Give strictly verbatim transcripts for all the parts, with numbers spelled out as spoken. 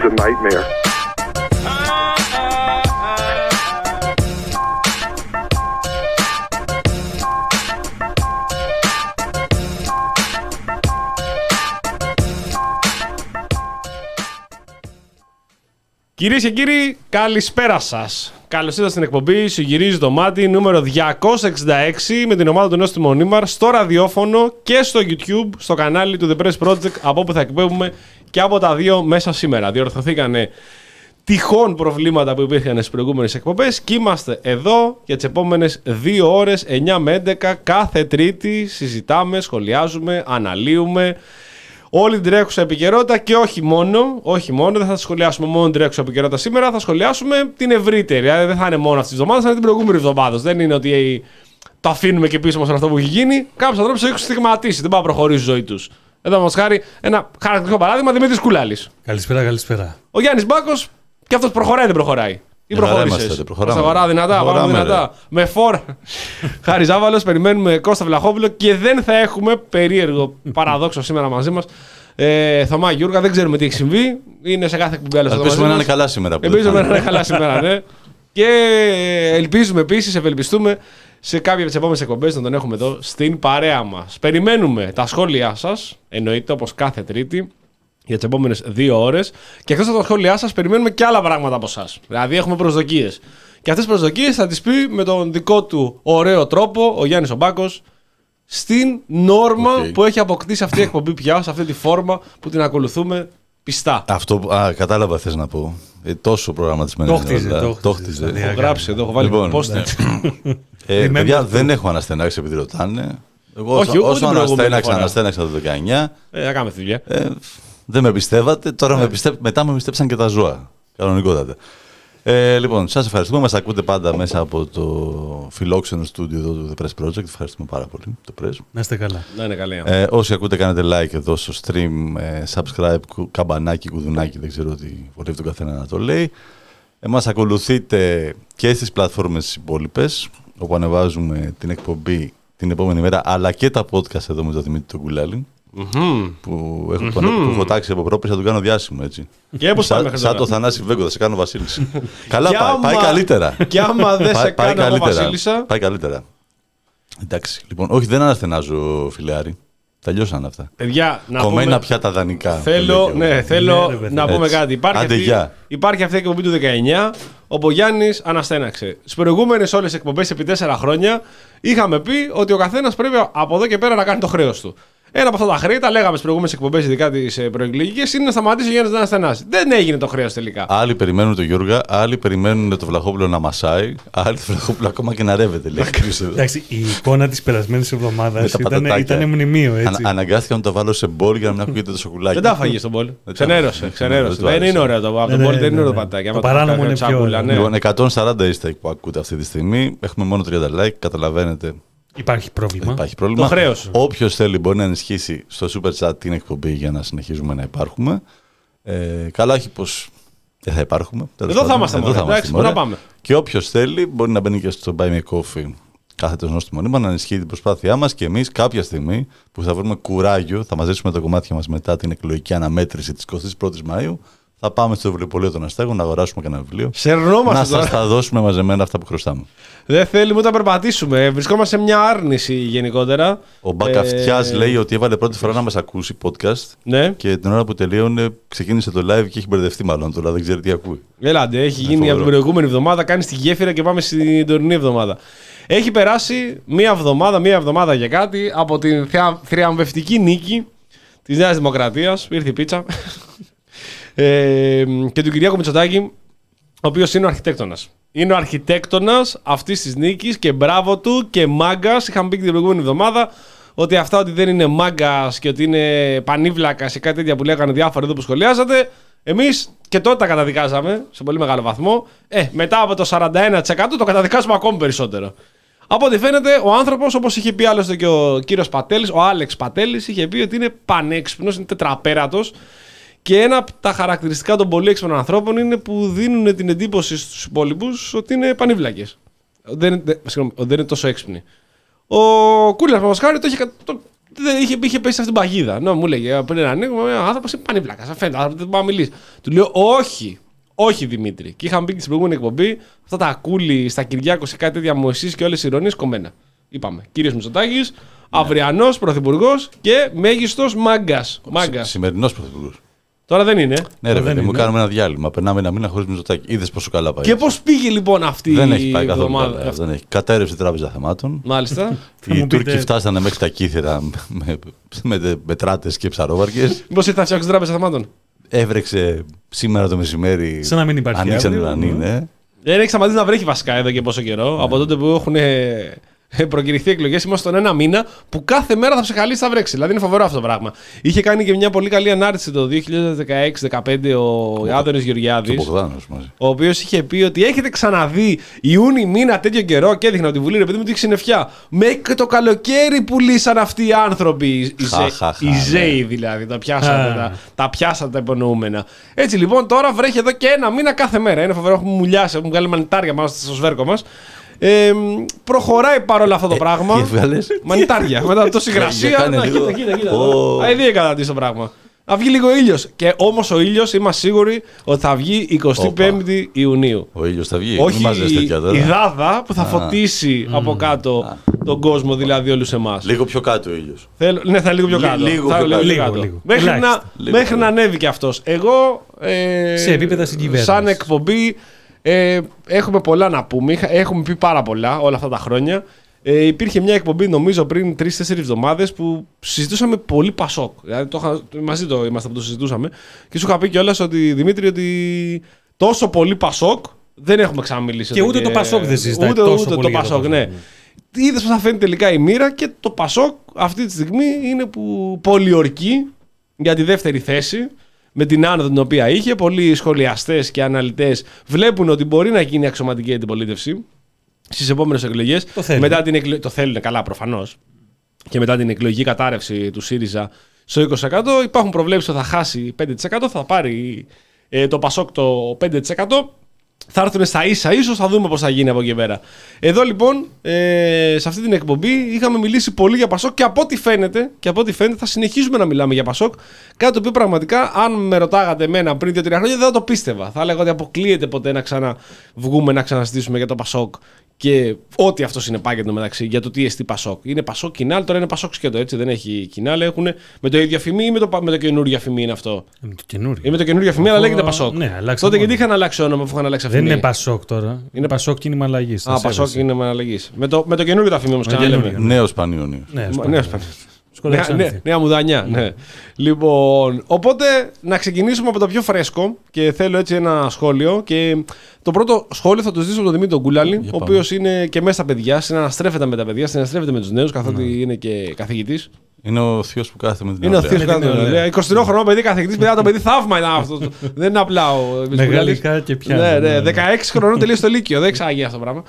a nightmare. Κυρίες και κύριοι, καλησπέρα σας. Καλώς ήρθατε στην εκπομπή Σου γυρίζει το μάτι νούμερο διακόσια εξήντα έξι με την ομάδα του Νόστιμου Νίμαρ στο ραδιόφωνο και στο YouTube, στο κανάλι του The Press Project, από όπου θα εκπέμπουμε και από τα δύο μέσα σήμερα. Διορθωθήκανε τυχόν προβλήματα που υπήρχαν στις προηγούμενες εκπομπές και είμαστε εδώ για τις επόμενες δύο ώρες, εννιά με έντεκα, κάθε Τρίτη. Συζητάμε, σχολιάζουμε, αναλύουμε όλη την τρέχουσα επικαιρότητα και όχι μόνο, όχι μόνο, δεν θα σχολιάσουμε μόνο την τρέχουσα επικαιρότητα σήμερα, θα σχολιάσουμε την ευρύτερη. Δηλαδή δεν θα είναι μόνο αυτή τη εβδομάδα, θα είναι την προηγούμενη εβδομάδα. Δεν είναι ότι το αφήνουμε και πίσω μας αυτό που έχει γίνει. Κάποιοι ανθρώποι έχουν στιγματίσει, δεν πάει να προχωρήσει η ζωή τους. Εδώ μας χάρη ένα χαρακτηριστικό παράδειγμα, Δημήτρης Κούλαλης. Καλησπέρα, καλησπέρα. Ο Γιάννης Μπάκος και αυτός προχωράει, δεν προχωράει. Ή προχώρησες. Σταγορά δυνατά, πάμε δυνατά. Με φόρ. Χάρη Ζάβαλος, περιμένουμε Κώστα Βλαχόπουλο και δεν θα έχουμε περίεργο παραδόξο σήμερα μαζί μας. Ε, Θωμά Γιούργα, δεν ξέρουμε τι έχει συμβεί. Είναι σε κάθε εκπομπή άλλο. Ελπίζουμε να είναι καλά σήμερα. Ελπίζουμε να είναι καλά σήμερα, ναι. Και ελπίζουμε επίσης, ευελπιστούμε σε κάποια από τις επόμενες εκπομπές να τον έχουμε εδώ στην παρέα μας. Περιμένουμε τα σχόλιά σας, εννοείται όπως κάθε Τρίτη, για τις επόμενες δύο ώρες. Και εκτός από τα σχόλιά σας, περιμένουμε και άλλα πράγματα από εσάς. Δηλαδή, έχουμε προσδοκίες. Και αυτές τις προσδοκίες θα τις πει με τον δικό του ωραίο τρόπο ο Γιάννης ο Μπάκος, στην νόρμα okay. που έχει αποκτήσει αυτή η εκπομπή πια, σε αυτή τη φόρμα που την ακολουθούμε πιστά. Αυτό που α, κατάλαβα θες να πω. Ε, τόσο προγραμματισμένο. Το χτίζε. Το χτίζε. Έχω γράψει εδώ, έχω βάλει λοιπόν, post-it. ε, παιδιά, δεν έχω αναστενάξει επειδή ρωτάνε. Εγώ όχι, όσο αναστέναξα, αναστέναξα το δεκαεννιά. Ε, θα κάνουμε τη δουλειά. Ε, δεν με πιστεύατε, τώρα με πιστέ... μετά με πιστέψαν και τα ζώα. Κανονικότατα. Ε, λοιπόν, σας ευχαριστούμε. Μας ακούτε πάντα μέσα από το φιλόξενο στούντιο εδώ του The Press Project. Ευχαριστούμε πάρα πολύ το Press. Να είστε καλά. Να είναι καλή. Ε, όσοι ακούτε, κάνετε like εδώ στο stream, ε, subscribe, καμπανάκι, κουδουνάκι, δεν ξέρω τι βολεύει τον καθένα να το λέει. Ε, μας ακολουθείτε και στις πλατφόρμες τις υπόλοιπες, όπου ανεβάζουμε την εκπομπή την επόμενη μέρα, αλλά και τα podcast εδώ με τον Δημήτρη τον Κουλάλη. Mm-hmm. Που, έχω, mm-hmm. που έχω τάξει από πρόπερση να του κάνω διάσημο έτσι. Και πώς Σα, σαν το Θανάση Βέγκο, θα σε κάνω Βασίλισσα. Καλά, πάει, άμα, πάει καλύτερα. Και άμα δεν σε πάει, κάνω πάει Βασίλισσα. Πάει καλύτερα. Εντάξει, λοιπόν, όχι, δεν αναστενάζω, φιλεάρι. Τελειώσαν αυτά. Παιδιά, να κομμένα πούμε... πια τα δανεικά. Θέλω, ναι, θέλω ναι, να πούμε κάτι. Υπάρχει Άντε, αυτή, υπάρχει αυτή η εκπομπή του δεκαεννιά, όπου ο Γιάννης αναστέναξε. Στις προηγούμενες όλες τις εκπομπές επί τέσσερα χρόνια είχαμε πει ότι ο καθένας πρέπει από εδώ και πέρα να κάνει το χρέος του. Ένα από αυτά τα χρέη, τα λέγαμε στις προηγούμενες εκπομπές, ειδικά τις προεκλογικές, είναι να σταματήσει ο Γιάννης να αναστενάσει. Δεν έγινε το χρέος τελικά. Άλλοι περιμένουν τον Γιώργα, άλλοι περιμένουν το Βλαχόπουλο να μασάει, άλλοι το Βλαχόπουλο ακόμα και να ρεύεται. Εντάξει, η εικόνα της περασμένης εβδομάδας ήταν, ήταν μνημείο. Έτσι. Ανα, αναγκάστηκα να το βάλω σε μπολ για να μην ακούγεται το σοκουλάκι. Δεν τα φάγε στον μπολ. Ξενέρωσε. ξενέρωσε. Δεν είναι ωραίο το μπολ. Το μπολ δεν είναι ωραίο πατάκι. Το παράνομο είναι πιο ωραίο. Λοιπόν, εκατόν σαράντα είστε που ακούτε αυτή τη στιγμή. Έχουμε μόνο τριάντα like, καταλαβαίνετε. Υπάρχει πρόβλημα. Υπάρχει πρόβλημα. Το χρέος. Όποιος θέλει μπορεί να ενισχύσει στο Super Chat την εκπομπή για να συνεχίζουμε να υπάρχουμε. Ε, καλά, όχι πως δεν θα υπάρχουμε. Εδώ θα είμαστε μόνο. Εντάξει, να πάμε. Και όποιος θέλει μπορεί να μπαίνει και στο Buy Me Coffee κάθετος Νόστιμο Νίμαρ να ενισχύει την προσπάθειά μας και εμείς κάποια στιγμή που θα βρούμε κουράγιο, θα μαζέψουμε τα κομμάτια μας μετά την εκλογική αναμέτρηση της εικοστής πρώτης Μαΐου. Θα πάμε στο βιβλιοπωλείο των Αστέγων να αγοράσουμε και ένα βιβλίο. Να σας τα δώσουμε μαζεμένα αυτά που χρωστάμε. Δεν θέλουμε ούτε να περπατήσουμε. Βρισκόμαστε σε μια άρνηση γενικότερα. Ο Μπακαυτιάς ε... λέει ότι έβαλε πρώτη φορά να μας ακούσει podcast. Ναι. Και την ώρα που τελείωνε ξεκίνησε το live και έχει μπερδευτεί μάλλον. Τώρα δεν ξέρει τι ακούει. Ελάτε, έχει γίνει από την προηγούμενη εβδομάδα. Κάνει τη γέφυρα και πάμε στην τωρινή εβδομάδα. Έχει περάσει μία εβδομάδα, μία εβδομάδα για κάτι από την θριαμβευτική νίκη της Νέας Δημοκρατίας. Ήρθε η πίτσα. Ε, και του Κυριάκου Μητσοτάκη, ο οποίος είναι ο αρχιτέκτονας. Είναι ο αρχιτέκτονας αυτής της νίκης και μπράβο του και μάγκας. Είχαμε πει και την προηγούμενη εβδομάδα ότι αυτά ότι δεν είναι μάγκας και ότι είναι πανίβλακας και κάτι τέτοια που λέγανε διάφορα εδώ που σχολιάζατε, εμείς και τότε τα καταδικάζαμε σε πολύ μεγάλο βαθμό. Ε, μετά από το σαράντα ένα τοις εκατό το καταδικάζουμε ακόμη περισσότερο. Από ό,τι φαίνεται, ο άνθρωπος, όπως είχε πει άλλωστε και ο κύριος Πατέλης, ο Άλεξ Πατέλης, είχε πει ότι είναι πανέξυπνος, είναι τετραπέρατος. Και ένα από τα χαρακτηριστικά των πολύ έξυπνων ανθρώπων είναι που δίνουν την εντύπωση στους υπόλοιπους ότι είναι πανίβλακες. Δεν, δεν, δεν είναι τόσο έξυπνοι. Ο Κούλας Παπασχάρη το είχε το είχε, είχε πέσει σε αυτήν την παγίδα. No, μου λέγε πριν να ανοίγουμε, ο άνθρωπος είναι πανίβλακα. Σα φαίνεται, δεν πάω να μιλήσει. Του λέω, όχι, όχι Δημήτρη. Και είχαμε πει και στην προηγούμενη εκπομπή, αυτά τα κούλι στα Κυριάκος και κάτι τέτοια μου εσείς και όλες οι ηρωνίες κομμένα. Είπαμε, κύριος Μητσοτάκης, ναι. Αυριανός πρωθυπουργός και μέγιστος μάγκας. Σημερινός πρωθυπουργός. Τώρα δεν είναι. Ναι, ρε παιδί μου, κάνουμε ένα διάλειμμα. Περνάμε ένα μήνα χωρίς Μητσοτάκη. Είδες πόσο καλά πάει. Και πώς πήγε λοιπόν αυτή δεν έχει πάει η εβδομάδα. Καθόλου, δεν έχει. Κατέρευσε η Τράπεζα Θεμάτων. Μάλιστα. Οι Τούρκοι φτάσανε μέχρι τα κύθρα με, με, με, με τράτες και ψαρόβαρκες. Πώς ήρθε να φτιάξει την Τράπεζα Θεμάτων. Έβρεξε σήμερα το μεσημέρι. Σαν να μην υπάρχει. Ανοίξαν οι ουρανοί, ναι. Δεν έχει σταματήσει να βρέχει βασικά εδώ και πόσο καιρό. Ναι. Από τότε που έχουν προκηρυχθεί εκλογές, είμαστε στον ένα μήνα που κάθε μέρα θα ψεχαλίσει θα βρέξει. Δηλαδή είναι φοβερό αυτό το πράγμα. Είχε κάνει και μια πολύ καλή ανάρτηση το δύο χιλιάδες δεκαέξι δεκαπέντε ο Άδωνης Γεωργιάδης. Ο οποίος είχε πει ότι έχετε ξαναδεί Ιούνι μήνα τέτοιο καιρό και έδειχνε ότι η Βουλή, επειδή μου τύχει συννεφιά. Μέχρι το καλοκαίρι πουλήσαν αυτοί οι άνθρωποι. Οι Ζέοι δηλαδή. Τα πιάσατε τα, τα, πιάσατε τα υπονοούμενα. Έτσι λοιπόν τώρα βρέχει εδώ και ένα μήνα κάθε μέρα. Είναι φοβερό, έχουμε μουλιάσει, έχουμε βγάλει μανιτάρια πάνω στο σβέρκο μας. Ε, προχωράει παρόλα αυτό το ε, πράγμα. Μανιτάρια. Μετά τόση υγρασία. Να, κοίτα, κοίτα, κοίτα. Αιδία καταντήσει το πράγμα. Να βγει λίγο ήλιος. Και όμως ο ήλιος είμαστε σίγουροι ότι θα βγει εικοστή πέμπτη Ιουνίου. Ο ήλιος θα βγει. Όχι η δάδα που θα φωτίσει mm. από κάτω mm. τον κόσμο, δηλαδή όλους εμάς. Λίγο πιο κάτω ο ήλιος. Θέλω, ναι, θα είναι λίγο πιο κάτω. Λίγο, θα πιο λίγο, λίγο, κάτω. λίγο. Μέχρι, να, λίγο μέχρι να ανέβει και αυτός. Εγώ ε, σε επίπεδα συγκυβέρνησης. Σαν εκπομπή. Ε, έχουμε πολλά να πούμε. Έχουμε πει πάρα πολλά όλα αυτά τα χρόνια. Ε, υπήρχε μια εκπομπή, νομίζω, πριν τρεις τέσσερις εβδομάδες που συζητούσαμε πολύ Πασόκ. Δηλαδή, το είχα, μαζί το είμαστε που το συζητούσαμε. Και σου είχα πει κιόλας ότι Δημήτρη, ότι τόσο πολύ Πασόκ δεν έχουμε ξαναμιλήσει. Και ούτε και... το Πασόκ δεν συζητάει. Ούτε, τόσο ούτε πολύ το Πασόκ, ναι. Είδες πώς θα φαίνεται τελικά η μοίρα και το Πασόκ αυτή τη στιγμή είναι που πολιορκεί για τη δεύτερη θέση. Με την άνοδο την οποία είχε, πολλοί σχολιαστές και αναλυτές βλέπουν ότι μπορεί να γίνει αξιωματική αντιπολίτευση στις επόμενες εκλογές. Το θέλουν. Μετά την εκλο... Το θέλουν καλά προφανώς. Και μετά την εκλογική κατάρρευση του ΣΥΡΙΖΑ στο είκοσι τοις εκατό υπάρχουν προβλέψεις ότι θα χάσει πέντε τοις εκατό, θα πάρει ε, το Πασόκ το πέντε τοις εκατό. Θα έρθουν στα ίσα, ίσως θα δούμε πώς θα γίνει από εκεί πέρα. Εδώ λοιπόν, ε, σε αυτή την εκπομπή, είχαμε μιλήσει πολύ για Πασόκ και από ό,τι φαίνεται, και από ό,τι φαίνεται θα συνεχίσουμε να μιλάμε για Πασόκ. Κάτι το οποίο πραγματικά, αν με ρωτάγατε εμένα πριν δύο τρία χρόνια, δεν θα το πίστευα. Θα έλεγα ότι αποκλείεται ποτέ να ξαναβγούμε, να ξαναζητήσουμε για το Πασόκ και ό,τι αυτό συνεπάγεται μεταξύ για το τι εστί Πασόκ. Είναι Πασόκ κοινάλ, τώρα είναι Πασόκ σκέτο, έτσι δεν έχει κοινάλ. Έχουν με το ίδιο αφημί ή με το, με το καινούργιο αφημί είναι αυτό. Με το καινούργιο. Ή με το καινούργιο αφημί, αλλά λέγεται Πασόκ. Ναι, τότε γιατί είχαν αλλάξει όνομα που είχαν αλλάξει αφημί. Δεν είναι Πασόκ τώρα. Είναι Πασόκ κίνημα αλλαγή. Α, Πασόκ κίνημα αλλαγή. Με το, με το καινούργιο αφημί όμω ξαναλέμε. Νέο Πανιόνιο. Νέα, νέα, νέα μουδανιά. Ναι. Ναι. Λοιπόν, οπότε να ξεκινήσουμε από το πιο φρέσκο και θέλω έτσι ένα σχόλιο. Και το πρώτο σχόλιο θα το ζητήσω από τον Δημήτρη τον Κούλαλη, ο οποίος είναι και μέσα στα παιδιά, συναναστρέφεται με τα παιδιά, συναναστρέφεται με τους νέους, καθότι mm. είναι και καθηγητής. Είναι ο θείος που κάθεται με την Είναι ο θείος που κάθεται με την νεολαία. είκοσι τρία χρονών παιδί καθηγητής, παιδιά, το παιδί θαύμα ήταν αυτό. Δεν είναι απλά ο Μεγαλικά και πια. Ναι, ναι, δεκαέξι χρονών τελείωσε το Λύκειο, δεν ξάγει αυτό το πράγμα.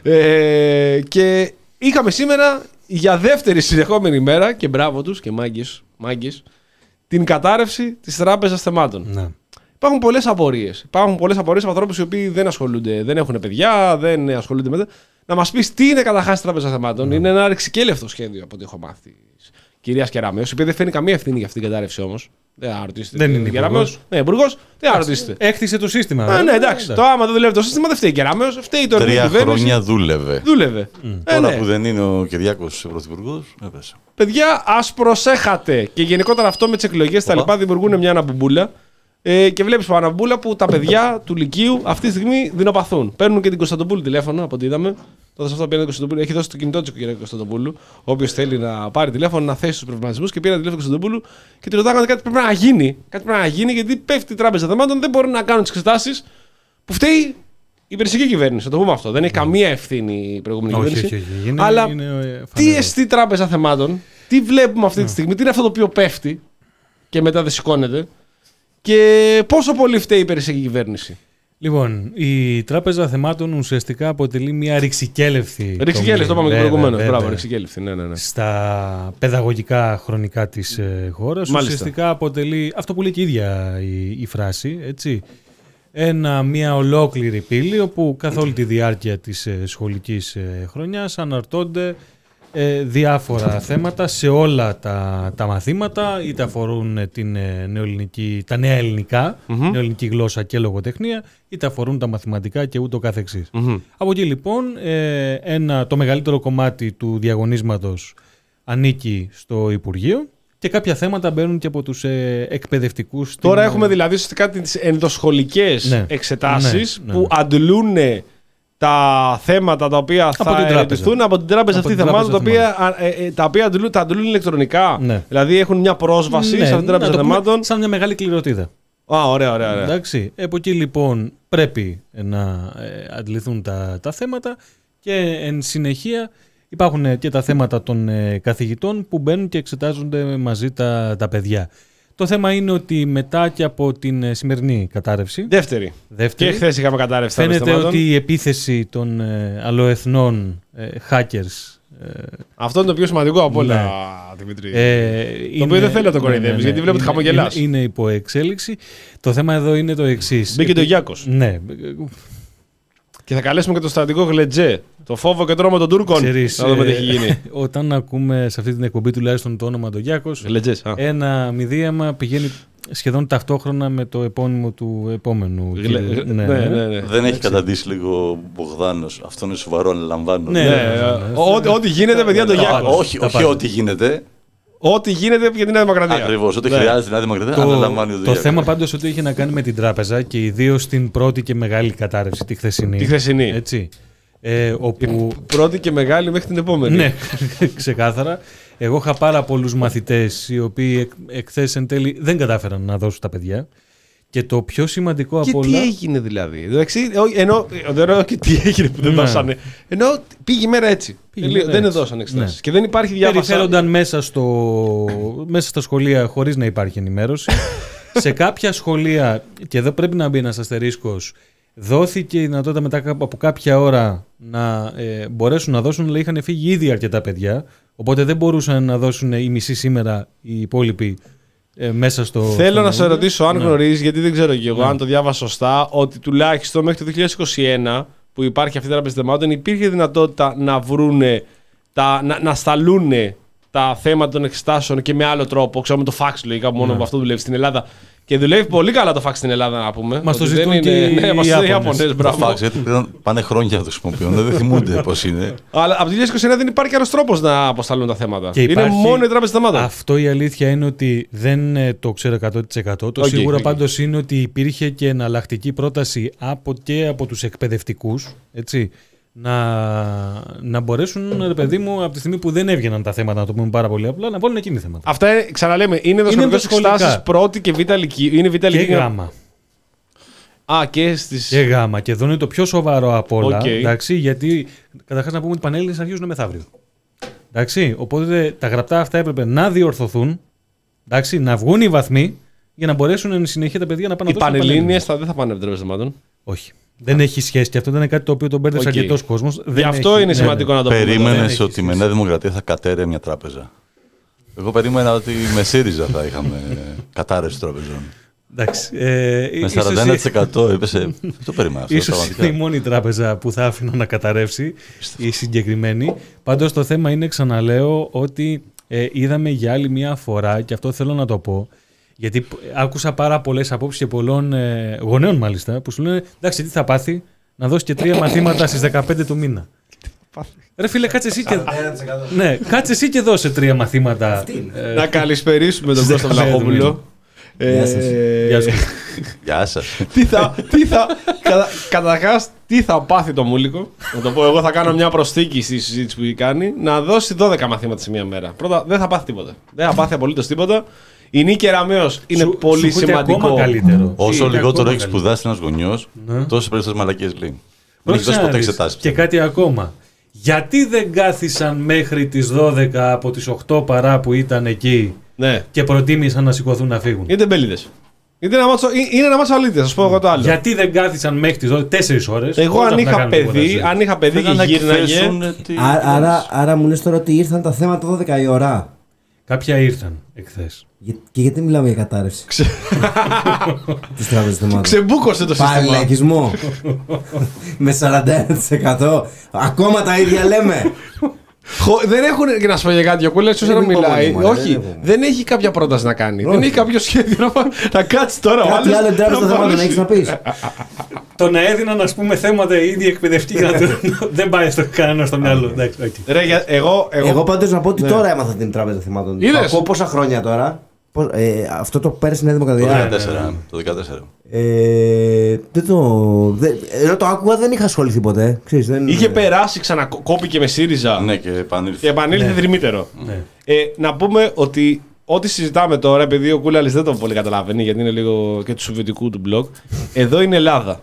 Ε, και είχαμε σήμερα για δεύτερη συνεχόμενη μέρα, και μπράβο τους και μάγκες, μάγκες, την κατάρρευση της Τράπεζας Θεμάτων. Ναι. Υπάρχουν πολλές απορίες. Υπάρχουν πολλές απορίες από ανθρώπους οι οποίοι δεν ασχολούνται, δεν έχουν παιδιά, δεν ασχολούνται με. Να μας πεις τι είναι καταρχάς η Τράπεζα Θεμάτων. Ναι. Είναι ένα ρηξικέλευτο σχέδιο από ό,τι έχω μάθει. Κυρίας Κεραμέως, η οποία δεν φέρνει καμία ευθύνη για αυτή την κατάρρευση όμως. Δεν θα ρωτήσετε. Δεν είναι Κεραμέως. Ναι, υπουργός, δεν θα ρωτήσετε. Έκτισε το σύστημα. Α, ναι, εντάξει. Το άμα δεν δουλεύει το σύστημα δεν φταίει η Κεραμέως, φταίει το Τρία χρόνια δούλευε. Δούλευε. Mm. Ε, Τώρα ναι. που δεν είναι ο Κυριάκος πρωθυπουργός, έπεσε. Παιδιά, ας προσέχατε. Και γενικότερα αυτό με τις εκλογές τα λοιπά δημιουργούν μια αναμπουμπούλα. Ε, και βλέπεις από αναμπούλα που τα παιδιά του Λυκείου αυτή τη στιγμή δεινοπαθούν. Παίρνουν και την Κωνσταντοπούλου τηλέφωνο, από ό,τι είδαμε. Τότε αυτό πήρε την Κωνσταντοπούλου. Έχει δώσει το κινητό της ο κ. Κωνσταντοπούλου. Όποιος θέλει να πάρει τηλέφωνο, να θέσει τους προβληματισμούς και πήρε τηλέφωνο Κωνσταντοπούλου και τη ρωτάγανε κάτι πρέπει να γίνει. Κάτι πρέπει να γίνει γιατί πέφτει η Τράπεζα Θεμάτων, δεν μπορεί να κάνουν τις εξετάσεις που φταίει η υπηρεσιακή κυβέρνηση. Θα το πούμε αυτό. Δεν έχει καμία ευθύνη η προηγούμενη όχι, κυβέρνηση. Όχι, όχι, είναι, αλλά είναι τι εστί Τράπεζα Θεμάτων, τι βλέπουμε αυτή τη στιγμή, τι είναι αυτό το οποίο πέφτει και μετά δεν σηκώνεται. Και πόσο πολύ φταίει η υπηρεσιακή κυβέρνηση. Λοιπόν, η Τράπεζα Θεμάτων ουσιαστικά αποτελεί μια ρηξικέλευθη. Ρηξικέλευθη, το είπαμε και προηγουμένως. Μπράβο, ρηξικέλευθη. Ναι, ναι, ναι. Στα παιδαγωγικά χρονικά της ε, χώρας. Ουσιαστικά αποτελεί αυτό που λέει και η ίδια η, η φράση. Έτσι. Ένα, μια ολόκληρη πύλη όπου καθ' όλη τη διάρκεια της ε, σχολικής ε, χρονιάς αναρτώνται ε, διάφορα θέματα σε όλα τα, τα μαθήματα, είτε αφορούν την ε, νεοελληνική, τα νέα ελληνικά, mm-hmm. νεοελληνική γλώσσα και λογοτεχνία, είτε αφορούν τα μαθηματικά και ούτω καθεξής. Mm-hmm. Από εκεί λοιπόν ε, ένα, το μεγαλύτερο κομμάτι του διαγωνίσματος ανήκει στο Υπουργείο και κάποια θέματα μπαίνουν και από τους ε, εκπαιδευτικούς. Τώρα στην... έχουμε δηλαδή ουσιαστικά τις ενδοσχολικές ναι. εξετάσεις ναι, ναι. που αντλούν τα θέματα τα οποία από θα ερωτηθούν από την τράπεζα αυτή θεμάτων, τα οποία, ε, ε, τα οποία αντλούν, τα αντλούν ηλεκτρονικά. Ναι. Δηλαδή έχουν μια πρόσβαση ναι, σε αυτή την τράπεζα θεμάτων. Σαν μια μεγάλη κληροτίδα. Α, ωραία, ωραία. ωραία. Εντάξει. Από εκεί λοιπόν πρέπει να ε, αντληθούν τα, τα θέματα και εν συνεχεία υπάρχουν και τα θέματα των ε, καθηγητών που μπαίνουν και εξετάζονται μαζί τα, τα παιδιά. Το θέμα είναι ότι μετά και από την ε, σημερινή κατάρρευση. Δεύτερη. δεύτερη και χθες είχαμε κατάρρευση. Φαίνεται ότι η επίθεση των ε, αλλοεθνών ε, hackers. Ε, Αυτό είναι το πιο σημαντικό από όλα, ναι. Δημήτρη. Ε, το είναι, οποίο δεν θέλω να το κοροϊδεύεις, ναι, ναι, γιατί βλέπω ότι χαμογελάς. Είναι, είναι υπό εξέλιξη. Το θέμα εδώ είναι το εξής. Μπήκε το Γιάκος. Ναι. Και θα καλέσουμε και το στρατηγό Γλετζέ. Το φόβο και τρόμο των Τούρκων. Ξέρεις, να δούμε τι έχει γίνει. Όταν ακούμε σε αυτή την εκπομπή τουλάχιστον το όνομα του Γιάκος, ένα μηδίαμα πηγαίνει σχεδόν ταυτόχρονα με το επώνυμο του επόμενου. Γλε... ναι, ναι, ναι, ναι. Δεν έχει καταντήσει λίγο Μπογδάνος. Αυτό είναι σοβαρό, αναλαμβάνω. Ναι, ναι, ναι, ναι. Ό,τι γίνεται, παιδιά, το Γιάκος. Όχι, όχι ό,τι γίνεται. Ό,τι γίνεται για την Νέα Δημοκρατία. Ακριβώς, ό,τι ναι. χρειάζεται η Νέα Δημοκρατία, το, αναλαμβάνει το Το θέμα πάντως ότι είχε να κάνει με την τράπεζα και ιδίως την πρώτη και μεγάλη κατάρρευση, τη χθεσινή. Τη χθεσινή. Έτσι. Ε, όπου... Πρώτη και μεγάλη μέχρι την επόμενη. Ναι, ξεκάθαρα. Εγώ είχα πάρα πολλούς μαθητές οι οποίοι εχθές εν τέλει δεν κατάφεραν να δώσουν τα παιδιά. Και το πιο σημαντικό και από όλα. Τι έγινε δηλαδή. Εντάξει, ενώ, δεν εννοώ και τι έγινε που δεν ναι. δώσανε. Ενώ πήγε η μέρα έτσι. Πήγε μέρα δεν έτσι. Δώσανε εξετάσεις. Ναι. Και δεν υπάρχει διάβαση. Περιφέρονταν μέσα, στο... μέσα στα σχολεία χωρίς να υπάρχει ενημέρωση. Σε κάποια σχολεία, και εδώ πρέπει να μπει ένας αστερίσκος, δόθηκε η δυνατότητα μετά από κάποια ώρα να ε, μπορέσουν να δώσουν, αλλά είχαν φύγει ήδη αρκετά παιδιά. Οπότε δεν μπορούσαν να δώσουν οι μισοί σήμερα, οι υπόλοιποι. Ε, μέσα στο Θέλω να σε ρωτήσω αν ναι. γνωρίζεις, γιατί δεν ξέρω και εγώ, ναι. αν το διάβασα σωστά, ότι τουλάχιστον μέχρι το δύο χιλιάδες είκοσι ένα που υπάρχει αυτή η τράπεζα θεμάτων, υπήρχε δυνατότητα να βρούνε, τα, να, να σταλούν τα θέματα των εξετάσεων και με άλλο τρόπο. Ξέρω με το fax λογικά, μόνο ναι. με αυτό δουλεύει στην Ελλάδα. Και δουλεύει πολύ καλά το fax στην Ελλάδα, να πούμε. Μας το ζητούν και ναι, οι Ιάπωνες. Μπράβο. Fax, γιατί πάνε χρόνια να το χρησιμοποιούν, δεν θυμούνται πώς είναι. Αλλά από το δύο χιλιάδες είκοσι ένα δεν υπάρχει άλλος τρόπος να αποσταλούν τα θέματα. Και είναι μόνο η τράπεζα θεμάτων. Αυτό η αλήθεια είναι ότι δεν το ξέρω εκατό τοις εκατό. Το okay, σίγουρο okay. πάντως είναι ότι υπήρχε και εναλλακτική πρόταση από και από τους εκπαιδευτικούς. Έτσι. Να, να μπορέσουν, ρε παιδί μου, από τη στιγμή που δεν έβγαιναν τα θέματα, να το πούμε πάρα πολύ απλά, να βάλουν εκείνη θέματα. Αυτά είναι, ξαναλέμε, είναι δοσοκρατικές εξετάσεις πρώτη και β' ηλικία. Είναι β' ηλικία. Και γάμα. Α, και στις. Και γάμα. Και εδώ είναι το πιο σοβαρό από όλα. Okay. Εντάξει, γιατί καταρχάς να πούμε ότι οι Πανελλήνιες αρχίζουν μεθαύριο. Εντάξει, οπότε τα γραπτά αυτά έπρεπε να διορθωθούν, εντάξει, να βγουν οι βαθμοί για να μπορέσουν εν συνεχεία τα παιδιά να πάνε να δώσουν. Οι Πανελλήνιες θα δεν θα πάνε επιτρέψει θεμάτων. Όχι. Δεν έχει σχέση και αυτό δεν είναι κάτι το οποίο τον μπέρδεψε okay. αρκετός κόσμος. Γι' αυτό έχει... είναι σημαντικό ναι, ναι. να το πούμε. Περίμενες ότι με Νέα Δημοκρατία θα κατέρε μια τράπεζα. Εγώ περίμενα ότι με ΣΥΡΙΖΑ θα είχαμε κατάρρευση τραπεζών. Εντάξει, ε, με σαράντα ένα τοις εκατό έπεσε. Το περίμενα. Ίσως είναι η μόνη τράπεζα που θα άφηνα να καταρρεύσει, η συγκεκριμένη. Πάντως το θέμα είναι, ξαναλέω, ότι ε, είδαμε για άλλη μια φορά, και αυτό θέλω να το πω, γιατί άκουσα πάρα πολλές απόψεις και πολλών ε, γονέων μάλιστα, που σου λένε εντάξει, τι θα πάθει, να δώσει και τρία μαθήματα στις δεκαπέντε του μήνα. Ρε φίλε, κάτσε εσύ και, ναι, κάτσε εσύ και δώσε τρία μαθήματα. Ε, να καλησπερίσουμε τον Κώστα Βλαχόπουλο. Γεια σας. Γεια σας. Τι θα, τι θα, κατα, καταρχάς, τι θα πάθει το Μούλικο, να το πω εγώ, θα κάνω μια προσθήκη στη συζήτηση που έχει κάνει, να δώσει δώδεκα μαθήματα σε μία μέρα. Πρώτα, δεν θα πάθει τίποτα. Δεν θα πάθει απολύτως τίποτα. Η νίκη Εραμέως είναι σου, πολύ σου σημαντικό. Καλύτερο. Όσο είναι λιγότερο έχει σπουδάσει ένας γονιός, ναι. τόσο περισσότερες μαλακίες λέει. Δεν έχει δώσει ποτέ εξετάσεις. Και κάτι ακόμα. Γιατί δεν κάθισαν μέχρι τις δώδεκα από τις οκτώ παρά που ήταν εκεί ναι. και προτίμησαν να σηκωθούν να φύγουν? Είναι τεμπέληδες. Είναι ένα μάτσο, είναι ένα μάτσο αλήθεια, θα σου πω εγώ το άλλο. Γιατί δεν κάθισαν μέχρι τις τέσσερις ώρες? Εγώ αν είχα παιδί, αν είχα παιδί και γύρναγε. Άρα, άρα μου λες τώρα ότι ήρθαν τα θέματα δώδεκα η ώρα. Κάποια ήρθαν εχθές. Και γιατί μιλάμε για κατάρρευση? Της τράπεζας θεμάτων. Ξεμπούκωσε το σύστημα. Παρελακισμό. Με σαράντα ένα τοις εκατό. Ακόμα τα ίδια λέμε. Δεν έχουν. Και να σου πω για κάτι, ο Κούλα ίσω να μιλάει. Όχι, δεν έχει κάποια πρόταση να κάνει. Δεν έχει κάποιο σχέδιο να κάτσει τώρα. Κάτι άλλο εντράπεζα στο θέμα δεν έχει να πει. Το να έδιναν, ας πούμε, θέματα ήδη εκπαιδευτικοί δεν πάει στο κανένα στο μυαλό. Εγώ πάντως να πω ότι τώρα έμαθα την τράπεζα θεμάτων. Από πόσα χρόνια τώρα. Ε, αυτό το πέρασε Νέα Δημοκρατία. Το δεκατέσσερα. Το δεκατέσσερα. Ε, δεν το. Δε, ενώ το άκουγα δεν είχα ασχοληθεί ποτέ. Ξέρεις, δεν... Είχε περάσει, ξανακόπηκε με ΣΥΡΙΖΑ. Ναι, και επανήλθε. Και επανήλθε ναι. δρυμύτερο. Ναι. Ε, να πούμε ότι ό,τι συζητάμε τώρα, επειδή ο Κούλαλης δεν τον πολύ καταλαβαίνει, γιατί είναι λίγο και του σοβιετικού του blog, εδώ είναι Ελλάδα.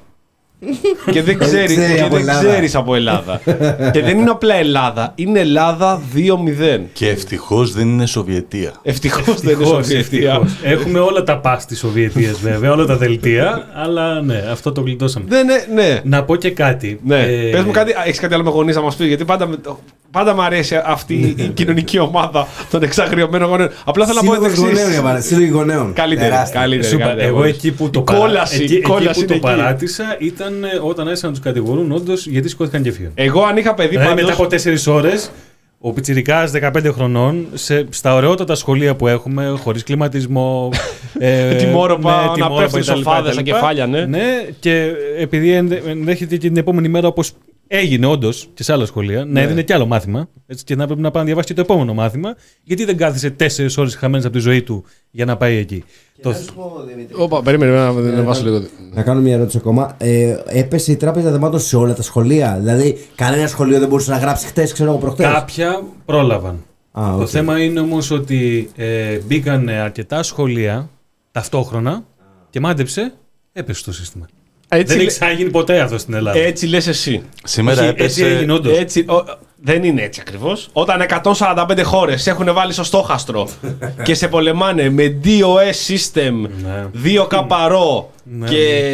Και δεν ξέρει, ξέρει και από δεν Ελλάδα. ξέρεις από Ελλάδα. Και δεν είναι απλά Ελλάδα, είναι Ελλάδα δύο μηδέν. Και ευτυχώς δεν είναι Σοβιετία. Ευτυχώς δεν είναι Σοβιετία. Έχουμε όλα τα πας της Σοβιετίας βέβαια, όλα τα δελτία, αλλά ναι, αυτό το γλιτώσαμε. Ναι, ναι, ναι. Να πω και κάτι. Ναι. Ε, Πες μου κάτι, έχεις κάτι άλλο με γονείς να μας πεις, γιατί πάντα, πάντα μου αρέσει αυτή η κοινωνική ομάδα των εξαγριωμένων γονέων. Απλά θέλω να πω το εξής. Σύλλογοι γονέων. Καλύτερη, καλύτερη. Σούπα, καλύτερη. εγώ εκεί που το, παρά... κόλαση, εκεί, εκεί κόλαση που το εκεί. παράτησα ήταν ε, όταν άρχισαν να τους κατηγορούν όντως γιατί σηκώθηκαν και φύγαν. Εγώ αν είχα παιδί Δηλαδή πάντως... μετά από τέσσερις ώρες ο πιτσιρικάς δεκαπέντε χρονών σε, στα ωραιότατα σχολεία που έχουμε, χωρίς κλιματισμό, ε, τιμόρροπα, ναι, να τιμόρροπα πέφτουν κτλ, σοφάδες στα κτλ. κεφάλια, ναι. Ναι, και επειδή ενδε- ενδέχεται και την επόμενη μέρα όπως έγινε όντως και σε άλλα σχολεία, να έδινε κι άλλο μάθημα. Έτσι, και να πρέπει να πάει να διαβάσει και το επόμενο μάθημα, γιατί δεν κάθισε τέσσερις ώρες χαμένες από τη ζωή του για να πάει εκεί. Το... Όπα, περίμενε να, να βάσω λίγο. Να κάνω μια ερώτηση ακόμα. Ε, έπεσε η τράπεζα δεμάτων σε όλα τα σχολεία. Δηλαδή, κανένα σχολείο δεν μπορούσε να γράψει χτες, ξέρω εγώ προχτές. Κάποια πρόλαβαν. Α, το okay. θέμα είναι όμως ότι ε, μπήκαν αρκετά σχολεία ταυτόχρονα και μάντεψε, έπεσε το σύστημα. Έτσι, δεν εξάγει ποτέ αυτό στην Ελλάδα. Έτσι λες εσύ. Σήμερα Όχι, έπεσε. έτσι έγινε όντως. Έτσι, ο, δεν είναι έτσι ακριβώς. Όταν εκατόν σαράντα πέντε χώρες έχουν βάλει στο στόχαστρο και σε πολεμάνε με ντι ο ες system, Ναι. δύο καπαρό Ναι.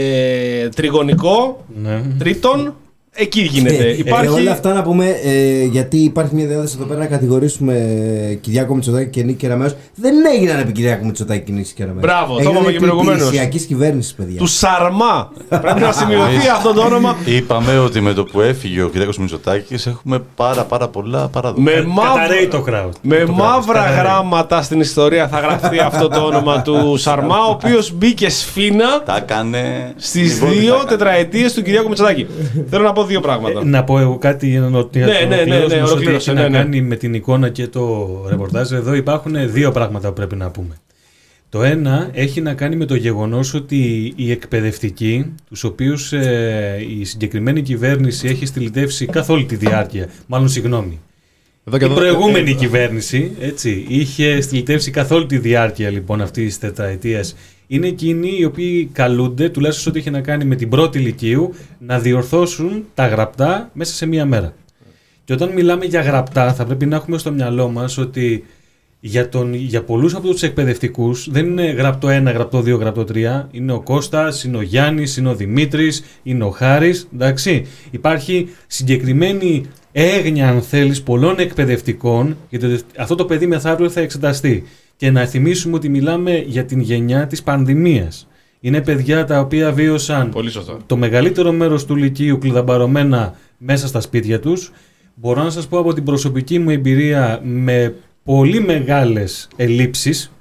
και τριγωνικό, Ναι. τρίτον, εκεί γίνεται. Ε, Υπάρχει... ε, όλα αυτά να πούμε, ε, γιατί υπάρχει μια διάθεση εδώ πέρα να κατηγορήσουμε Κυριάκο Μητσοτάκη και Νίκη Κεραμέως. Δεν έγιναν επί Κυριάκο Μητσοτάκη και Νίκη Κεραμέως. Μπράβο, το έγιναν είπαμε και επί προηγουμένως. υπηρεσιακής κυβέρνησης, παιδιά. Του Σαρμά. Πρέπει να σημειωθεί αυτό το όνομα. Είπαμε ότι με το που έφυγε ο Κυριάκος Μητσοτάκης έχουμε πάρα πάρα πολλά παραδείγματα. Με, μαύρα, Καταραίει το crowd. με Το crowd. μαύρα Καταραίει. γράμματα στην ιστορία θα γραφτεί αυτό το όνομα του Σαρμά, ο οποίος μπήκε σφίνα Τα έκανε. στις Λοιπόν, δύο τα έκανε. τετραετίες του Κυριάκου Μητσοτάκη. Θέλω να πω δύο πράγματα. Ε, να πω εγώ κάτι για να το Ναι, ναι, ναι, ναι, ολοκλήρωσε, έχει ναι, να ναι. κάνει με την εικόνα και το ρεπορτάζ. Εδώ υπάρχουν δύο πράγματα που πρέπει να πούμε. Το ένα έχει να κάνει με το γεγονός ότι οι εκπαιδευτικοί, τους οποίους ε, η συγκεκριμένη κυβέρνηση έχει στυλιτεύσει καθ' όλη τη διάρκεια, μάλλον συγγνώμη, Εδώ και η εδώ- προηγούμενη κυβέρνηση έτσι, είχε στυλιτεύσει καθ' όλη τη διάρκεια λοιπόν αυτής της τετραετίας. Είναι εκείνοι οι οποίοι καλούνται, τουλάχιστον ό,τι έχει να κάνει με την πρώτη λυκείου, να διορθώσουν τα γραπτά μέσα σε μία μέρα. Και όταν μιλάμε για γραπτά, θα πρέπει να έχουμε στο μυαλό μας ότι για, τον, για πολλούς από τους εκπαιδευτικούς δεν είναι γραπτό ένα, γραπτό δύο, γραπτό τρία. Είναι ο Κώστας, είναι ο Γιάννης, είναι ο Δημήτρης, είναι ο Χάρης. Εντάξει. Υπάρχει συγκεκριμένη έγνοια, αν θέλεις, πολλών εκπαιδευτικών, γιατί αυτό το παιδί μεθαύριο θα εξεταστεί. Και να θυμίσουμε ότι μιλάμε για την γενιά της πανδημίας. Είναι παιδιά τα οποία βίωσαν Πολύ σωστά. το μεγαλύτερο μέρος του λυκείου κλειδαμπαρωμένα μέσα στα σπίτια τους. Μπορώ να σας πω από την προσωπική μου εμπειρία με πολύ μεγάλες ελλείψεις,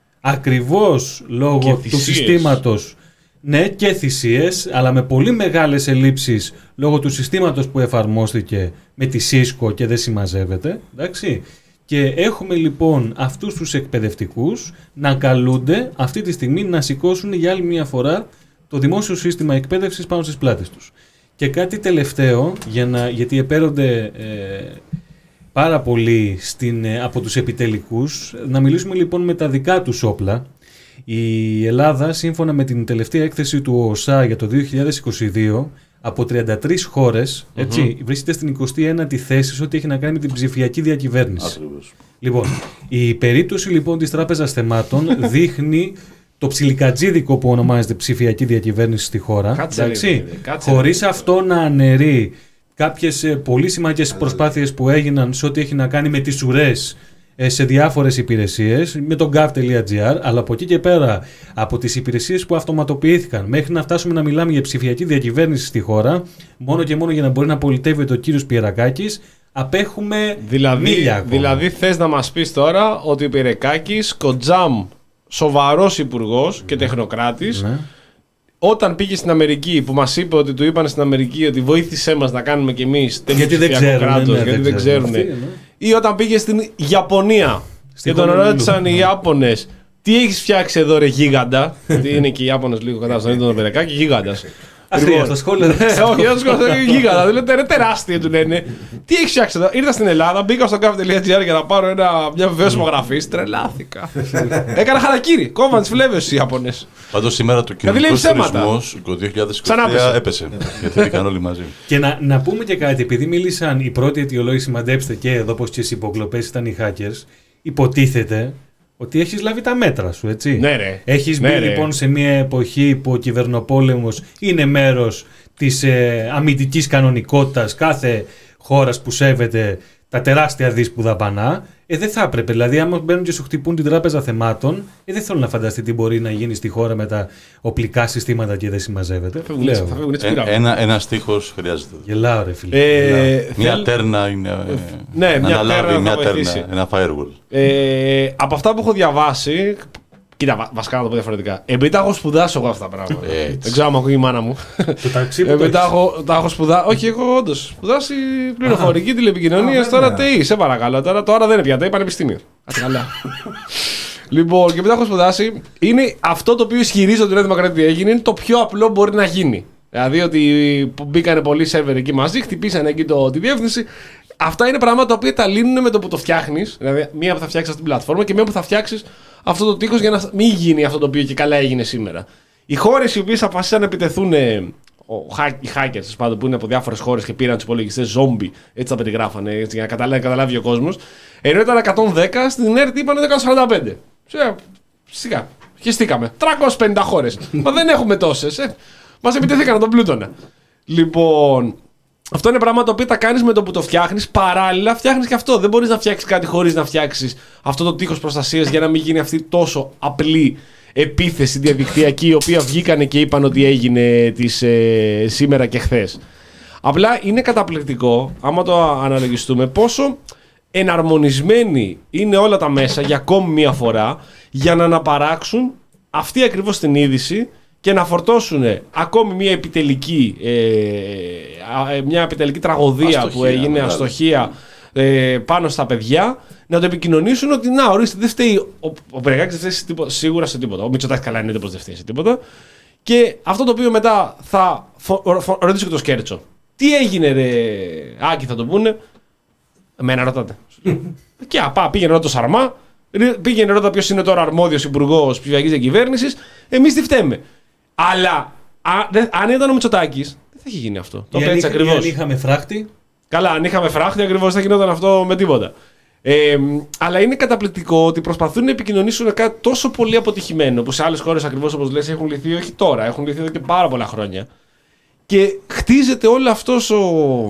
ακριβώς λόγω Και του θυσίες. συστήματος, ναι, και θυσίες, αλλά με πολύ μεγάλες ελλείψεις λόγω του συστήματος που εφαρμόστηκε με τη ΣΥΣΚΟ και δεν συμμαζεύεται, εντάξει. Και έχουμε λοιπόν αυτούς τους εκπαιδευτικούς να καλούνται αυτή τη στιγμή να σηκώσουν για άλλη μια φορά το δημόσιο σύστημα εκπαίδευσης πάνω στις πλάτες τους. Και κάτι τελευταίο, για να, γιατί επέρονται ε, πάρα πολύ στην, ε, από τους επιτελικούς, να μιλήσουμε λοιπόν με τα δικά τους όπλα. Η Ελλάδα, σύμφωνα με την τελευταία έκθεση του ΟΣΑ για το δύο χιλιάδες είκοσι δύο, από τριάντα τρεις χώρες, έτσι, mm-hmm. βρίσκεται στην εικοστή ένατη θέση σε ό,τι έχει να κάνει με την ψηφιακή διακυβέρνηση. Ακριβώς. Λοιπόν, η περίπτωση λοιπόν της Τράπεζας Θεμάτων δείχνει το ψιλικατζίδικο που ονομάζεται ψηφιακή διακυβέρνηση στη χώρα. Κάτσε εντάξει, λίγο, κάτσε χωρίς λίγο. αυτό να αναιρεί κάποιες ε, πολύ σημαντικές προσπάθειες που έγιναν σε ό,τι έχει να κάνει με τις ουρές ε, σε διάφορες υπηρεσίες, με το gov.gr, αλλά από εκεί και πέρα, από τις υπηρεσίες που αυτοματοποιήθηκαν μέχρι να φτάσουμε να μιλάμε για ψηφιακή διακυβέρνηση στη χώρα, μόνο και μόνο για να μπορεί να πολιτεύεται ο κύριος Πιερακάκης, απέχουμε δηλαδή, μίλια ακόμα. Δηλαδή θες να μας πεις τώρα ότι ο Πυρεκάκης, Κοντζάμ, σοβαρός υπουργός και τεχνοκράτης, Ναι. όταν πήγε στην Αμερική, που μας είπε ότι του είπαν στην Αμερική ότι βοήθησέ μας να κάνουμε κι εμείς τέτοιο Γιατί δεν ψηφιακό ξέρουν, κράτος, ναι, γιατί δεν δεν ξέρουν. ξέρουν. Αυτή, ναι. Ή όταν πήγε στην Ιαπωνία Στην και τον Χονολουλού. ρώτησαν οι Ιάπωνες, τι έχεις φτιάξει εδώ ρε γίγαντα. Γιατί είναι και οι Ιάπωνες λίγο κατά στον ίδιο τον Πυρεκάκη, γίγαντας. Αστεία στο σχόλιο. Ε, Όχι, δεν σου κόστο γίγαντα. Δεν λένε τεράστια του λένε. Τι έχει φτιάξει εδώ. Ήρθα στην Ελλάδα, μπήκα στο καφέ.gr για να πάρω ένα, μια βεβαίωση υπογραφή. Τρελάθηκα. Έκανα χαρακίρι. Κόβαν τι φλέβε οι Ιάπωνες. Πάντως σήμερα το Δηλαδή λέει κοινωνικό ψέματα. τουρισμός το δύο χιλιάδες είκοσι Ξανά τρία έπεσε. έπεσε. Γιατί μπήκαν όλοι μαζί. Και να, να πούμε και κάτι, επειδή μίλησαν η πρώτη αιτιολόγηση, μαντέψτε και εδώ πως και στις υποκλοπές ήταν οι hackers, υποτίθεται ότι έχεις λάβει τα μέτρα σου, έτσι. Ναι, ρε. Έχεις Ναι, μπει ρε. λοιπόν σε μια εποχή που ο κυβερνοπόλεμος είναι μέρος της ε, αμυντικής κανονικότητας κάθε χώρας που σέβεται τα τεράστια δις που δαπανά. Ε, δεν θα έπρεπε. Δηλαδή, άμα μπαίνουν και σου χτυπούν την τράπεζα θεμάτων, ε, δεν θέλω να φανταστεί τι μπορεί να γίνει στη χώρα με τα οπλικά συστήματα και δεν συμμαζεύεται. Θα φεύγουν έτσι, θα φεύγουν έτσι Ε, πειράματα. ένα, ένα στίχος χρειάζεται. Γελάω, ρε φίλε. Ε, Μια θέλ- τέρνα είναι. ε, ναι, να μια αναλάβει τέρνα θα μια βοηθήσει. τέρνα, ένα firewall. Ε, από αυτά που έχω διαβάσει. Κοίτα, βα- βασικά να το πω διαφορετικά. Επειδή τα έχω σπουδάσει εγώ αυτά τα πράγματα. Έτσι. Δεν ξέρω αν ακούει η μάνα μου. Το ταξί που Επειδή το τα έχεις. έχω, τα έχω σπουδάσει. Όχι, εγώ όντω σπουδάσει πληροφορική τηλεπικοινωνία. Α, Τώρα βέβαια. ΤΕΙ, σε παρακαλώ. Τώρα, τώρα δεν είναι πια ΤΕΙ, πανεπιστήμιο. Κάτσε καλά. Λοιπόν, και επειδή τα έχω σπουδάσει, είναι αυτό το οποίο ισχυρίζονται ότι η Νέα Δημοκρατία έγινε, είναι το πιο απλό μπορεί να γίνει. Δηλαδή ότι που μπήκανε πολλοί σερβερ εκεί μαζί, χτυπήσανε εκεί το, τη διεύθυνση. Αυτά είναι πράγματα τα οποία τα λύνουν με το που το φτιάχνει. Δηλαδή, μία που θα φτιάξει αυτή την πλατφόρμα και μία που θα φτιάξει αυτό το τείχος για να μην γίνει αυτό το οποίο και καλά έγινε σήμερα. Οι χώρες οι οποίες αποφασίσαν να επιτεθούν, ε, ο, hack- οι hackers τέλος πάντων, που είναι από διάφορες χώρες και πήραν τους υπολογιστές zombie, έτσι τα περιγράφανε, έτσι, για να καταλάβει, καταλάβει ο κόσμος. Ενώ ήταν εκατόν δέκα, στην ΕΡΤ είπαν εκατόν σαράντα πέντε. Σε, σιγά, χεστήκαμε. τριακόσιες πενήντα χώρες. Μα δεν έχουμε τόσες. Ε. Μας επιτεθήκαν να τον πλούτονα. Λοιπόν, αυτό είναι πράγματα τα οποία τα κάνεις με το που το φτιάχνεις. Παράλληλα, φτιάχνεις και αυτό. Δεν μπορείς να φτιάξεις κάτι χωρίς να φτιάξεις αυτό το τείχος προστασίας για να μην γίνει αυτή τόσο απλή επίθεση διαδικτυακή, η οποία βγήκανε και είπαν ότι έγινε της, ε, σήμερα και χθες. Απλά είναι καταπληκτικό, άμα το αναλογιστούμε, πόσο εναρμονισμένοι είναι όλα τα μέσα για ακόμη μία φορά για να αναπαράξουν αυτή ακριβώς την είδηση και να φορτώσουν ακόμη μια επιτελική, ε, μια επιτελική τραγωδία Αστοχία, που έγινε, δηλαδή. αστοχία ε, πάνω στα παιδιά, να το επικοινωνήσουν ότι να, ορίστε, δεν φταίει ο, ο Πυρεκάκης, δεν φταίει σε τίποτα, σίγουρα σε τίποτα. Ο Μητσοτάκης καλά είναι, πως δεν φταίει σε τίποτα. Και αυτό το οποίο μετά θα φο, φο, ρωτήσω και το Σκέρτσο. Τι έγινε, ρε Άκη, θα το πούνε. Εμένα ρωτάτε. Και απά, πήγαινε ρώτα το Σαρμά, πήγαινε ρώτα ποιος είναι τώρα αρμόδιος υπουργός ψηφιακής διακυβέρνησης. Εμείς τι φταίμε. Αλλά α, δε, αν ήταν ο Μητσοτάκης, δεν θα είχε γίνει αυτό. Το Ή είπε αν έτσι είχα- ακριβώς. ή αν είχαμε φράχτη. Καλά, αν είχαμε φράχτη, ακριβώς θα γινόταν αυτό με τίποτα. Ε, αλλά είναι καταπληκτικό ότι προσπαθούν να επικοινωνήσουν κάτι τόσο πολύ αποτυχημένο που σε άλλες χώρες ακριβώς όπως λες έχουν λυθεί όχι τώρα, έχουν λυθεί εδώ και πάρα πολλά χρόνια. Και χτίζεται όλο αυτός ο,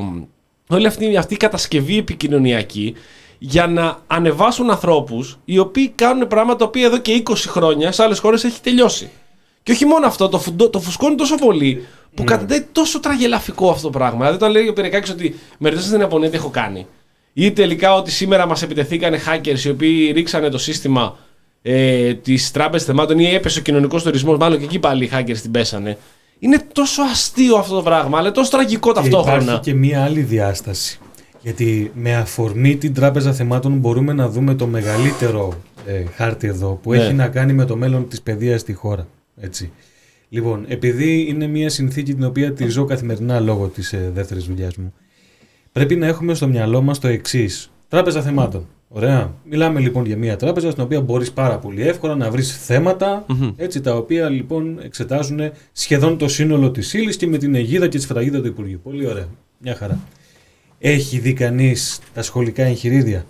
όλη αυτή, αυτή η κατασκευή επικοινωνιακή για να ανεβάσουν ανθρώπους οι οποίοι κάνουν πράγματα τα οποία εδώ και είκοσι χρόνια σε άλλες χώρες έχει τελειώσει. Και όχι μόνο αυτό, το, φουντο, το φουσκώνει τόσο πολύ που mm. καταντάει τόσο τραγελαφικό αυτό το πράγμα. Δηλαδή, όταν λέει ο Πυρεκάκης ότι με ρωτήσατε στην Ιαπωνία τι έχω κάνει, ή τελικά ότι σήμερα μας επιτεθήκανε hackers οι οποίοι ρίξανε το σύστημα ε, της τράπεζας θεμάτων ή έπεσε ο κοινωνικός τουρισμός, μάλλον και εκεί πάλι οι hackers την πέσανε. Είναι τόσο αστείο αυτό το πράγμα, αλλά τόσο τραγικό Και ταυτόχρονα. υπάρχει και μία άλλη διάσταση. Γιατί με αφορμή την Τράπεζα Θεμάτων μπορούμε να δούμε το μεγαλύτερο ε, χάρτη εδώ που Ναι. έχει να κάνει με το μέλλον της παιδείας στη χώρα. Έτσι. Λοιπόν, επειδή είναι μια συνθήκη την οποία τη ζω καθημερινά λόγω της ε, δεύτερης δουλειάς μου, πρέπει να έχουμε στο μυαλό μας το εξής. Τράπεζα Θεμάτων. Ωραία. Μιλάμε λοιπόν για μια τράπεζα στην οποία μπορείς πάρα πολύ εύκολα να βρεις θέματα, Mm-hmm. έτσι, τα οποία λοιπόν εξετάζουν σχεδόν το σύνολο της ύλης και με την αιγίδα και τη σφραγίδα του Υπουργείου. Πολύ ωραία. Μια χαρά. Έχει δει κανείς τα σχολικά εγχειρίδια?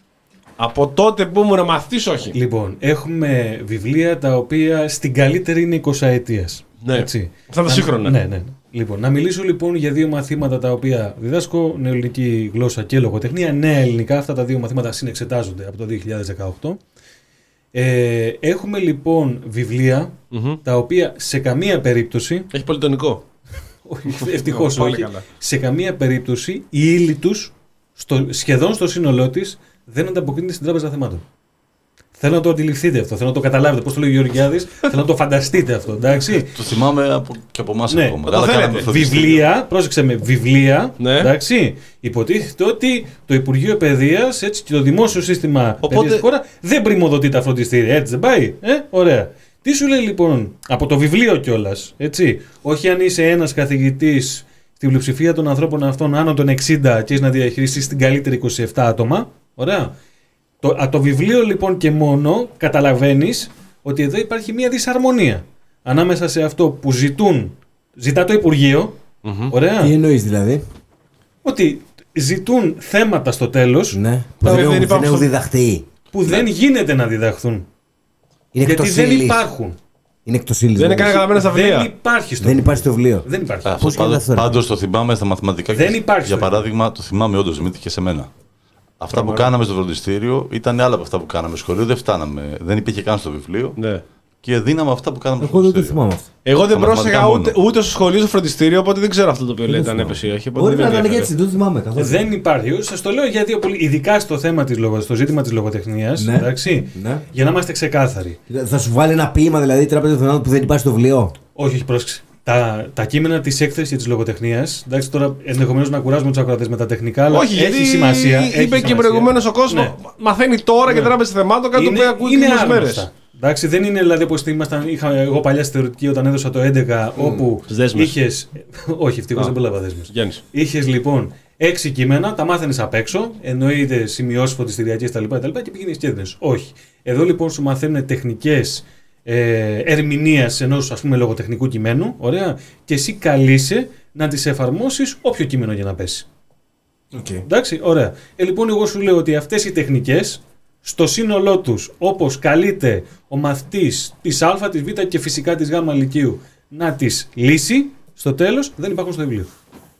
Από τότε που ήμουν μαθητής, όχι. Λοιπόν, έχουμε βιβλία τα οποία στην καλύτερη είναι εικοσαετίας. Ναι. Έτσι. Αυτά τα Να- σύγχρονα. Ναι, ναι. Λοιπόν, να μιλήσω λοιπόν για δύο μαθήματα τα οποία διδάσκω, νεοελληνική γλώσσα και λογοτεχνία. Νέα ελληνικά, αυτά τα δύο μαθήματα συνεξετάζονται από το δύο χιλιάδες δεκαοκτώ. Ε, έχουμε λοιπόν βιβλία Mm-hmm. τα οποία σε καμία περίπτωση, Έχει πολυτονικό. ευτυχώς Πάλι όχι, καλά. σε καμία περίπτωση η ύλη τους στο, σχεδόν στο σύνολό της δεν ανταποκρίνεται στην Τράπεζα Θεμάτων. Θέλω να το αντιληφθείτε αυτό, θέλω να το καταλάβετε. Πώς το λέει ο Γεωργιάδης, θέλω να το φανταστείτε αυτό. Εντάξει. Το θυμάμαι από, και από εμάς ναι, ακόμα. το βιβλία, πρόσεξε με, βιβλία. Ναι. Εντάξει. Υποτίθεται ότι το Υπουργείο Παιδείας έτσι, και το δημόσιο σύστημα Οπότε... παιδείας χώρα δεν πρημοδοτεί τα φροντιστήρια. Έτσι δεν πάει. Ε, ωραία. Τι σου λέει λοιπόν, από το βιβλίο κιόλας, έτσι. Όχι αν είσαι ένας καθηγητής στην πλειοψηφία των ανθρώπων αυτών άνω των εξήντα και έχεις να διαχειριστείς την καλύτερη είκοσι επτά άτομα. Ωραία. Το, από το βιβλίο λοιπόν και μόνο καταλαβαίνεις ότι εδώ υπάρχει μια δυσαρμονία ανάμεσα σε αυτό που ζητούν, ζητά το Υπουργείο. Mm-hmm. Ωραία. Τι εννοείς δηλαδή? Ότι ζητούν θέματα στο τέλος ναι, που δεν, δεν, δεν έχουν διδαχθεί. Που ναι. δεν γίνεται να διδαχθούν. Είναι γιατί δεν ύλης. Υπάρχουν. Είναι εκτός ύλης. Δεν είναι καν γραμμένα στα βιβλία. Δεν υπάρχει στο δεν υπάρχει στο βιβλίο. Δεν υπάρχει. Αυτό πάντως, πάντως το θυμάμαι στα μαθηματικά. Δεν και, υπάρχει. Για παράδειγμα, το θυμάμαι όντως, Δημήτρη, και σε μένα. Αυτά που κάναμε στο φροντιστήριο ήταν άλλα από αυτά που κάναμε στο σχολείο. Δεν φτάναμε. Δεν υπήρχε καν στο βιβλίο. Ναι. Και δίναμε αυτά που κάναμε στο Εγώ δεν το θυμάμαι αυτό. Εγώ δεν πρόσεχα ούτε, ούτε στο σχολείο, στο φροντιστήριο, οπότε δεν ξέρω αυτό το οποίο λέτε αν έπεσε ή όχι. Μπορεί να ήταν και έτσι, δεν το θυμάμαι καθόλου. Δεν υπάρχει. Σας το λέω γιατί ειδικά στο θέμα της λογο, στο ζήτημα της λογοτεχνίας. Ναι. Εντάξει, ναι. Για να είμαστε ξεκάθαροι. Θα σου βάλει ένα ποίημα δηλαδή η Τράπεζα Θεμάτων που δεν υπάρχει στο βιβλίο. Όχι, όχι, πρόσεξε. Τα, τα κείμενα της έκθεσης και της λογοτεχνίας, εντάξει, τώρα ενδεχομένως να κουράζουμε τους ακροατές με τα τεχνικά, αλλά όχι, έχει σημασία. Είπε έχει και σημασία. προηγουμένως ο κόσμος, ναι. μαθαίνει τώρα ναι. για Τράπεζα Θεμάτων κάτι που ακούει είναι τις μέρες. Εντάξει, δεν είναι δηλαδή όπως ήμασταν, είχα εγώ παλιά στη θεωρητική όταν έδωσα το έντεκα, mm. όπου είχες. Όχι, ευτυχώς δεν πρόλαβα δέσμες. Είχες λοιπόν έξι κείμενα, τα μάθαινες απ' έξω, εννοείται σημειώσεις φροντιστηριακές κτλ. Και πήγαινες και έδινες. Όχι. Εδώ λοιπόν σου μαθαίνουν τεχνικές ε, ερμηνείας ενός ας πούμε λογοτεχνικού κειμένου, ωραία, και εσύ καλείσαι να τις εφαρμόσεις όποιο κείμενο για να πέσει. Okay. Εντάξει, ωραία. Ε, λοιπόν, εγώ σου λέω ότι αυτές οι τεχνικές στο σύνολό τους, όπως καλείται ο μαθητής της Α, της Β και φυσικά της Γ λυκείου να τις λύσει, στο τέλος δεν υπάρχουν στο βιβλίο.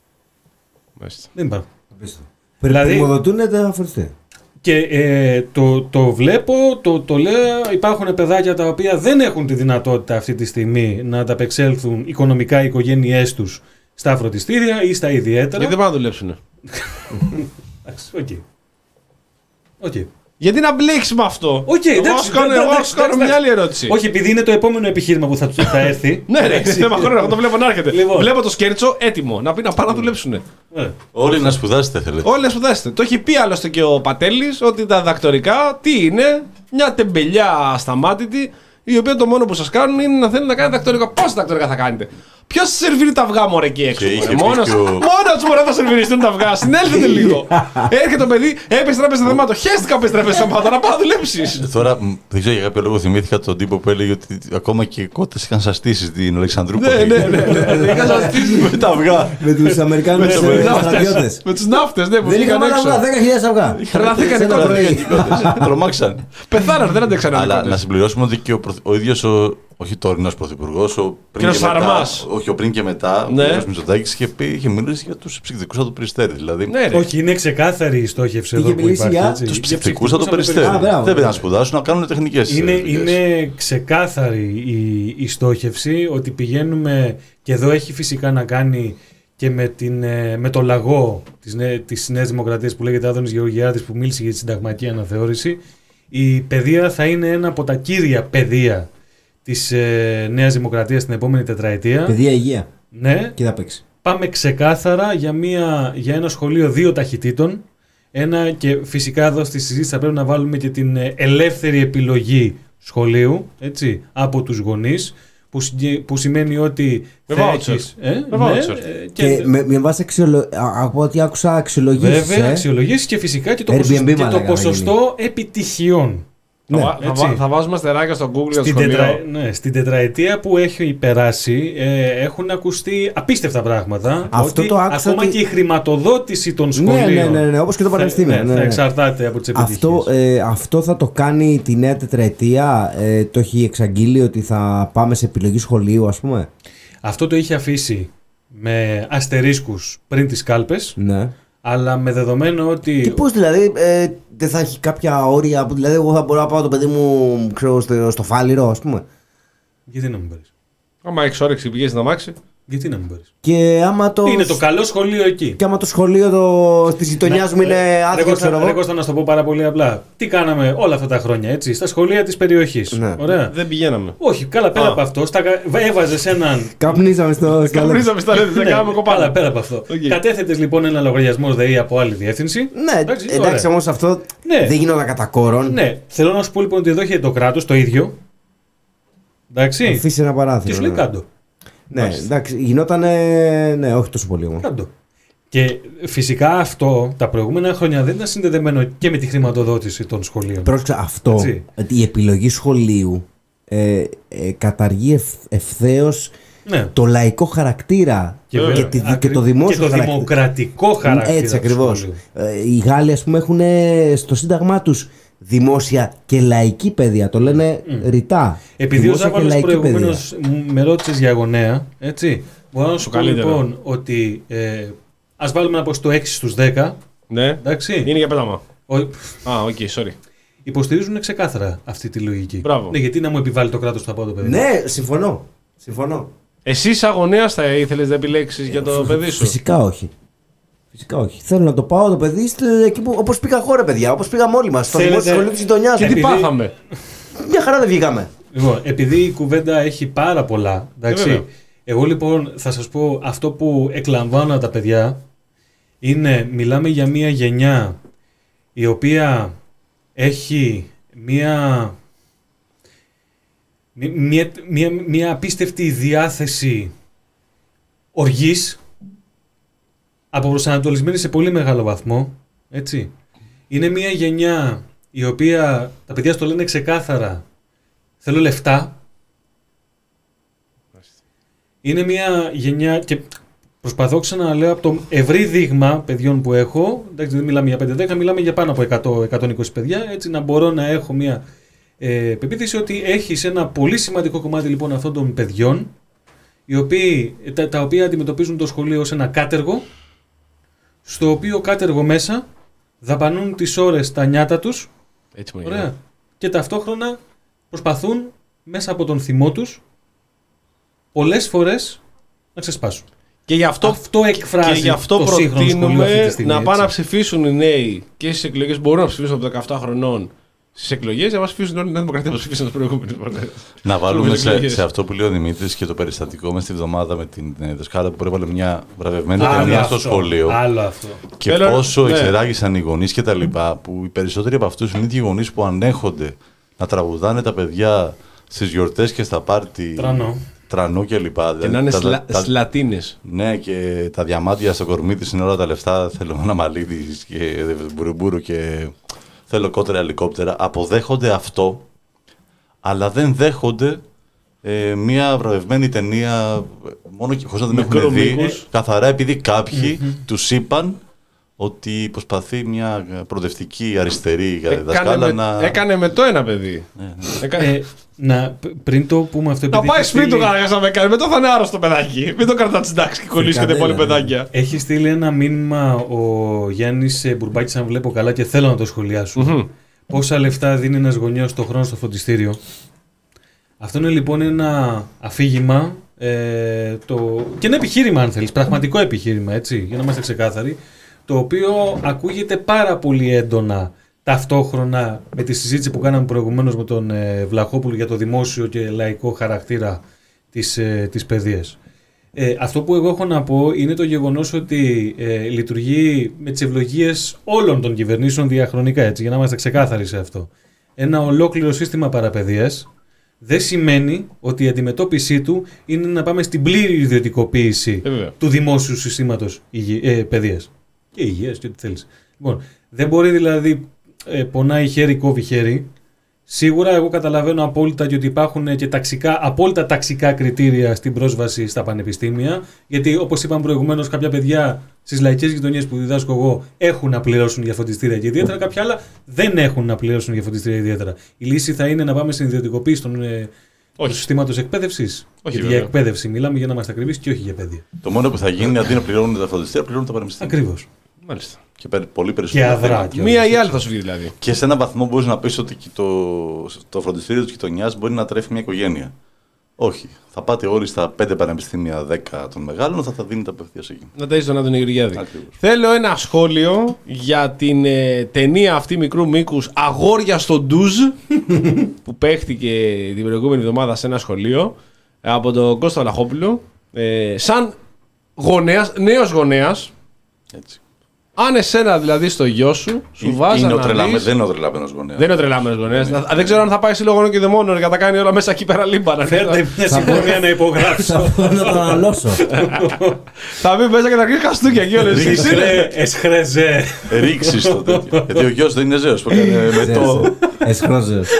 Μάλιστα. Δεν υπάρχουν. Δηλαδή, πρημοδοτούν τα φροντιστήρια. Και ε, το, το βλέπω, το, το λέω, υπάρχουν παιδάκια τα οποία δεν έχουν τη δυνατότητα αυτή τη στιγμή να ανταπεξέλθουν οικονομικά οι οικογένειές τους στα φροντιστήρια ή στα ιδιαίτερα. Γιατί δεν πάνε να δουλέψουνε. Οκ. Οκ. Γιατί να μπλέξει με αυτό. Okay, εγώ σου κάνω, εγώ σου κάνω μια άλλη ερώτηση. Όχι, επειδή είναι το επόμενο επιχείρημα που θα, θα έρθει. Ναι, ναι, είναι θέμα χρόνου. Εγώ το βλέπω να έρχεται. Λοιπόν. Βλέπω το σκέρτσο έτοιμο να πει να πάνε να δουλέψουν. Yeah. Όλοι να σπουδάσετε θέλετε. Όλοι να σπουδάσετε. Το έχει πει άλλωστε και ο Πατέλης ότι τα δακτορικά τι είναι, μια τεμπελιά ασταμάτητη, η οποία το μόνο που σας κάνουν είναι να θέλουν να κάνετε δακτορικά. Πόσα δακτορικά θα κάνετε? Ποιος σερβίρει τα αυγά μωρέ εκεί έξω? Μόνος μωρέ θα σερβιριστούν τα αυγά. Συνέλθετε λίγο. Έρχεται το παιδί, έπεσε Τράπεζα Θεμάτων. Χαίστηκα που έπεσε Τράπεζα Θεμάτων. Να πάω να δουλέψεις. Τώρα δεν ξέρω για κάποιο λόγο θυμήθηκα τον τύπο που έλεγε ότι ακόμα και οι κότες είχαν σαστήσει στην Αλεξανδρούπολη. Ναι, ναι, ναι. Είχαν σαστήσει με τα αυγά. Με τους Αμερικάνους στρατιώτες. Με τους ναύτες. Δεν είχαν αυγά, δέκα χιλιάδες αυγά. Χαλάθηκαν οι κότες. Τρομάξαν. Πεθάναν, δεν αντέξαν. Αλλά να συμπληρώσουμε ότι και ο ίδιος ο. Όχι τωρινός πρωθυπουργός, ο πριν και μετά, όχι ο πριν και μετά, ναι. Ο κ. Μητσοτάκης είχε, είχε μιλήσει για τους ψυχτικούς από το Περιστέρι. Δηλαδή. Ναι, όχι, είναι ξεκάθαρη η στόχευση εδώ που υπάρχει. Για τους ψυχτικούς από το Περιστέρι. Δεν πρέπει να σπουδάσουν, να κάνουν τεχνικές. Είναι, είναι ξεκάθαρη η, η στόχευση ότι πηγαίνουμε, και εδώ έχει φυσικά να κάνει και με, την, με το λαγό της, της Νέας Δημοκρατίας που λέγεται Άδωνης Γεωργιάδης, που μίλησε για τη συνταγματική αναθεώρηση. Η παιδεία θα είναι ένα από τα κύρια παιδεία της ε, Νέας Δημοκρατίας την επόμενη τετραετία. Παιδεία υγεία. Ναι. Και θα παίξει. Πάμε ξεκάθαρα για, μια, για ένα σχολείο δύο ταχυτήτων. Ένα, και φυσικά εδώ στη συζήτηση θα πρέπει να βάλουμε και την ελεύθερη επιλογή σχολείου, έτσι, από τους γονείς, που, που σημαίνει ότι με θα voucher. έχεις, ε, με ναι, voucher. και, και με, με βάση αξιολο... από ό,τι άκουσα αξιολογήσεις. Βέβαια, ε? αξιολογήσεις και φυσικά και το, Airbnb, ποσοστό, και το λέγαμε, ποσοστό επιτυχιών. Ναι, θα, θα, θα βάζουμε αστεράκια στο Google για το σχολείο. Τετρα... Ναι, στην τετραετία που έχει περάσει ε, έχουν ακουστεί απίστευτα πράγματα. Αυτό ότι το άκουσα ακόμα ότι... και η χρηματοδότηση των σχολείων. Ναι, ναι, ναι, ναι, όπως και το πανεπιστήμιο. Θα, ναι, ναι, ναι. θα εξαρτάται από τις επιτυχίες. Αυτό, ε, αυτό θα το κάνει τη νέα τετραετία. Ε, το έχει εξαγγείλει ότι θα πάμε σε επιλογή σχολείου, ας πούμε. Αυτό το είχε αφήσει με αστερίσκους πριν τις κάλπες. Ναι. Αλλά με δεδομένο ότι. Και πώς δηλαδή, ε, δεν θα έχει κάποια όρια που δηλαδή εγώ θα μπορώ να πάω το παιδί μου ξέρω, στο, στο Φάληρο, ας πούμε. Γιατί να μην πάρεις? Άμα έχεις όρεξη, πηγαίνεις να μάξει. Γιατί να μην πάρεις? Και άμα το... Είναι το καλό σχολείο εκεί. Και άμα το σχολείο το... τη γειτονιά μου είναι άδικο, ξέρω εγώ. Εγώ θα να σου το πω πάρα πολύ απλά. Τι κάναμε όλα αυτά τα χρόνια, έτσι, στα σχολεία της περιοχής. Ναι. Ωραία. Δεν πηγαίναμε. Όχι, καλά, πέρα Α. από αυτό, στα... έβαζες έναν. Καπνίζαμε στο. Καπνίζαμε στα λέτε, δεν Ναι, κάναμε κοπάλα. καλά, πέρα από αυτό. Okay. Κατέθετες λοιπόν ένα λογαριασμό ΔΕΗ από άλλη διεύθυνση. Ναι, Εντάξει, εντάξει, όμως αυτό Ναι. δεν γινόταν κατά κόρον. Ναι, θέλω να σου πω λοιπόν ότι εδώ είχε το κράτος το ίδιο. Εντάξει. Αφήσει ένα παράθυρο. Και σου λέει ναι. κάντο. Ναι, εντάξει, γινόταν. Ναι, όχι τόσο πολύ όμως. Κάντο. Και φυσικά αυτό τα προηγούμενα χρόνια δεν ήταν συνδεδεμένο και με τη χρηματοδότηση των σχολείων. Πρόσεξε αυτό. Έτσι. Ότι η επιλογή σχολείου ε, ε, καταργεί ευ, ευθέως Ναι. το λαϊκό χαρακτήρα Και, και, βέβαια, τη, ακρι- και το δημόσιο και το χαρακτήρα. δημοκρατικό χαρακτήρα. Έτσι του ακριβώς. σχολείου. Ε, οι Γάλλοι, ας πούμε, έχουν στο σύνταγμά τους δημόσια και λαϊκή παιδεία. Το λένε ρητά. Επειδή ο Δημόσια και Ζάβαλος λαϊκή προηγουμένως μου- με ρώτησες για γονέα, έτσι, μπορώ να σου πω καλύτερο. λοιπόν ότι ε, ας βάλουμε να πω στο έξι στους δέκα, Ναι. εντάξει, Είναι για πέταμα. ο, Α, οκ, sorry. υποστηρίζουν ξεκάθαρα αυτή τη λογική. Μπράβο. Ναι, γιατί να μου επιβάλλει το κράτος που θα πάω το παιδί. Ναι, συμφωνώ. Συμφωνώ. Εσύ, σαν γονέας, θα ήθελες να επιλέξεις για το παιδί σου? Φυσικά όχι. Φυσικά όχι. Θέλω να το πάω το παιδί στο- εκεί που, όπως πήγα εγώ, ρε παιδιά, όπως πήγαμε όλοι μας. Στο Θέλετε- δημόσιο σχολείο της γειτονιάς. Και τι Επειδή- πάθαμε? Μια χαρά δεν βγήκαμε. Λοιπόν, επειδή η κουβέντα έχει πάρα πολλά, εντάξει, βέβαια. εγώ λοιπόν θα σας πω αυτό που εκλαμβάνω από τα παιδιά είναι, μιλάμε για μια γενιά η οποία έχει μια, μια, μια, μια απίστευτη διάθεση οργής, αποπροσανατολισμένη σε πολύ μεγάλο βαθμό, έτσι. Είναι μια γενιά η οποία, τα παιδιά στο λένε ξεκάθαρα, θέλω λεφτά. Είναι μια γενιά και προσπαθώ ξαναλέω από το ευρύ δείγμα παιδιών που έχω, εντάξει, δεν μιλάμε για πέντε δέκα, μιλάμε για πάνω από εκατό με εκατόν είκοσι παιδιά, έτσι να μπορώ να έχω μια ε, πεποίθηση ότι έχεις ένα πολύ σημαντικό κομμάτι λοιπόν αυτών των παιδιών, οι οποίοι, τα, τα οποία αντιμετωπίζουν το σχολείο ως ένα κάτεργο, στο οποίο κάτεργο μέσα δαπανούν τις ώρες τα νιάτα τους. Έτσι μου Ωραία. Και ταυτόχρονα προσπαθούν μέσα από τον θυμό τους πολλές φορές να ξεσπάσουν. Και γι' αυτό, Αυτό εκφράζει και γι' αυτό το σύγχρονο σχολείο αυτή τη προτείνουμε στιγμή, να πάνε έτσι. να ψηφίσουν οι νέοι και στις εκλογές. Μπορούν να ψηφίσουν από δεκαεπτά χρονών στις εκλογές, να μας ψηφίσουν όλοι οι Νέα Δημοκρατία που ψήφισαν τις προηγούμενες φορές. Να βάλουμε σε, εκλογές. σε αυτό που λέει ο Δημήτρης και το περιστατικό μες στη βδομάδα με την ε, δασκάλα που προέβαλε μια βραβευμένη Άλλο ταινία στο αυτό, σχολείο. Άλλο αυτό. Και Θέλω- πόσο ναι. εξεράγησαν οι γονείς και τα λοιπά, που οι περισσότεροι από αυτούς είναι οι ίδιοι γονείς που ανέχονται να τραγουδάνε τα παιδιά στις γιορτές και στα πάρτι. Τρανό. Τρανό και λοιπά. Και να είναι Τα- σλα, τα- σλατίνες. Ναι, και τα διαμάντια στο κορμί της είναι όλα τα λεφτά. Θέλω ένα μαλλίδι και μπουρουμπουρου και θέλω κότερα ελικόπτερα. Αποδέχονται αυτό, αλλά δεν δέχονται ε, μια βραβευμένη ταινία μόνο και χωρίς να την Μικρό έχουν δει. μήκος. Καθαρά επειδή κάποιοι τους είπαν ότι προσπαθεί μια προοδευτική αριστερή δασκάλα Έκανε, με, να. έκανε με το ένα παιδί. Ναι, ναι. Έκανε... Ε, να, π- πριν το πούμε αυτό, να επειδή πάει έχει σπίτι του στείλει- κανένα να με κάνει. Μετά θα είναι άρρωστο παιδάκι. Μην το κρατά τη τάξη και κολλήσει και τα Φρικαντέλα, υπόλοιπα ναι. παιδάκια. Έχει στείλει ένα μήνυμα ο Γιάννης Μπουρμπάκης, αν βλέπω καλά, και θέλω να το σχολιάσω. Μμμ. Πόσα λεφτά δίνει ένας γονιός το χρόνο στο φροντιστήριο. Αυτό είναι λοιπόν ένα αφήγημα ε, το... και ένα επιχείρημα, αν θέλεις, πραγματικό επιχείρημα, έτσι, για να είμαστε ξεκάθαροι, το οποίο ακούγεται πάρα πολύ έντονα ταυτόχρονα με τη συζήτηση που κάναμε προηγουμένως με τον ε, Βλαχόπουλο για το δημόσιο και λαϊκό χαρακτήρα της, ε, της παιδείας. Ε, αυτό που εγώ έχω να πω είναι το γεγονός ότι ε, λειτουργεί με τις ευλογίες όλων των κυβερνήσεων διαχρονικά, έτσι, για να είμαστε ξεκάθαροι σε αυτό. Ένα ολόκληρο σύστημα παραπαιδείας δεν σημαίνει ότι η αντιμετώπιση του είναι να πάμε στην πλήρη ιδιωτικοποίηση Ε, βέβαια. του δημόσιου συστήματος υγε... ε, παιδείας. Και υγείας και ό,τι θέλεις. Λοιπόν, δεν μπορεί δηλαδή ε, πονάει χέρι, κόβει χέρι. Σίγουρα εγώ καταλαβαίνω απόλυτα και ότι υπάρχουν και ταξικά, απόλυτα ταξικά κριτήρια στην πρόσβαση στα πανεπιστήμια. Γιατί όπως είπαμε προηγουμένως, κάποια παιδιά στις λαϊκές γειτονιές που διδάσκω εγώ έχουν να πληρώσουν για φροντιστήρια και ιδιαίτερα, κάποια άλλα δεν έχουν να πληρώσουν για φροντιστήρια ιδιαίτερα. Η λύση θα είναι να πάμε στην ιδιωτικοποίηση των, ε, του συστήματος εκπαίδευσης. Όχι, Γιατί βέβαια. για εκπαίδευση μιλάμε, για να είμαστε ακριβείς, και όχι για παιδεία. Το μόνο που θα γίνει είναι αντί να πληρώνουν τα φροντιστήρια, πληρώνουν τα πανεπιστήμια. Ακριβώς. Μάλιστα. Και περ- πολύ Και περισσότερο. αδρά. και Μία όλες. ή άλλη θα σου βγει δηλαδή. Και σε έναν βαθμό μπορεί να πει ότι και το, το φροντιστήριο τη γειτονιά μπορεί να τρέφει μια οικογένεια. Όχι. Θα πάτε όλοι στα πέντε πανεπιστήμια, δέκα των μεγάλων, θα τα δίνετε απευθείας εκεί. Να τα είσαι τον Άδωνη Γεωργιάδη. Θέλω ένα σχόλιο για την ε, ταινία αυτή μικρού μήκους Αγόρια στο Ντουζ που παίχτηκε την προηγούμενη εβδομάδα σε ένα σχολείο από τον Κώστα Βλαχόπουλο. Ε, σαν γονέας, νέος γονέας. Έτσι. Αν εσένα δηλαδή στο γιο σου, σου βάζει να τρελάμε, δεις... Δεν είναι ο τρελαμένος γονέας. Δεν είναι ο τρελαμένος γονέας. Ναι, δεν ξέρω αν θα πάει σύλλογο γονέων και δαιμόνων για να τα κάνει όλα μέσα εκεί πέρα λίμπανα. Φέρτε μια συμφωνία να υπογράψω. Θα πω να τον αναλώσω. Θα μπει μέσα και θα αρχίσει χαστούκια εκεί όλες. Εσχρεζέ. Ρίξεις το τέτοιο. Γιατί ο γιος δεν είναι ζέος. Εσχρόζες.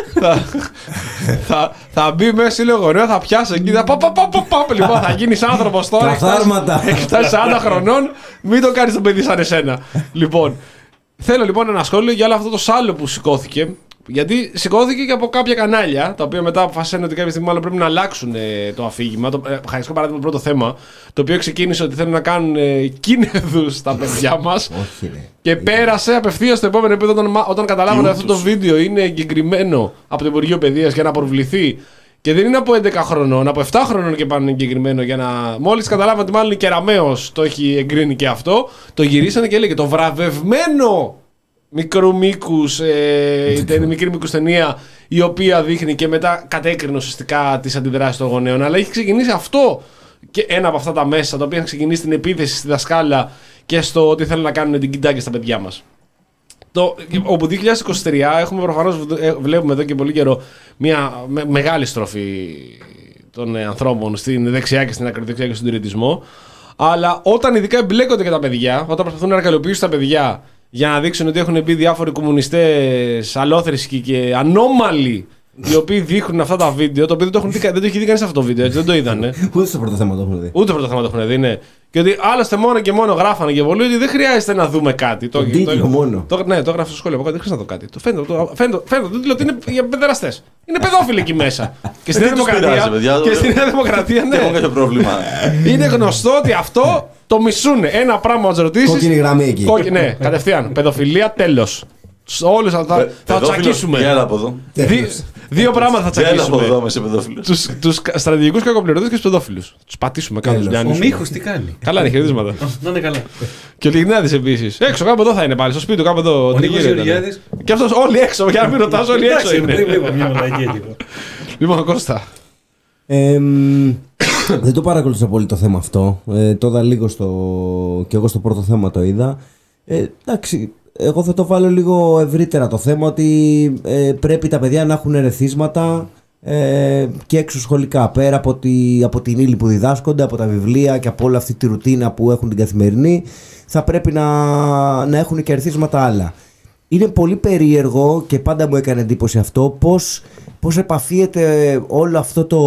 Θα μπει μέσα σύλλογο γονέων, θα πιάσει εκεί. Θα γίνει άνθρωπος τώρα. Έχει φτάσει σαράντα χρονών. Μην το κάνει το παιδί σαν εσένα. Λοιπόν, θέλω λοιπόν ένα σχόλιο για όλο αυτό το σάλο που σηκώθηκε. Γιατί σηκώθηκε και από κάποια κανάλια, τα οποία μετά αποφασίσαν ότι κάποια στιγμή μάλλον πρέπει να αλλάξουν ε, το αφήγημα. Το, ε, χαριστικό παράδειγμα, το πρώτο θέμα, το οποίο ξεκίνησε ότι θέλουν να κάνουν ε, κίνεδους στα παιδιά μας. Και πέρασε απευθείας στο επόμενο επίπεδο όταν, όταν καταλάβανε αυτό το βίντεο είναι εγκεκριμένο από το Υπουργείο Παιδείας για να προβληθεί. Και δεν είναι από έντεκα χρονών, από επτά χρονών και πάνω εγκεκριμένο για να. Μόλις καταλάβανε ότι μάλλον η Κεραμέως το έχει εγκρίνει και αυτό, το γυρίσανε και έλεγε το βραβευμένο μικρού μήκους, ε, μικρή μήκους ταινία, η οποία δείχνει και μετά κατέκρινε ουσιαστικά τις αντιδράσεις των γονέων. Αλλά έχει ξεκινήσει αυτό και ένα από αυτά τα μέσα, τα οποία έχει ξεκινήσει την επίθεση στη δασκάλα και στο ότι θέλουν να κάνουν την κοιτάκια στα παιδιά μας. Το, όπου δύο χιλιάδες είκοσι τρία έχουμε προφανώς, βλέπουμε εδώ και πολύ καιρό μια με, μεγάλη στροφή των ανθρώπων στην δεξιά και στην ακροδεξιά και στον τηρητισμό. Αλλά όταν ειδικά εμπλέκονται και τα παιδιά, όταν προσπαθούν να εργαλειοποιήσουν τα παιδιά για να δείξουν ότι έχουν μπει διάφοροι κομμουνιστές, αλόθρησκοι και ανώμαλοι, οι οποίοι δείχνουν αυτά τα βίντεο, το οποίο δεν το, έχουν δει, δεν το έχει δει κανείς αυτό το βίντεο, έτσι, δεν το είδανε. Ούτε στο πρώτο θέμα το έχουν δει. Ούτε στο πρώτο θέμα το έχουν δει, ναι. Και ότι άλλωστε μόνο και μόνο γράφανε και πολλοί ότι δεν χρειάζεται να δούμε κάτι. Το τίτλο μόνο. Το, ναι, το έγραφε στο σχόλιο. Δεν χρειάζεται να δω κάτι. Το φαίνεται το, φαίνεται, φαίνεται, το τίτλο ότι είναι για παιδεραστές. Είναι παιδόφιλοι εκεί μέσα. Και στην Νέα Δημοκρατία. Και στην Νέα Δημοκρατία, ναι. Έχω κάποιο πρόβλημα. Είναι γνωστό ότι αυτό το μισούν. Ένα πράγμα να του ρωτήσει. Κόκκινη γραμμή εκεί. Ναι, κατευθείαν. Παιδοφιλία, τέλος. Όλους θα, θα, θα τους τσακίσουμε. Για από εδώ. Δι, δύο πράγματα θα τσακίσουμε. Για από εδώ τους, τους στρατηγικούς κακοπληρωτές και τους παιδόφιλους. Τους πατήσουμε κάτω. Ο Μίχος τι κάνει. Καλά είναι, χαιρετίσματα. Να είναι καλά. Και ο Λιγνάδης επίσης. Έξω κάπου εδώ θα είναι πάλι. Στο σπίτι του κάπου εδώ. Ο Νίκος Γεωργιάδης. Και αυτός όλοι έξω. Για να μην ρωτάς, όλοι έξω είναι. Λοιπόν, Κώστα. Δεν το παρακολούθησα πολύ το θέμα αυτό. Το είδα λίγο στο. Και εγώ στο πρώτο θέμα το είδα. Εντάξει. Εγώ θα το βάλω λίγο ευρύτερα το θέμα ότι ε, πρέπει τα παιδιά να έχουν ερεθίσματα ε, και εξωσχολικά πέρα από, τη, από την ύλη που διδάσκονται, από τα βιβλία και από όλη αυτή τη ρουτίνα που έχουν την καθημερινή, θα πρέπει να, να έχουν και ερεθίσματα άλλα. Είναι πολύ περίεργο και πάντα μου έκανε εντύπωση αυτό πώς, πώς επαφίεται όλο αυτό το,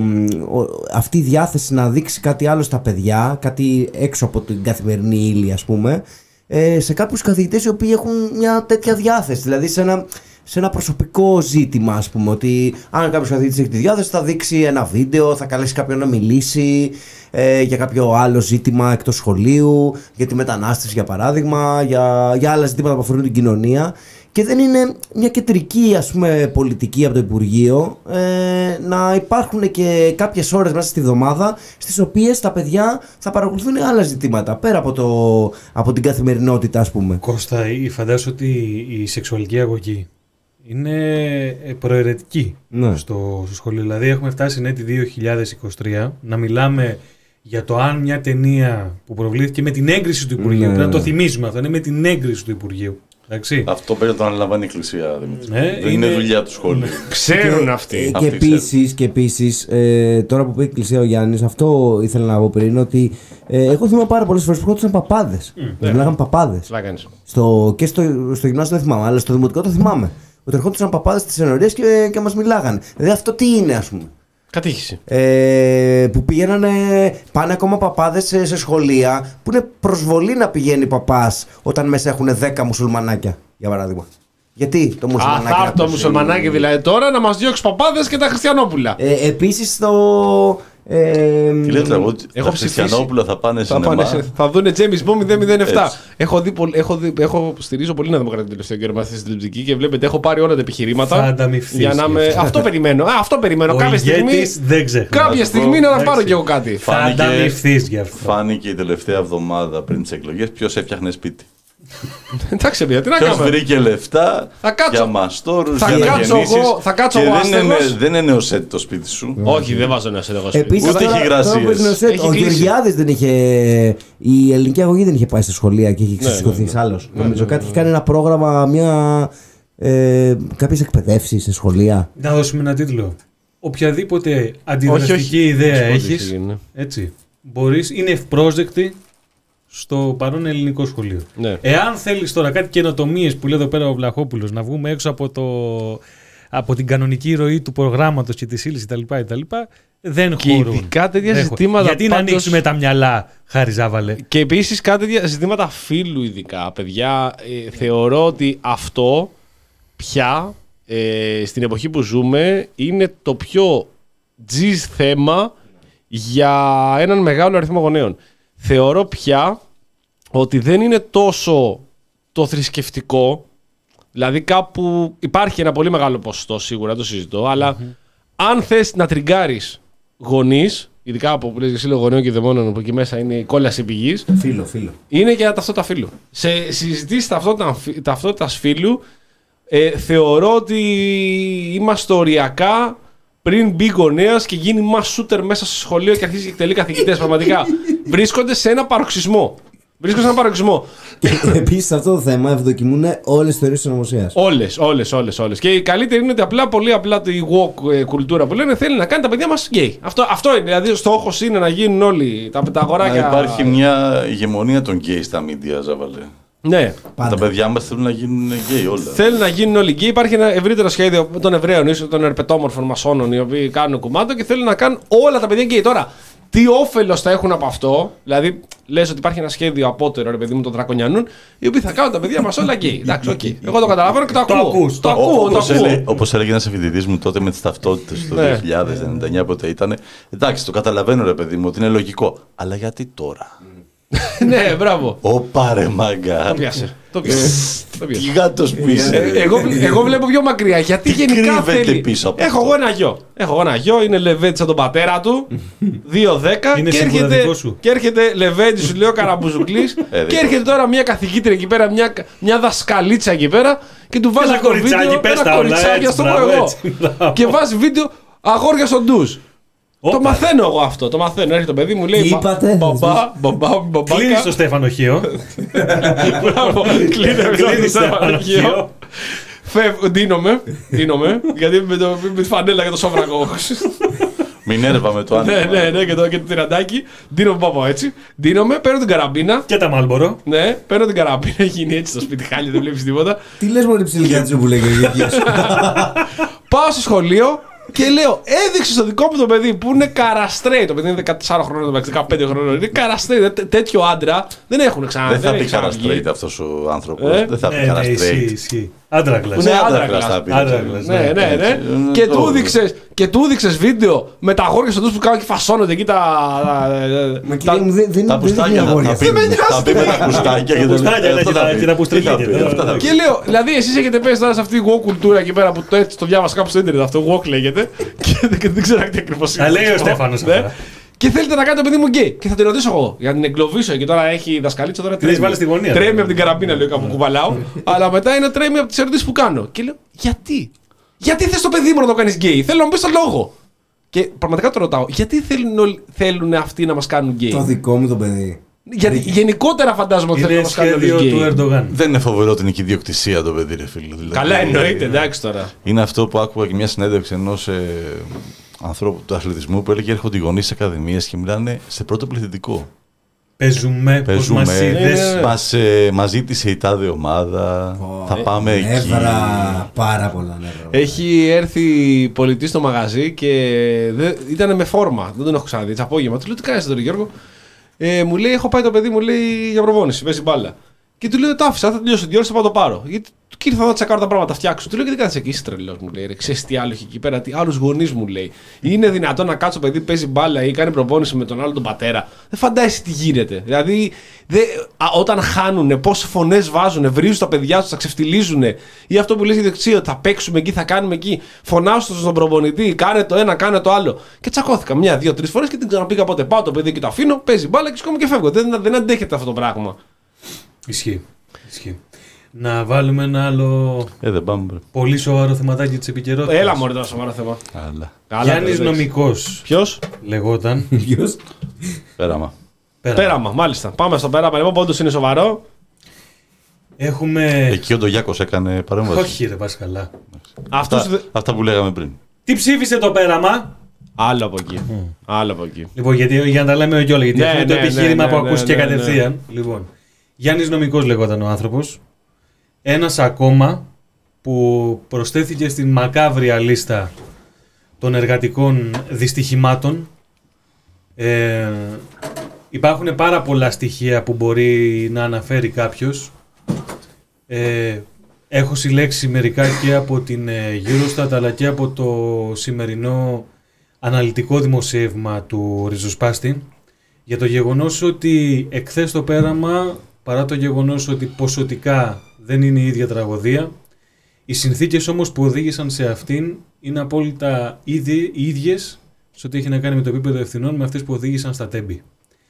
αυτή η διάθεση να δείξει κάτι άλλο στα παιδιά, κάτι έξω από την καθημερινή ύλη ας πούμε, σε κάποιους καθηγητές οι οποίοι έχουν μια τέτοια διάθεση, δηλαδή σε ένα, σε ένα προσωπικό ζήτημα ας πούμε, ότι αν κάποιος καθηγητής έχει τη διάθεση θα δείξει ένα βίντεο, θα καλέσει κάποιον να μιλήσει ε, για κάποιο άλλο ζήτημα εκτός σχολείου, για τη μετανάστευση για παράδειγμα, για, για άλλα ζητήματα που αφορούν την κοινωνία. Και δεν είναι μια κεντρική ας πούμε, πολιτική από το Υπουργείο ε, να υπάρχουν και κάποιες ώρες μέσα στη εβδομάδα στις οποίες τα παιδιά θα παρακολουθούν άλλα ζητήματα πέρα από, το, από την καθημερινότητα ας πούμε. Κώστα, φαντάζομαι ότι η σεξουαλική αγωγή είναι προαιρετική ναι. στο, στο σχολείο. Δηλαδή έχουμε φτάσει έτη δύο χιλιάδες είκοσι τρία να μιλάμε για το αν μια ταινία που προβλήθηκε με την έγκριση του Υπουργείου, ναι, πρέπει να το θυμίζουμε αυτό, είναι με την έγκριση του Υπουργείου. Εντάξει. Αυτό πρέπει να το αναλαμβάνει η Εκκλησία, Δημήτρη. Ναι, δεν είναι... είναι δουλειά του σχολείου. Ξέρουν αυτοί. Και, και επίσης, και επίσης ε, τώρα που είπε η Εκκλησία ο Γιάννης, αυτό ήθελα να πω πριν, ότι ε, εγώ θυμάμαι πάρα πολλές φορές που έρχονταν παπάδες. Mm, δεν λέγανε παπάδες. Στο, και στο, στο γυμνάσιο δεν θυμάμαι, αλλά στο δημοτικό το θυμάμαι. Ότι ερχόντουσαν παπάδες στις ενορίες και, και μας μιλάγανε. Δηλαδή αυτό τι είναι, ας πούμε. Κατήχηση. Ε, που πήγαιναν, πάνε ακόμα παπάδες σε, σε σχολεία που είναι προσβολή να πηγαίνει παπάς όταν μέσα έχουν δέκα μουσουλμανάκια, για παράδειγμα. Γιατί το μουσουλμανάκι. Α, θα το μουσουλμανάκι δηλαδή τώρα να μας διώξει παπάδες και τα χριστιανόπουλα. Ε, επίσης στο, Ε, Τι λέτε, εγώ, έχω τα Χριστιανόπουλα θα πάνε θα, σινεμά. πάνε, θα δούνε James Bond μηδέν μηδέν επτά. Έχω, δει, έχω, δει, έχω στηρίζω πολύ να δημοκρατία τελευταίο καιρό μάθηση στη τηλεοπτική και βλέπετε έχω πάρει όλα τα επιχειρήματα. Θα ανταμυφθείς. Για να με... αυτό περιμένω. Α, αυτό περιμένω. Ο κάποια στιγμή, δεν ξεχνά. κάποια στιγμή να πάρω κι εγώ κάτι. Θα ανταμυφθείς γι' αυτό. Φάνηκε η τελευταία εβδομάδα πριν τις εκλογές ποιος έφτιαχνε σπίτι. Εντάξει, παιδιά, τι να Ποιος κάνουμε. βρήκε λεφτά Θα κάτσω. για μαστόρους, Θα για να κάτσω γεννήσεις. εγώ- θα κάτσω και εγώ δεν είναι, άστεγος. δεν είναι νεοσέτ το σπίτι σου. Όχι, δεν βάζω νέο εγώ σπίτι. Επίσης, Ούτε τώρα, έχει τώρα υγρασίες. που είναι ο Σετ, Έχει ο κλείσει. Γεωργιάδης δεν είχε. Η ελληνική αγωγή δεν είχε πάει στα σχολεία και είχε ξεσηκωθεί ναι, ναι. άλλος. Νομίζω κάτι είχε κάνει ένα πρόγραμμα, μια. Ε, κάποιες εκπαιδεύσεις σε σχολεία. Να δώσουμε ένα τίτλο. Οποιαδήποτε Όχι, αντιδραστική όχι. ιδέα Όχι, έχεις, όχι, ναι. έτσι, μπορείς, είναι ευπρόσδεκτη στο παρόν ελληνικό σχολείο. Ναι. Εάν θέλεις τώρα κάτι καινοτομίες που λέει εδώ πέρα ο Βλαχόπουλος, να βγούμε έξω από, το, από την κανονική ροή του προγράμματος και της ύλης κτλ. Δεν Και χωρούν. ειδικά τέτοια Δεν ζητήματα. χωρούν. Γιατί πάντως- να ανοίξουμε τα μυαλά, Χάρη Ζάβαλε. Και επίσης κάτι τέτοια ζητήματα φύλου, ειδικά. Παιδιά, ε, θεωρώ ότι αυτό πια ε, στην εποχή που ζούμε είναι το πιο τζιζ θέμα για έναν μεγάλο αριθμό γονέων. Θεωρώ πια ότι δεν είναι τόσο το θρησκευτικό, δηλαδή κάπου υπάρχει ένα πολύ μεγάλο ποσοστό σίγουρα, το συζητώ, αλλά αν θες να τριγκάρεις γονείς, ειδικά από που λες εσύ λέω γονέων και δαιμόνων που εκεί μέσα είναι η κόλαση πηγής, Φίλο, φίλο. είναι για ταυτότητα φύλου. Σε συζητήσεις ταυτότητας φύλου, ε, θεωρώ ότι είμαστε οριακά πριν μπει γονέας και γίνει mass shooter μέσα στο σχολείο και αρχίσει και εκτελεί καθηγητές. Πραγματικά βρίσκονται σε ένα παροξισμό. Βρίσκονται σε ένα παροξισμό. Επίσης, σε αυτό το θέμα ευδοκιμούν όλες τις θεωρίες της συνωμοσίας. Όλες, όλες, όλες, όλες. Και η καλύτερη είναι ότι απλά, πολύ απλά η woke ε, κουλτούρα που λένε θέλει να κάνει τα παιδιά μας γκέι. Αυτό, αυτό είναι. Δηλαδή ο στόχος είναι να γίνουν όλοι τα, τα αγοράκια. Να υπάρχει μια ηγεμονία των γκέι στα media, Ζάβαλε. Ναι. Πάντα. Τα παιδιά μας θέλουν να γίνουν γκέι όλα. Θέλουν να γίνουν όλοι γκέι. Υπάρχει ένα ευρύτερο σχέδιο των Εβραίων, ίσως των ερπετόμορφων μασόνων, οι οποίοι κάνουν κουμάντο και θέλουν να κάνουν όλα τα παιδιά γκέι. Τώρα, τι όφελος θα έχουν από αυτό, δηλαδή λες ότι υπάρχει ένα σχέδιο απότερο, ρε παιδί μου, των Δρακονιανών, οι οποίοι θα κάνουν τα παιδιά μας όλα γκέι. Εντάξει, οκ. Εγώ το καταλαβαίνω και το ακούω. ακούς, Το το ακούω, το Όπως ακούω. έλεγε, όπως έλεγε ένας φοιτητής μου τότε με τις ταυτότητες το Ναι. δύο χιλιάδες ενενήντα εννιά πότε ήταν. Εντάξει, το καταλαβαίνω ρε παιδί μου ότι είναι λογικό. Αλλά γιατί τώρα. Ναι, μπράβο. Ωπα ρε μάγκα. Το πιάσε. Το πιάσε. Το πιάσε. Γιγάντος που είσαι. Ε, εγώ, εγώ βλέπω πιο μακριά. Γιατί Τι γενικά κρύβεται θέλει. πίσω από Έχω αυτό? εγώ ένα γιο. Έχω εγώ ένα γιο, είναι Λεβέντη σαν τον πατέρα του. δύο δέκα. Είναι Και σίγουρα έρχεται, δικό σου. και έρχεται Λεβέντη, σου λέω Καραμπουζουκλή. Ε, Και δικό. έρχεται τώρα μια καθηγήτρια εκεί πέρα, μια, μια δασκαλίτσα εκεί πέρα. Και του βάζει Ένα αυτό το κοριτσάκι, βίντεο. πες Ένα τα όλα, κοριτσάκι, έτσι, α το πω μπράβο, εγώ. έτσι, μπράβο. Και βάζει βίντεο αγόρια στο ντουζ. Το Όπα. μαθαίνω εγώ αυτό. Το μαθαίνω. Έρχεται το παιδί μου, λέει. Τι «Μπα- είπατε?» Μπαμπά, μπαμπά, μπαμπά. Κλείνει το Στέφανο Χίο. Μπράβο, κλείνε με Κλείνει το στο Στεφανοχείο. Στέφανο. Φεύγω, ντύνομαι, ντύνομαι, γιατί με, το, με τη φανέλα και το σόβρακο. Μινέρβα με το ναι, άνοιγμα. ναι, ναι, και το, και το τυραντάκι. Ντύνομαι, πάω έτσι. Ντύνομαι, παίρνω την καραμπίνα. Και τα Μάλμπορο. Ναι, παίρνω την καραμπίνα, έχει γίνει έτσι στο σπίτι, χάλια, δεν βλέπει τίποτα. Τι λες μόλι ψιλικάτσο που λέει και η ηλικία σου. Πάω στο σχολείο και λέω, έδειξε στο δικό μου το παιδί που είναι καραστρέι. Το παιδί είναι δεκατέσσερα χρόνων, δεκαπέντε χρόνων. Είναι καραστρέι. Τέ- τέτοιο άντρα δεν έχουν ξανά. Δεν θα πει έχει ξαναβγεί. καραστρέιτ αυτός ο άνθρωπος. Ε? Δεν θα πει Ναι, ναι, ισχύει, καραστρέιτ. ισχύει. Άντρα κλασ. Ναι, άντρα άντρα κλασ θα κλασ. πει. Άντρα κλασ, Ναι, ναι, ναι. Έτσι, είναι Και το- του έδειξες, και του έδειξες βίντεο με τα αγόρια στο ντους που κάνουν και φασώνονται εκεί τα. τα- Μα τα- κυρία μου, δεν δεν Τα είναι δεν πουστάκια είναι θα- αγόρια. θα πει. Θα πει με τα πουστάκια και Τα πουστάκια, δεν- ναι, αυτό και θα τα- πει. και τα Τι θα πουστρελίδια, πει, τώρα. αυτά θα πει. Και λέω, δηλαδή εσείς έχετε πέσει τώρα σε αυτή τη walk κουλτούρα εκεί πέρα που το, έτσι το διάβασα κάπου στο ίντερνετ αυτό, walk λέγεται. Και δεν, δεν ξέρω τι ακριβώς είναι. Τα λέει ο Στέφανος Ναι. αυτά. Και θέλετε να κάνετε το παιδί μου γκέι. Και θα την ρωτήσω εγώ. Για να την εγκλωβίσω και τώρα έχει δασκαλίτσα τώρα. Την έχεις βάλει στη γωνία, Τρέμει δηλαδή. από την καραμπίνα, λέω κάπου κουβαλάω. Αλλά μετά είναι τρέμει από τις ερωτήσεις που κάνω. Και λέω, γιατί. Γιατί θες το παιδί μου να το κάνεις γκέι. Θέλω να μου πεις τον λόγο. Και πραγματικά το ρωτάω, γιατί θέλουν, όλοι- θέλουν αυτοί να μας κάνουν γκέι. Το δικό μου το παιδί. Γιατί γενικότερα φαντάζομαι ότι θέλουν να Είναι μας κάνουν σχέδιο γκέι. του Ερντογάν. Δεν είναι φοβερό την ιδιοκτησία το παιδί, ρε φίλε. Δηλαδή, Καλά εννοείται, εντάξει τώρα. Είναι αυτό που άκουγα και μια συνέντευξη ενός ε, ανθρώπου του αθλητισμού που έλεγε έρχονται οι γονείς σε ακαδημίες και μιλάνε σε πρώτο πληθυντικό. Παίζουμε, πως Παίζουμε, μας είδες. Ναι, ναι. μας, ε, μας ζήτησε η τάδε ομάδα, θα πάμε εκεί. Νεύρα, πάρα πολλά νεύρα. Έχει έρθει πολιτή στο μαγαζί και δεν, ήταν με φόρμα. Δεν τον έχω ξαναδεί. Έτσι απόγευμα. Του λέω τι κάνεις τώρα, Γιώργο. Ε, μου λέει: Έχω πάει το παιδί μου λέει, για προπόνηση. Παίζει μπάλα. Και του λέω: το άφησα, θα τελειώσει την ώρα, θα πάω το πάρω. Γιατί και ήρθα να τσακάρω τα πράγματα, τα φτιάξω. Του λέω: γιατί κάνει εκεί, είσαι τρελός, μου λέει. Ξέρεις τι άλλο έχει εκεί πέρα, τι άλλους γονείς μου λέει. Είναι δυνατόν να κάτσω παιδί παίζει μπάλα ή κάνει προπόνηση με τον άλλο τον πατέρα. Δεν φαντάζεσαι τι γίνεται. Δηλαδή, δε, α, όταν χάνουν, πόσες φωνές βάζουν, βρίζουν τα παιδιά τους, τα ξεφτιλίζουν. Ή αυτό που λες για δεξί, θα παίξουμε εκεί, θα κάνουμε εκεί. Φωνάζω στον προπονητή, κάνε το ένα, κάνε το άλλο. Και τσακώθηκα μια, δύο, τρεις φορές και την ξαναπήγα πότε. Πάω το παιδί και το αφήνω, παίζει μπάλα και σκόμω και φεύγω. Δεν, δεν αντέχεται αυτό το πράγμα. Ισχύει. Ισχύει. Να βάλουμε ένα άλλο ε, δεν πάμε, πολύ σοβαρό θεματάκι της επικαιρότητας. Έλα μωρέ, το σοβαρό θέμα. Αλλά. Γιάννης Νομικός. Ποιος? Λεγόταν. Ποιος? Πέραμα. Πέραμα. Πέραμα, μάλιστα. Πάμε στο πέραμα. Λοιπόν, όντως είναι σοβαρό. Έχουμε... Εκεί ο Ντογιάκος έκανε παρέμβαση. Όχι ρε, πας καλά. Αυτός... Αυτά, αυτά που λέγαμε πριν. Τι ψήφισε το πέραμα? Άλλο από εκεί. Mm. Άλλο από εκεί. Λοιπόν, γιατί, για να τα λέμε κιόλα, γιατί ναι, αυτό είναι ναι, το επιχείρημα ναι, ναι, που ναι, ακούστηκε ναι, ναι, κατευθείαν. ναι. Λοιπόν, Γιάννης Νομικός λεγόταν ο άνθρωπος. Ένας ακόμα που προσθέθηκε στην μακάβρια λίστα των εργατικών δυστυχημάτων. Ε, υπάρχουν πάρα πολλά στοιχεία που μπορεί να αναφέρει κάποιος. Ε, έχω συλλέξει μερικά και από την Eurostat αλλά και από το σημερινό αναλυτικό δημοσίευμα του Ριζοσπάστη για το γεγονός ότι εχθές το πέραμα, παρά το γεγονός ότι ποσοτικά δεν είναι η ίδια τραγωδία, οι συνθήκες όμως που οδήγησαν σε αυτήν είναι απόλυτα ήδη, ίδιες σε ό,τι έχει να κάνει με το επίπεδο ευθυνών με αυτές που οδήγησαν στα Τέμπη.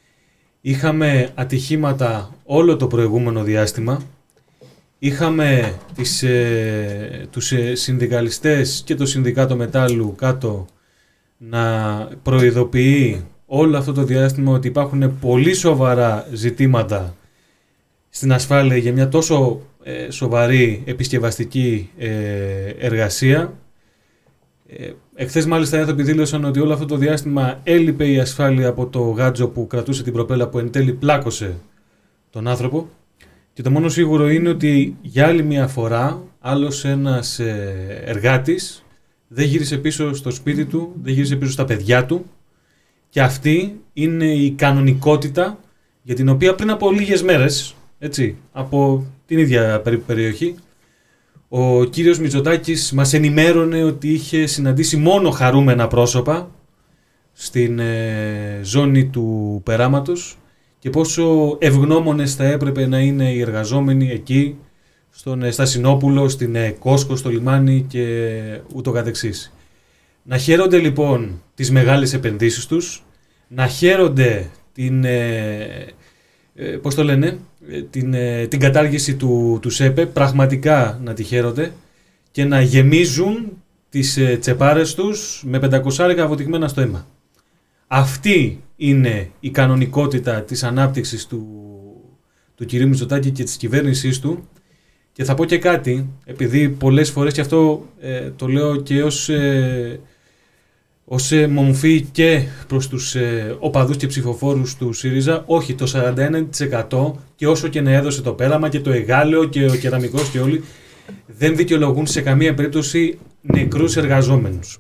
Είχαμε ατυχήματα όλο το προηγούμενο διάστημα. Είχαμε τις, ε, τους ε, συνδικαλιστές και το Συνδικάτο Μετάλλου κάτω να προειδοποιεί όλο αυτό το διάστημα ότι υπάρχουν πολύ σοβαρά ζητήματα στην ασφάλεια για μια τόσο ε, σοβαρή επισκευαστική ε, εργασία. Ε, εχθές μάλιστα οι άνθρωποι δήλωσαν ότι όλο αυτό το διάστημα έλειπε η ασφάλεια από το γάτζο που κρατούσε την προπέλα που εν τέλει πλάκωσε τον άνθρωπο. Και το μόνο σίγουρο είναι ότι για άλλη μια φορά άλλος ένας ε, εργάτης δεν γύρισε πίσω στο σπίτι του, δεν γύρισε πίσω στα παιδιά του και αυτή είναι η κανονικότητα για την οποία πριν από λίγες μέρες, έτσι, από την ίδια περίπου περιοχή, ο κύριος Μητσοτάκης μας ενημέρωνε ότι είχε συναντήσει μόνο χαρούμενα πρόσωπα στην ε, ζώνη του περάματος και πόσο ευγνώμονες θα έπρεπε να είναι οι εργαζόμενοι εκεί, στον Στασινόπουλο, στην Κόσκο, στο λιμάνι και ούτω καθεξής. Να χαίρονται λοιπόν τις μεγάλες επενδύσεις τους, να χαίρονται την, ε, ε, πώς το λένε, την, ε, την κατάργηση του, του ΣΕΠΕ, πραγματικά να τη χαίρονται και να γεμίζουν τις ε, τσεπάρες τους με πεντακόσια βοτυγμένα στο αίμα. Αυτή είναι η κανονικότητα της ανάπτυξης του, του κυρίου Μητσοτάκη και της κυβέρνησής του. Και θα πω και κάτι, επειδή πολλές φορές, και αυτό ε, το λέω και ως, ε, ως ε, μομφή και προς τους ε, οπαδούς και ψηφοφόρους του ΣΥΡΙΖΑ, όχι, το σαράντα ένα τοις εκατό και όσο και να έδωσε το πέραμα και το Εγάλεο και ο Κεραμικός και όλοι, δεν δικαιολογούν σε καμία περίπτωση νεκρούς εργαζόμενους.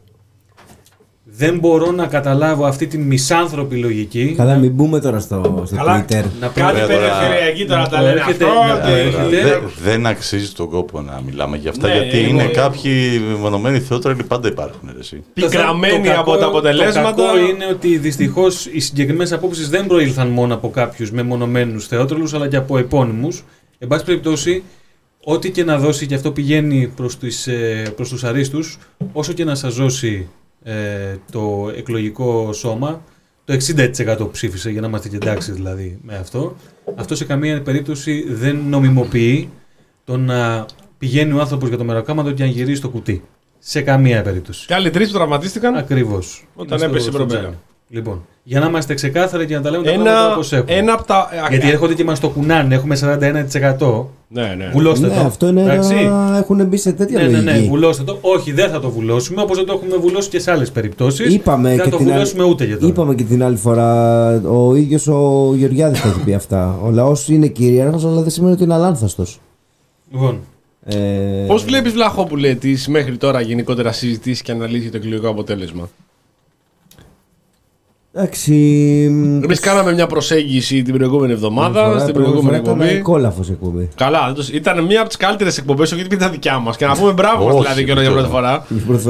Δεν μπορώ να καταλάβω αυτή την μισάνθρωπη λογική. Καλά, μην μπούμε τώρα στο, στο Twitter. Να κάτι περιφερειακή τώρα τα λένε αυτό. Δεν αξίζει τον κόπο να μιλάμε για αυτά, γιατί είναι κάποιοι μεμονωμένοι θεότρελοι πάντα υπάρχουν. Πικραμένοι από τα αποτελέσματα. Το κακό είναι ότι δυστυχώς οι συγκεκριμένες απόψεις δεν προήλθαν μόνο από κάποιους μεμονωμένους θεότρελους, αλλά και από επώνυμους. Εν πάση περιπτώσει, ό,τι και να δώσει, και αυτό πηγαίνει προς, τις, προς τους αρίστους, όσο και να σας δώσει Ε, το εκλογικό σώμα, το εξήντα τοις εκατό ψήφισε, για να είμαστε και εντάξει δηλαδή με αυτό, αυτό σε καμία περίπτωση δεν νομιμοποιεί το να πηγαίνει ο άνθρωπος για το μεροκάματο και να γυρίσει το κουτί. Σε καμία περίπτωση. Και άλλοι τρεις που τραυματίστηκαν ακριβώς όταν έπεσε η προπέλα. Λοιπόν, για να είμαστε ξεκάθαροι και να τα λέμε τα ένα, πράγματα όπως έχουν. Ένα από τα... Γιατί έρχονται και μας το κουνάνε, έχουμε σαράντα ένα τοις εκατό. Ναι, ναι. Βουλώστε ναι, το. αυτό είναι να έχουν μπει σε τέτοια ναι, λογική. Ναι, ναι, βουλώστε το. Όχι, δεν θα το βουλώσουμε, όπως δεν το έχουμε βουλώσει και σε άλλες περιπτώσεις. Είπαμε δεν θα και το την βουλώσουμε άλλη... ούτε για τώρα. Είπαμε και την άλλη φορά, ο ίδιος ο Γεωργιάδης τα έχει πει αυτά. Ο λαός είναι κυρίαρχος, αλλά δεν σημαίνει ότι είναι αλάνθαστος. Λοιπόν. Ε... Πώς βλέπεις, Βλαχόπουλε, τις μέχρι τώρα γενικότερα συζητήσεις και αναλύσεις για το εκλογικό αποτέλεσμα? Εντάξει. Εμείς κάναμε μια προσέγγιση την προηγούμενη εβδομάδα, φορά, στην προηγούμενη εκπομπή. Ήταν κόλαφος εκπομπή. Καλά, ήταν μια από τις καλύτερες εκπομπές, γιατί ήταν δικιά μας. Και να πούμε μπράβο μας δηλαδή και για πρώτη φορά.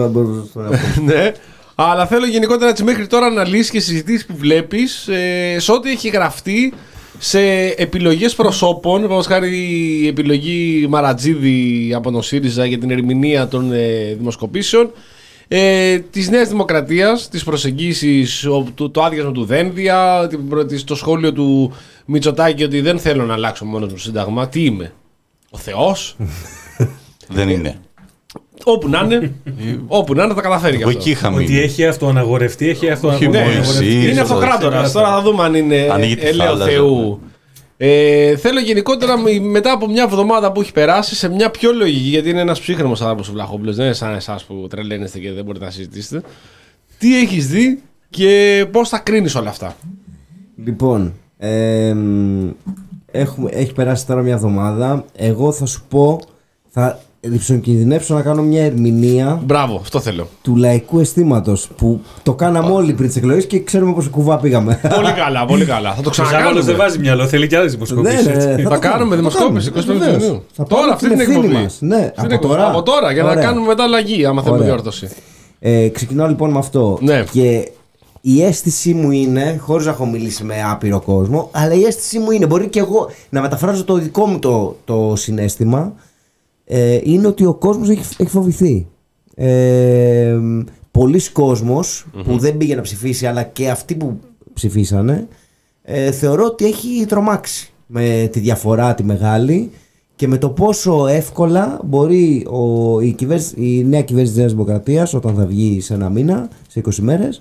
Ναι. Αλλά θέλω γενικότερα έτσι μέχρι τώρα αναλύσεις και συζητήσεις που βλέπεις ε, σε ό,τι έχει γραφτεί σε επιλογές προσώπων. Παραδείγματος χάρη η επιλογή Μαρατζίδη από τον ΣΥΡΙΖΑ για την ερμηνεία των ε, δημοσκοπήσεων. Ε, της Νέας Δημοκρατίας, τις προσεγγίσεις, το, το άδειασμα του Δένδια, το σχόλιο του Μητσοτάκη ότι δεν θέλω να αλλάξω μόνος μου σύνταγμα. Τι είμαι, ο Θεός? Δεν είναι. Όπου να είναι, όπου να είναι θα καταφέρει αυτό. Ότι έχει αυτοαναγορευτεί, έχει αυτοαναγορευτεί. Είναι αυτοκράτορας. Τώρα θα δούμε αν είναι ελαίο Θεού. Ε, θέλω γενικότερα μετά από μια εβδομάδα που έχει περάσει σε μια πιο λογική, γιατί είναι ένας ψύχρεμος άνθρωπος ο Βλαχόπουλος, δεν είναι σαν εσάς που τρελαίνεστε και δεν μπορείτε να συζητήσετε. Τι έχεις δει και πώς θα κρίνεις όλα αυτά? Λοιπόν, ε, έχουμε, έχει περάσει τώρα μια εβδομάδα. Εγώ θα σου πω, θα ριψοκινδυνεύσω να κάνω μια ερμηνεία. Μπράβο, αυτό θέλω. Του λαϊκού αισθήματος που το κάναμε όλοι πριν τις εκλογές και ξέρουμε πόσο κουβά πήγαμε. Πολύ καλά, πολύ καλά. Θα το ξανακάνουμε. Δεν βάζει μυαλό, θέλει και άλλες δημοσκοπήσεις. Ναι, ναι, θα, θα κάνουμε δημοσκόπηση είκοσι πέμπτη Ιουνίου. Τώρα, αυτή την εκπομπή. Μας. Ναι, από τώρα. από τώρα, για Ωραία. να κάνουμε μετά αλλαγή, άμα θέλουμε διόρθωση. Ε, ξεκινάω λοιπόν με αυτό. Ναι. Και η αίσθησή μου είναι, χωρίς να έχω μιλήσει με άπειρο κόσμο, αλλά η αίσθησή μου είναι, μπορεί και εγώ να μεταφράζω το δικό μου το, το συναίσθημα. Ε, είναι ότι ο κόσμος έχει, έχει φοβηθεί. Ε, πολλοί κόσμος mm-hmm. που δεν πήγε να ψηφίσει, αλλά και αυτοί που ψηφίσανε, ε, θεωρώ ότι έχει τρομάξει με τη διαφορά τη μεγάλη και με το πόσο εύκολα μπορεί ο, η, η νέα κυβέρνηση της Νέας Δημοκρατίας, όταν θα βγει σε ένα μήνα, σε είκοσι μέρες,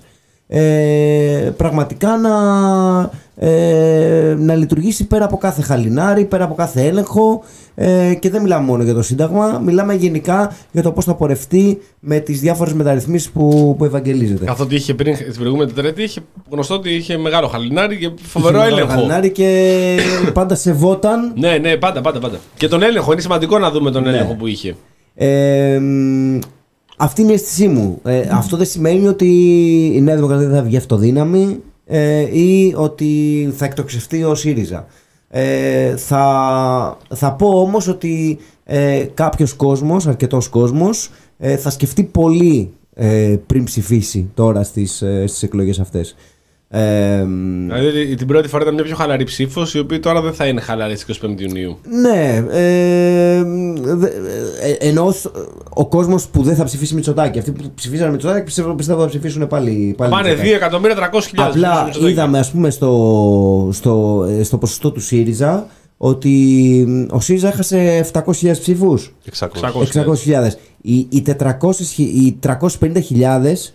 ε, πραγματικά να, ε, να λειτουργήσει πέρα από κάθε χαλινάρι, πέρα από κάθε έλεγχο, ε, και δεν μιλάμε μόνο για το Σύνταγμα, μιλάμε γενικά για το πώς θα πορευτεί με τις διάφορες μεταρρυθμίσεις που, που ευαγγελίζεται. Καθότι είχε πριν την προηγούμενη Τετάρτη, είχε γνωστό ότι είχε μεγάλο χαλινάρι και φοβερό είχε έλεγχο. Χαλινάρι και πάντα σεβόταν. Ναι, ναι, πάντα, πάντα, πάντα. Και τον έλεγχο, είναι σημαντικό να δούμε τον ναι. έλεγχο που είχε. Ε, Αυτή είναι η αίσθησή μου. Ε, αυτό δεν σημαίνει ότι η Νέα Δημοκρατία θα βγει αυτοδύναμη ε, ή ότι θα εκτοξευτεί ο ΣΥΡΙΖΑ. Ε, θα, θα πω όμως ότι ε, κάποιος κόσμος, αρκετός κόσμος, ε, θα σκεφτεί πολύ ε, πριν ψηφίσει τώρα στις, ε, στις εκλογές αυτές. Ε, δηλαδή την πρώτη φορά ήταν μια πιο χαλαρή ψήφος, η οποία τώρα δεν θα είναι χαλαρή στις είκοσι πέμπτη Ιουνίου. Ναι, ε, ε, ενώ ο κόσμος που δεν θα ψηφίσει Μητσοτάκη, αυτοί που ψηφίσαν Μητσοτάκη πιστεύω, πιστεύω θα ψηφίσουν πάλι. πάλι Πάνε δύο εκατομμύρια τριακόσιες χιλιάδες. Απλά είδαμε, ας πούμε, στο, στο, στο ποσοστό του ΣΥΡΙΖΑ ότι ο ΣΥΡΙΖΑ έχασε επτακόσιες χιλιάδες ψήφους. εξακόσιες χιλιάδες. Οι, οι, οι τριακόσιες πενήντα χιλιάδες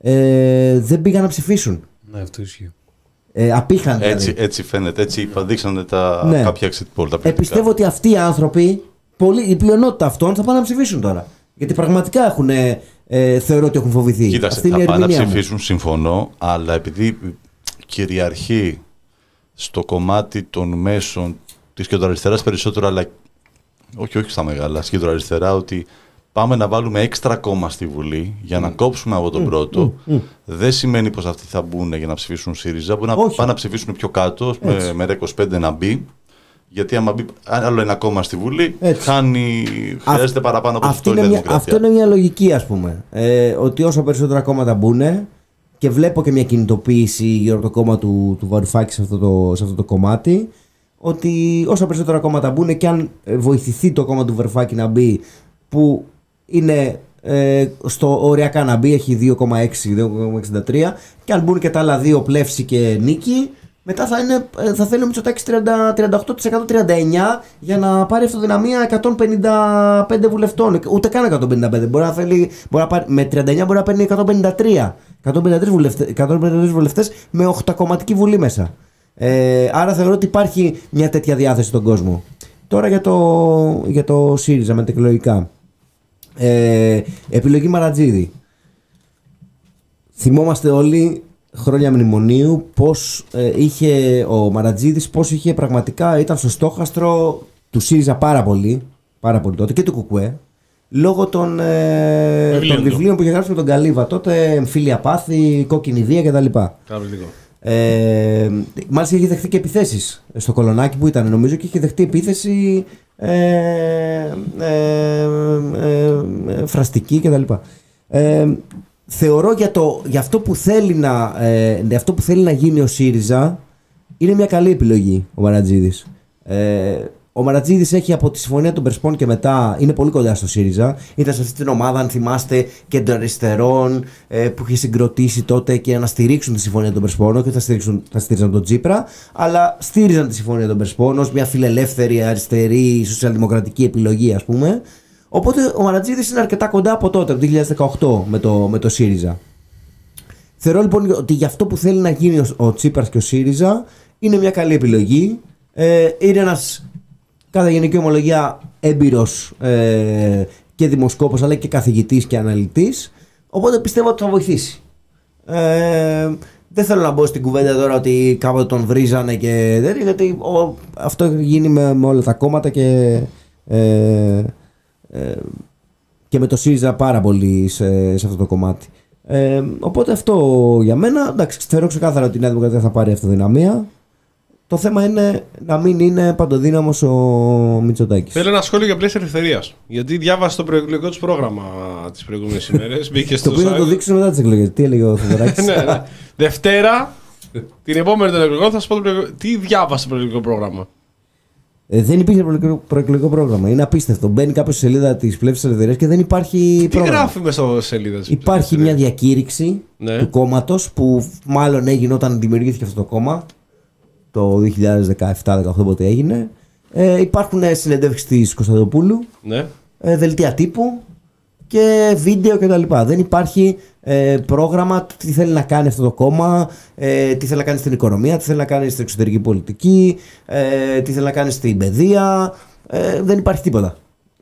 ε, δεν πήγαν να ψηφίσουν. Ναι, αυτό ισχύει. Ε, απήχαν δηλαδή. Έτσι, έτσι φαίνεται, έτσι δείξανε τα ναι. κάποια exit poll. Ε, πιστεύω ότι αυτοί οι άνθρωποι, πολύ, η πλειονότητα αυτών θα πάνε να ψηφίσουν τώρα. Γιατί πραγματικά έχουν, ε, θεωρώ ότι έχουν φοβηθεί. Κοίταξε, αυτή θα είναι πάνε να ψηφίσουν, μου. συμφωνώ, αλλά επειδή κυριαρχεί στο κομμάτι των μέσων της κεντροαριστεράς περισσότερο, αλλά όχι, όχι στα μεγάλα, στη κεντροαριστερά, ότι πάμε να βάλουμε έξτρα κόμμα στη Βουλή για να mm. κόψουμε από τον mm. πρώτο. Mm. Mm. Δεν σημαίνει πως αυτοί θα μπουν για να ψηφίσουν ΣΥΡΙΖΑ. Μπορεί να πάνε να ψηφίσουν πιο κάτω, με, με είκοσι πέντε να μπει. Γιατί άμα μπει άλλο ένα κόμμα στη Βουλή, χάνει, χρειάζεται Α, παραπάνω από αυτό η Δημοκρατία. Αυτό είναι μια λογική, ας πούμε. Ε, ότι όσο περισσότερα κόμματα μπουν, και βλέπω και μια κινητοποίηση γύρω από το κόμμα του, του Βαρουφάκη σε αυτό, το, σε αυτό το κομμάτι, ότι όσο περισσότερα κόμματα μπουν και αν βοηθηθεί το κόμμα του Βαρουφάκη να μπει, που είναι ε, στο οριακά να μπει, έχει δύο κόμμα έξι, δύο κόμμα εξήντα τρία, και αν μπουν και τα άλλα δύο, Πλεύση και Νίκη, μετά θα, είναι, θα θέλει ο Μητσοτάκης τριάντα, τριάντα οκτώ τοις εκατό, τριάντα εννιά τοις εκατό για να πάρει αυτοδυναμία εκατόν πενήντα πέντε βουλευτών. Ούτε καν εκατόν πενήντα πέντε. Μπορεί να θέλει, μπορεί να πάρει, με τριάντα εννιά μπορεί να παίρνει εκατόν πενήντα τρία. εκατόν πενήντα τρία βουλευτές, εκατόν πενήντα τρία βουλευτές με οχτακομματική βουλή μέσα. Ε, άρα θεωρώ ότι υπάρχει μια τέτοια διάθεση στον κόσμο. Τώρα για το, για το ΣΥΡΙΖΑ με τα εκλογικά. Ε, επιλογή Μαρατζίδη. Θυμόμαστε όλοι χρόνια μνημονίου πως ε, είχε ο Μαρατζίδης, πως είχε πραγματικά, ήταν στο στόχαστρο του ΣΥΡΙΖΑ πάρα πολύ, πάρα πολύ τότε, και του Κουκουέ, λόγω των, ε, των βιβλίων που είχε γράψει με τον Καλύβα τότε, Εμφύλια Πάθη, Κόκκινη Δία κτλ. Ε, μάλιστα είχε δεχτεί και επιθέσεις στο Κολονάκι που ήταν, νομίζω, και είχε δεχτεί επίθεση ε, ε, ε, ε, φραστική κτλ. Ε, θεωρώ για, το, για αυτό, που θέλει να, ε, για αυτό που θέλει να γίνει ο ΣΥΡΙΖΑ είναι μια καλή επιλογή ο Μαρατζίδης. Ε, ο Μαρατζίδης έχει από τη Συμφωνία των Πρεσπών και μετά, είναι πολύ κοντά στο ΣΥΡΙΖΑ. Ήταν σε αυτή την ομάδα, αν θυμάστε, κεντροαριστερών ε, που είχε συγκροτήσει τότε και να στηρίξουν τη Συμφωνία των Πρεσπών. Όχι ότι θα, στηρίξουν, θα στήριζαν τον Τσίπρα, αλλά στήριζαν τη Συμφωνία των Πρεσπών ως μια φιλελεύθερη, αριστερή, σοσιαλδημοκρατική επιλογή, ας πούμε. Οπότε ο Μαρατζίδης είναι αρκετά κοντά από τότε, από το δύο χιλιάδες δεκαοκτώ με το, με το ΣΥΡΙΖΑ. Θεωρώ λοιπόν ότι για αυτό που θέλει να γίνει ο, ο Τσίπρας και ο ΣΥΡΙΖΑ είναι μια καλή επιλογή. Ε, είναι ένας, κατά γενική ομολογία, έμπειρος ε, και δημοσκόπος, αλλά και καθηγητής και αναλυτής. Οπότε πιστεύω ότι θα βοηθήσει. Ε, δεν θέλω να μπω στην κουβέντα τώρα ότι κάποτε τον βρίζανε και δεν, γιατί ο, αυτό έχει γίνει με, με όλα τα κόμματα και, ε, ε, και με το ΣΥΡΙΖΑ πάρα πολύ σε, σε αυτό το κομμάτι. Ε, οπότε αυτό για μένα. Εντάξει, θεωρώ ξεκάθαρα ότι η Νέα Δημοκρατία θα πάρει αυτοδυναμία. Το θέμα είναι να μην είναι παντοδύναμος ο Μητσοτάκης. Θέλω ένα σχόλιο για πλαίσια ελευθερίας. Γιατί διάβασα το προεκλογικό του πρόγραμμα τις προηγούμενες ημέρες. Μπήκε στο το οποίο θα το δείξουμε μετά τις εκλογές. Τι έλεγε ο Θεοδωράκης? ναι, ναι. Δευτέρα, την επόμενη των εκλογών, θα σου πω το προεκλογικό. Τι διάβασε το προεκλογικό πρόγραμμα? Ε, δεν υπήρχε προεκλογικό πρόγραμμα. Είναι απίστευτο. Μπαίνει κάποιο στη σελίδα τη Πλεύσης Ελευθερίας και δεν υπάρχει τι πρόγραμμα. Τι γράφει μέσα στο σελίδα της? Υπάρχει μια διακήρυξη ναι. του κόμματος που μάλλον έγινε όταν δημιουργήθηκε αυτό το κόμμα. Το δύο χιλιάδες δεκαεπτά δεκαοκτώ πότε έγινε. Ε, υπάρχουν συνεντεύξεις της Κωνσταντοπούλου, ναι. ε, δελτία τύπου και βίντεο κτλ. Δεν υπάρχει ε, πρόγραμμα τι θέλει να κάνει αυτό το κόμμα, ε, τι θέλει να κάνει στην οικονομία, τι θέλει να κάνει στην εξωτερική πολιτική, ε, τι θέλει να κάνει στην παιδεία. Ε, δεν υπάρχει τίποτα.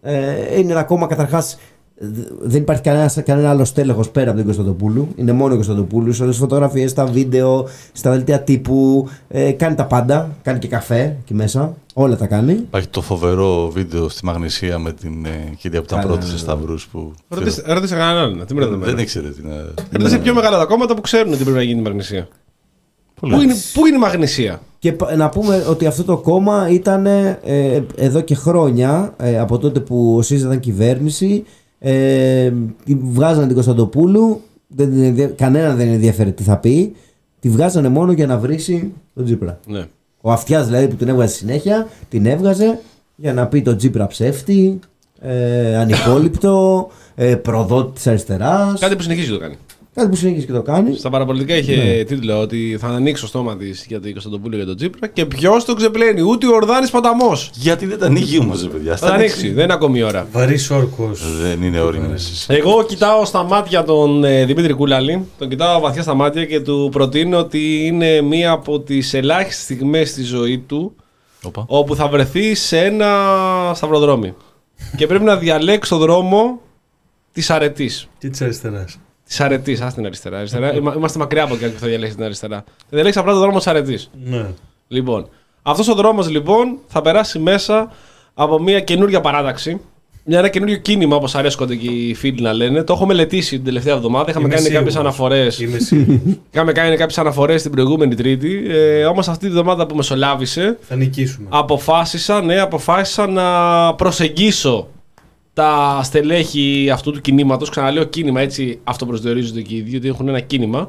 Ε, είναι ένα κόμμα, καταρχάς, δεν υπάρχει κανένα, κανένα άλλο στέλεχος πέρα από την Κωνσταντοπούλου. Είναι μόνο η Κωνσταντοπούλου. Σε όλες τις φωτογραφίες, στα βίντεο, στα δελτία τύπου. Ε, κάνει τα πάντα. Κάνει και καφέ εκεί μέσα. Όλα τα κάνει. Υπάρχει το φοβερό βίντεο στη Μαγνησία με την ε, κυρία που ήταν πρώτη σε Σταυρούς. Ρώτησε κανέναν άλλον. Τι δεν, δεν ήξερε. Ρώτησε πιο μεγάλα τα κόμματα που ξέρουν τι πρέπει να γίνει η Μαγνησία. Πού είναι, πού είναι η Μαγνησία? Και να πούμε ότι αυτό το κόμμα ήταν ε, εδώ και χρόνια, ε, από τότε που ο ΣΥΡΙΖΑ ήταν κυβέρνηση. Ε, βγάζανε την Κωνσταντοπούλου, δεν, κανένα δεν ενδιαφέρει τι θα πει. Τη βγάζανε μόνο για να βρίσει τον Τσίπρα. Ναι. Ο Αυτιάς δηλαδή που την έβγαζε συνέχεια, την έβγαζε για να πει τον Τσίπρα ψεύτη, ε, ανυπόληπτο, ε, προδότη της αριστεράς. Κάτι που συνεχίζει το κάνει. Κάτι που συνεχίζει και το κάνει. Στα παραπολιτικά είχε ναι. τίτλο ότι θα ανοίξει το στόμα της για την Κωνσταντοπούλου και τον Τσίπρα και ποιος το ξεπλένει? Ούτε ο Ορδάνης Ποταμός. Γιατί δεν τα ανοίγει όμως, παιδιά. Θα ανοίξει, δεν είναι ακόμη η ώρα. Βαρύς όρκος. Δεν είναι όριμες. Εγώ κοιτάω στα μάτια τον ε, Δημήτρη Κούλαλη, τον κοιτάω βαθιά στα μάτια και του προτείνω ότι είναι μία από τις ελάχιστες στιγμές στη ζωή του Οπα. όπου θα βρεθεί σε ένα σταυροδρόμι. και πρέπει να διαλέξει το δρόμο της αρετής. Και της αριστεράς. Τη αρετή, α την αριστερά. αριστερά. Είμαστε μακριά από εκεί που θα διαλέξει την αριστερά. Θα διαλέξει απλά το δρόμο τη αρετή. Ναι. Λοιπόν, αυτό ο δρόμο λοιπόν θα περάσει μέσα από μια καινούργια παράταξη. Μια, ένα καινούριο κίνημα, όπως αρέσκονται και οι φίλοι να λένε. Το έχω μελετήσει την τελευταία εβδομάδα. Είχαμε Είμαι κάνει κάποιες αναφορές. Είχαμε κάνει κάποιες αναφορές την προηγούμενη Τρίτη. Ε, όμως αυτή τη εβδομάδα που μεσολάβησε. Θα νικήσουμε. Αποφάσισα, ναι, αποφάσισα να προσεγγίσω τα στελέχη αυτού του κινήματος. Ξαναλέω κίνημα, έτσι αυτοπροσδιορίζονται και οι ίδιοι, ότι έχουν ένα κίνημα.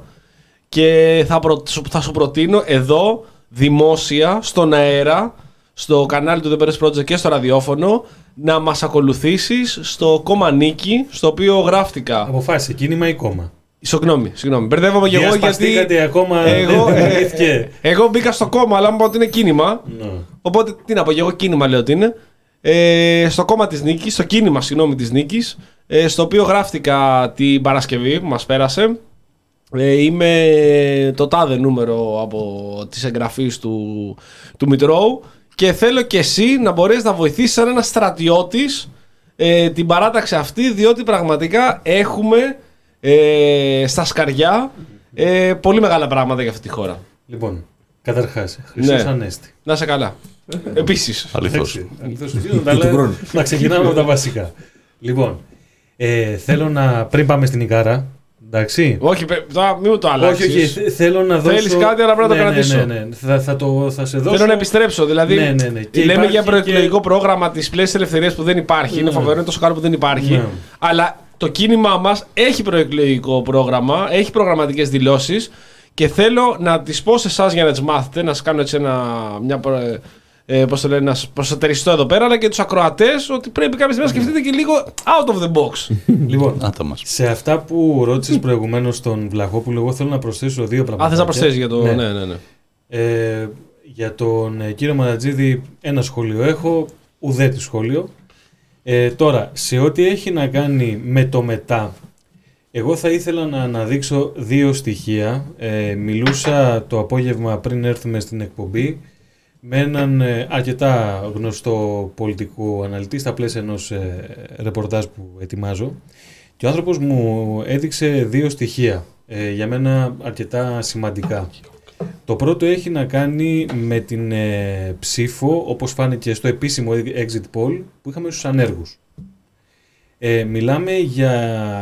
Και θα, προ, θα σου προτείνω εδώ, δημόσια, στον αέρα, στο κανάλι του The Press Project και στο ραδιόφωνο, να μας ακολουθήσεις στο κόμμα Νίκη, στο οποίο γράφτηκα. Αποφάσισε, κίνημα ή κόμμα? Συγγνώμη, συγγνώμη. Μπερδεύομαι και εγώ γιατί. Ακόμα εγώ, ε, εγώ μπήκα στο κόμμα, αλλά μου είπα ότι είναι κίνημα. No. Οπότε τι να πω, εγώ κίνημα λέω ότι είναι. Ε, στο κόμμα της Νίκης, στο κίνημα συγγνώμη της Νίκης, ε, στο οποίο γράφτηκα την Παρασκευή που μας πέρασε. Ε, είμαι το τάδε νούμερο από τις εγγραφής του, του Μητρώου και θέλω και εσύ να μπορείς να βοηθήσεις σαν ένας στρατιώτης ε, την παράταξη αυτή, διότι πραγματικά έχουμε ε, στα σκαριά ε, πολύ μεγάλα πράγματα για αυτή τη χώρα. Λοιπόν, καταρχάς, Χρυσός ναι. Ανέστη. Να είσαι καλά. Επίσης. Αληθώς. Να ξεκινάμε από τα βασικά. Λοιπόν, ε, θέλω να, πριν πάμε στην Ικάρα, Εντάξει. Όχι, τώρα μην μου το αλλάξεις. Όχι, όχι, θέλω να δώσω... Θέλεις κάτι, αλλά πρέπει να ναι, το κρατήσω. Ναι, ναι, ναι. Θα, θα, το, θα σε δώσω... Θέλω να επιστρέψω. Δηλαδή, ναι, ναι, ναι. λέμε για προεκλογικό και... πρόγραμμα της πλαίσιας ελευθερίας που δεν υπάρχει. Ναι. Είναι φοβερό, είναι τόσο καλό που δεν υπάρχει. Ναι. Αλλά το κίνημά μας έχει προεκλογικό πρόγραμμα, έχει προγραμματικές δηλώσεις και θέλω να τις πω σε εσάς για να τις μάθετε, να σας κάνω έτσι ένα, μια, ε, πώς το λένε, να προσωτεριστώ εδώ πέρα, αλλά και τους ακροατές ότι πρέπει κάποια στιγμή να σκεφτείτε και λίγο out of the box. Λοιπόν, σε αυτά που ρώτησες προηγουμένως τον Βλαχόπουλο, εγώ θέλω να προσθέσω δύο πράγματα. Α, θες να προσθέσεις για το... Ναι, ναι, ναι. ναι. Ε, για τον ε, κύριο Μανατζίδη ένα σχόλιο έχω, ουδέτη σχόλιο. Ε, τώρα, σε ό,τι έχει να κάνει με το μετά, εγώ θα ήθελα να αναδείξω δύο στοιχεία. Ε, μιλούσα το απόγευμα πριν έρθουμε στην εκπομπή με έναν ε, αρκετά γνωστό πολιτικό αναλυτή στα πλαίσια ενός ε, ρεπορτάζ που ετοιμάζω και ο άνθρωπος μου έδειξε δύο στοιχεία, ε, για μένα αρκετά σημαντικά. Το πρώτο έχει να κάνει με την ε, ψήφο, όπως φάνηκε στο επίσημο exit poll που είχαμε στους ανέργους. Ε, μιλάμε για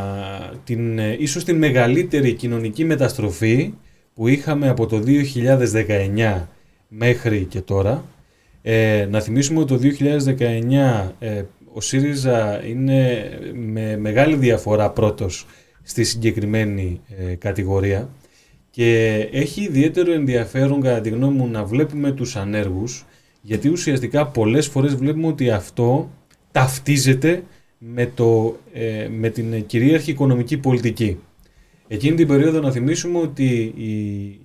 την, ε, ίσως την μεγαλύτερη κοινωνική μεταστροφή που είχαμε από το δύο χιλιάδες δεκαεννιά μέχρι και τώρα. Ε, να θυμίσουμε ότι το δύο χιλιάδες δεκαεννιά ε, ο ΣΥΡΙΖΑ είναι με μεγάλη διαφορά πρώτος στη συγκεκριμένη ε, κατηγορία. Και έχει ιδιαίτερο ενδιαφέρον κατά τη γνώμη μου να βλέπουμε τους ανέργους, γιατί ουσιαστικά πολλές φορές βλέπουμε ότι αυτό ταυτίζεται με, το, ε, με την κυρίαρχη οικονομική πολιτική. Εκείνη την περίοδο να θυμίσουμε ότι η,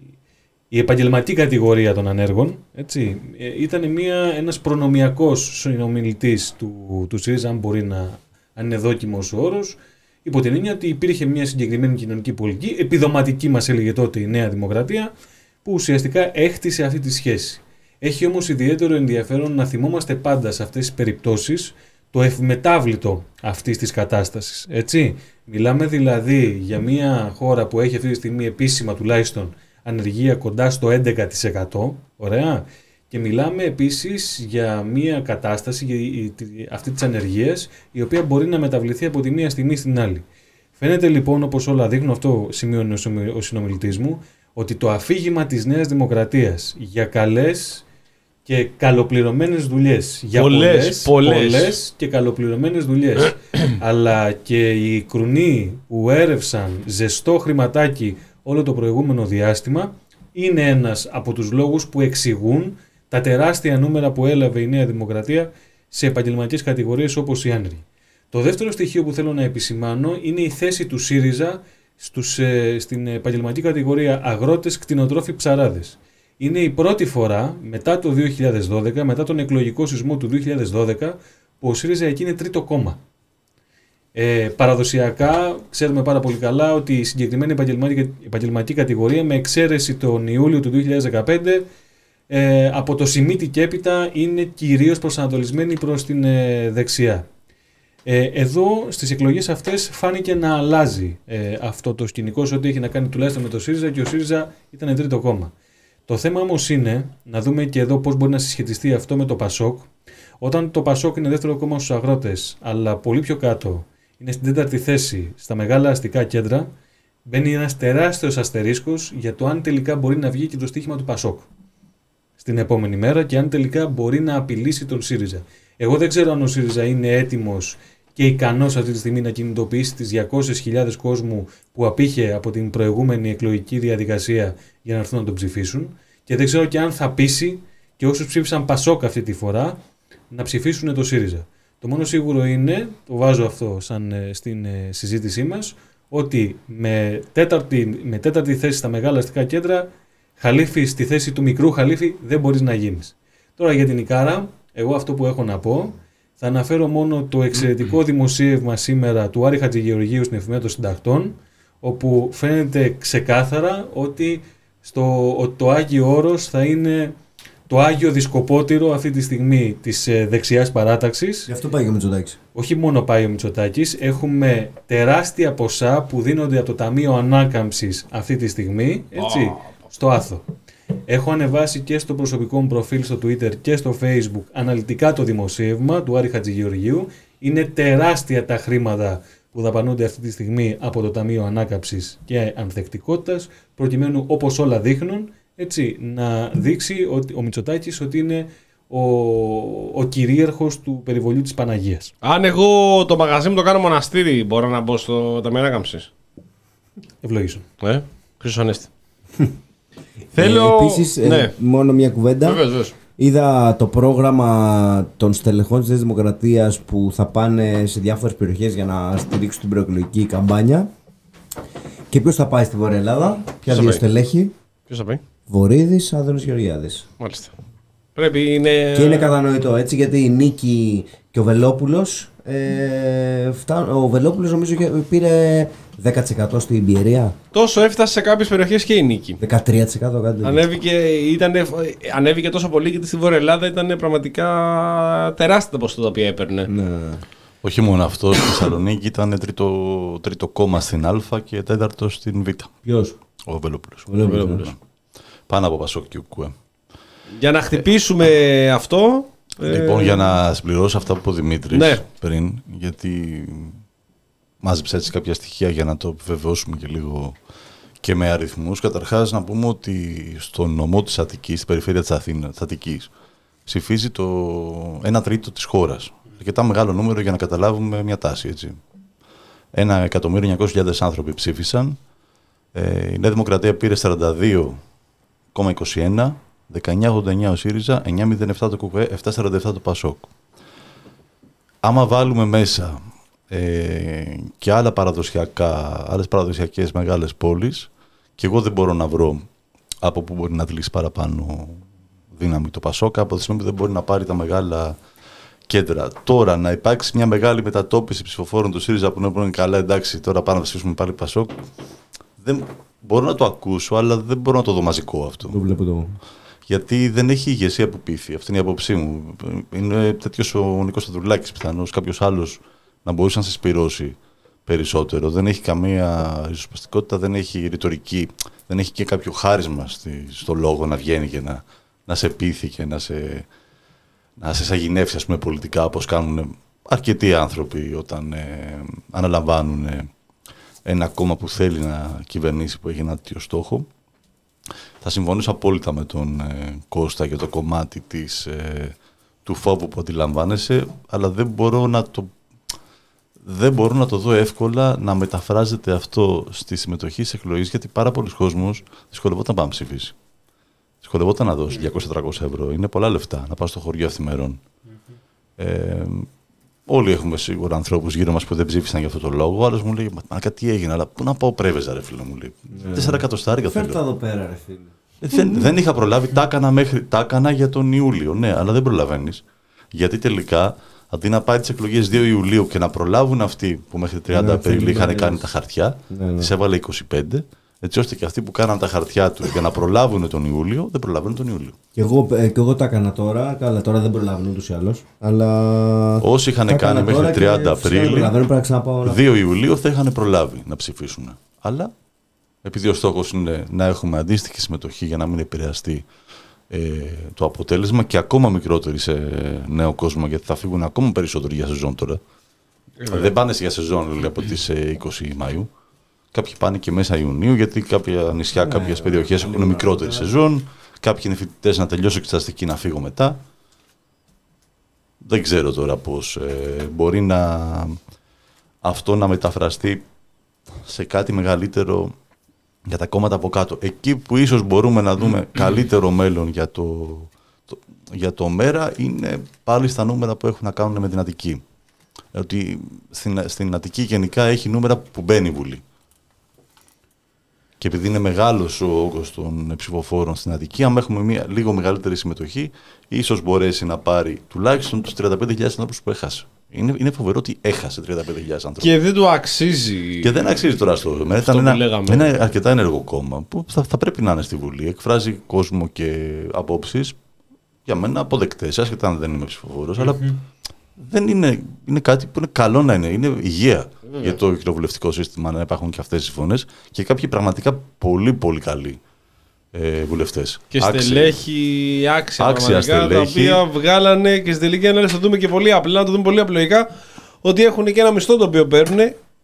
η επαγγελματική κατηγορία των ανέργων, έτσι, ε, ήταν μια, ένας προνομιακός συνομιλητής του, του ΣΥΡΙΖΑ, αν μπορεί να, αν είναι δόκιμος ο όρος, υπό την έννοια ότι υπήρχε μια συγκεκριμένη κοινωνική πολιτική, επιδοματική μας έλεγε τότε η Νέα Δημοκρατία, που ουσιαστικά έχτισε αυτή τη σχέση. Έχει όμως ιδιαίτερο ενδιαφέρον να θυμόμαστε πάντα σε αυτές τις περιπτώσεις το ευμετάβλητο αυτής της κατάστασης. Έτσι, μιλάμε δηλαδή για μια χώρα που έχει αυτή τη στιγμή επίσημα τουλάχιστον ανεργία κοντά στο έντεκα τοις εκατό, ωραία, και μιλάμε επίσης για μια κατάσταση, αυτή της ανεργίας, η οποία μπορεί να μεταβληθεί από τη μία στιγμή στην άλλη. Φαίνεται λοιπόν, όπως όλα δείχνουν, αυτό σημείωνε ο συνομιλητής μου, ότι το αφήγημα της Νέας Δημοκρατίας για καλές και καλοπληρωμένες δουλειές, για πολλές, πολλές, πολλές και καλοπληρωμένες δουλειές, αλλά και οι κρουνοί που έρευσαν ζεστό χρηματάκι όλο το προηγούμενο διάστημα, είναι ένας από τους λόγους που εξηγούν τα τεράστια νούμερα που έλαβε η Νέα Δημοκρατία σε επαγγελματικές κατηγορίες όπως οι άνεργοι. Το δεύτερο στοιχείο που θέλω να επισημάνω είναι η θέση του ΣΥΡΙΖΑ στους, ε, στην επαγγελματική κατηγορία αγρότες, κτηνοτρόφοι, ψαράδες. Είναι η πρώτη φορά μετά το δύο χιλιάδες δώδεκα, μετά τον εκλογικό σεισμό του δύο χιλιάδες δώδεκα, που ο ΣΥΡΙΖΑ εκεί είναι τρίτο κόμμα. Ε, παραδοσιακά ξέρουμε πάρα πολύ καλά ότι η συγκεκριμένη επαγγελματική, επαγγελματική κατηγορία, με εξαίρεση τον Ιούλιο του δύο χιλιάδες δεκαπέντε, ε, από το Σιμίτι και έπειτα είναι κυρίως προσανατολισμένη προς την ε, δεξιά. Ε, εδώ στις εκλογές αυτές φάνηκε να αλλάζει ε, αυτό το σκηνικό σε ό,τι έχει να κάνει τουλάχιστον με το ΣΥΡΙΖΑ, και ο ΣΥΡΙΖΑ ήταν τρίτο κόμμα. Το θέμα όμως είναι να δούμε και εδώ πώς μπορεί να συσχετιστεί αυτό με το ΠΑΣΟΚ. Όταν το ΠΑΣΟΚ είναι δεύτερο κόμμα στους αγρότες, αλλά πολύ πιο κάτω είναι στην τέταρτη θέση στα μεγάλα αστικά κέντρα, μπαίνει ένας τεράστιος αστερίσκος για το αν τελικά μπορεί να βγει και το στοίχημα του ΠΑΣΟΚ στην επόμενη μέρα και αν τελικά μπορεί να απειλήσει τον ΣΥΡΙΖΑ. Εγώ δεν ξέρω αν ο ΣΥΡΙΖΑ είναι έτοιμος και ικανός αυτή τη στιγμή να κινητοποιήσει τις διακόσιες χιλιάδες κόσμου που απήχε από την προηγούμενη εκλογική διαδικασία για να έρθουν να τον ψηφίσουν, και δεν ξέρω και αν θα πείσει και όσους ψήφισαν ΠΑΣΟΚ αυτή τη φορά να ψηφίσουν το ΣΥΡΙΖΑ. Το μόνο σίγουρο είναι, το βάζω αυτό σαν ε, στην ε, συζήτησή μας, ότι με τέταρτη, με τέταρτη θέση στα μεγάλα αστικά κέντρα, χαλίφη στη θέση του μικρού χαλίφη δεν μπορείς να γίνεις. Τώρα για την Ικάρα, εγώ αυτό που έχω να πω, θα αναφέρω μόνο το εξαιρετικό δημοσίευμα σήμερα του Άρη Χατζηγεωργίου στην Εφημερίδα των Συντακτών, όπου φαίνεται ξεκάθαρα ότι στο, ότι το Άγιο Όρος θα είναι το Άγιο Δισκοπότηρο αυτή τη στιγμή της ε, δεξιάς παράταξης. Γι' αυτό πάει ο Μητσοτάκης. Όχι μόνο πάει ο Μητσοτάκης, έχουμε τεράστια ποσά που δίνονται από το Ταμείο Ανάκαμψης αυτή τη στιγμή, έτσι, oh. στο Άθο. Έχω ανεβάσει και στο προσωπικό μου προφίλ στο Twitter και στο Facebook αναλυτικά το δημοσίευμα του Άρη Χατζηγεωργίου. Είναι τεράστια τα χρήματα που δαπανούνται αυτή τη στιγμή από το Ταμείο Ανάκαμψης και Ανθεκτικότητας, προκειμένου, όπως όλα δείχνουν, έτσι, να δείξει ότι ο Μητσοτάκης ότι είναι ο, ο κυρίαρχος του περιβολιού της Παναγίας. Αν εγώ το μαγαζί μου το κάνω μοναστήρι, μπορώ να μπω στο Ταμείο Ανάκαμψης? Ευλογήσω. Ε, Χρήστος Ανέστη. Θέλω... Ε, επίσης, ναι. ε, μόνο μια κουβέντα. Βεβαίως, βεβαίως. Είδα το πρόγραμμα των στελεχών της Νέας Δημοκρατίας που θα πάνε σε διάφορες περιοχές για να στηρίξουν την προεκλογική καμπάνια. Και ποιος θα πάει στη Βόρεια Ελλάδα? Ποια δύο στελέχη? Ποιος θα πάει? Βορίδης, Άδωνης Γεωργιάδης. Μάλιστα. Πρέπει είναι... Και είναι κατανοητό έτσι, γιατί η Νίκη και ο Βελόπουλος, ε, φτάν, ο Βελόπουλος νομίζω πήρε δέκα τοις εκατό στην Πιερία. Τόσο έφτασε σε κάποιες περιοχές και η Νίκη. δεκατρία τοις εκατό κάτι. Ανέβηκε, ήτανε, ανέβηκε τόσο πολύ γιατί στη Βόρεια Ελλάδα ήταν πραγματικά τεράστια τα ποσότητα τα οποία έπαιρνε. Ναι. Όχι μόνο αυτό, στη Θεσσαλονίκη ήταν τρίτο, τρίτο κόμμα στην Α και τέταρτο στην Β. Ποιος? Ο Βελόπουλος. Ο Βελόπουλος. Πάνω από Πασόκ και Κουκουέ. Για να χτυπήσουμε αυτό... Λοιπόν, ε... για να συμπληρώσω αυτά που είπε ο Δημήτρης ναι. πριν, γιατί μάζεψα έτσι κάποια στοιχεία για να το επιβεβαιώσουμε και λίγο και με αριθμούς. Καταρχάς να πούμε ότι στον νομό της Αττικής, στην περιφέρεια της Αθήνας, της Αττικής, ψηφίζει το ένα τρίτο της χώρας. Αρκετά μεγάλο νούμερο για να καταλάβουμε μια τάση, έτσι. Ένα εκατομμύριο εννιακόσιες χιλιάδες άνθρωποι ψήφισαν. Ε, η Νέα Δημοκρατία πήρε σαράντα δύο κόμμα είκοσι ένα, δεκαεννιά ογδόντα εννιά ο ΣΥΡΙΖΑ, εννιά μηδέν επτά το ΚΚΕ, επτά σαράντα επτά το ΠΑΣΟΚ. Άμα βάλουμε μέσα ε, και άλλα παραδοσιακά, άλλες παραδοσιακές μεγάλες πόλεις, και εγώ δεν μπορώ να βρω από πού μπορεί να δηλήσει παραπάνω δύναμη το ΠΑΣΟΚ, από τη στιγμή που δεν μπορεί να πάρει τα μεγάλα κέντρα. Τώρα να υπάρξει μια μεγάλη μετατόπιση ψηφοφόρων του ΣΥΡΙΖΑ που είναι καλά, εντάξει, τώρα πάμε να ψηφίσουμε πάλι ΠΑΣΟΚ. Δεν μπορώ να το ακούσω, αλλά δεν μπορώ να το δω μαζικό αυτό. Το βλέπω το... Γιατί δεν έχει ηγεσία που πείθει. Αυτή είναι η άποψή μου. Είναι τέτοιο ο Νίκος Σταδουλάκης, πιθανώς κάποιος άλλος να μπορούσε να σε σπυρώσει περισσότερο. Δεν έχει καμία ριζοσπαστικότητα, δεν έχει ρητορική, δεν έχει και κάποιο χάρισμα στη, στο λόγο να βγαίνει και να, να σε πείθει και να σε, να σε σαγηνεύσει, ας πούμε, πολιτικά, όπως κάνουν αρκετοί άνθρωποι όταν ε, αναλαμβάνουν ε, ένα κόμμα που θέλει να κυβερνήσει, που έχει ένα τέτοιο στόχο. Θα συμφωνήσω απόλυτα με τον ε, Κώστα για το κομμάτι της, ε, του φόβου που αντιλαμβάνεσαι, αλλά δεν μπορώ να το, δεν μπορώ να το δω εύκολα να μεταφράζεται αυτό στη συμμετοχή σε εκλογές, γιατί πάρα πολλοί κόσμος δυσκολευόταν να πάει να ψηφίσει. Δυσκολευόταν να δώσει διακόσια με τριακόσια ευρώ. Είναι πολλά λεφτά να πάω στο χωριό ευθυμερών. Mm-hmm. Ε, Όλοι έχουμε σίγουρα ανθρώπους γύρω μας που δεν ψήφισαν για αυτό το λόγο. Άλλος μου λέει: Μα κάτι έγινε, αλλά πού να πάω, πρέβεζα, ρε φίλε μου. Λέει. Yeah. Τέσσερα εκατοστάρικα θέλω. Φέρτα εδώ πέρα, ρε φίλε. Ε, δεν, δεν είχα προλάβει, τα έκανα, μέχρι, τα έκανα για τον Ιούλιο. Ναι, αλλά δεν προλαβαίνεις. Γιατί τελικά, αντί να πάει τις εκλογές δύο Ιουλίου και να προλάβουν αυτοί που μέχρι τριάντα Απριλίου yeah, είχαν κάνει τα χαρτιά, yeah, yeah. τις έβαλε είκοσι πέντε. Έτσι ώστε και αυτοί που κάναν τα χαρτιά του για να προλάβουν τον Ιούλιο, δεν προλαβαίνουν τον Ιούλιο. Και εγώ, ε, και εγώ τα έκανα τώρα. Καλά, τώρα δεν προλαβαίνουν ούτως ή άλλως. Αλλά... Όσοι είχαν κάνει μέχρι τριάντα Απριλίου, δύο Ιουλίου θα είχαν προλάβει να ψηφίσουν. Αλλά επειδή ο στόχος είναι να έχουμε αντίστοιχη συμμετοχή για να μην επηρεαστεί ε, το αποτέλεσμα και ακόμα μικρότερη σε νέο κόσμο, γιατί θα φύγουν ακόμα περισσότεροι για σεζόν τώρα. Ε, δεν πάνε για σεζόν δηλαδή, από τις ε, είκοσι Μαΐου. Κάποιοι πάνε και μέσα Ιουνίου, γιατί κάποια νησιά, ναι, κάποιες περιοχές έχουν μικρότερη σεζόν. Κάποιοι είναι φοιτητές να τελειώσω εξεταστική να φύγω μετά. Δεν ξέρω τώρα πώς ε, μπορεί να αυτό να μεταφραστεί σε κάτι μεγαλύτερο για τα κόμματα από κάτω. Εκεί που ίσως μπορούμε να δούμε καλύτερο μέλλον για το, το, για το ΜΕΡΑ είναι πάλι στα νούμερα που έχουν να κάνουν με την Αττική. Ότι στην, στην Αττική γενικά έχει νούμερα που μπαίνει η Βουλή. Και επειδή είναι μεγάλος ο όγκος των ψηφοφόρων στην Αττική, αν έχουμε μια λίγο μεγαλύτερη συμμετοχή, ίσως μπορέσει να πάρει τουλάχιστον τους τριάντα πέντε χιλιάδες ανθρώπους που έχασε. Είναι, είναι φοβερό ότι έχασε τριάντα πέντε χιλιάδες ανθρώπους. Και δεν του αξίζει. Και δεν αξίζει τώρα στο μέλλον. Ήταν ένα, ένα αρκετά ενεργό κόμμα που θα, θα πρέπει να είναι στη Βουλή. Εκφράζει κόσμο και απόψεις για μένα αποδεκτές, άσχετα αν δεν είμαι ψηφοφόρος, mm-hmm. αλλά δεν είναι, είναι κάτι που είναι καλό να είναι. Είναι υγεία mm-hmm. για το κοινοβουλευτικό σύστημα να υπάρχουν και αυτές οι φωνές και κάποιοι πραγματικά πολύ πολύ καλοί ε, βουλευτές. Και στελέχη άξια, άξια στελέχη, τα οποία βγάλανε και στην τελική ανάλυση, θα το δούμε και πολύ απλά, να το δούμε πολύ απλοϊκά, ότι έχουν και ένα μισθό το οποίο παίρνουν,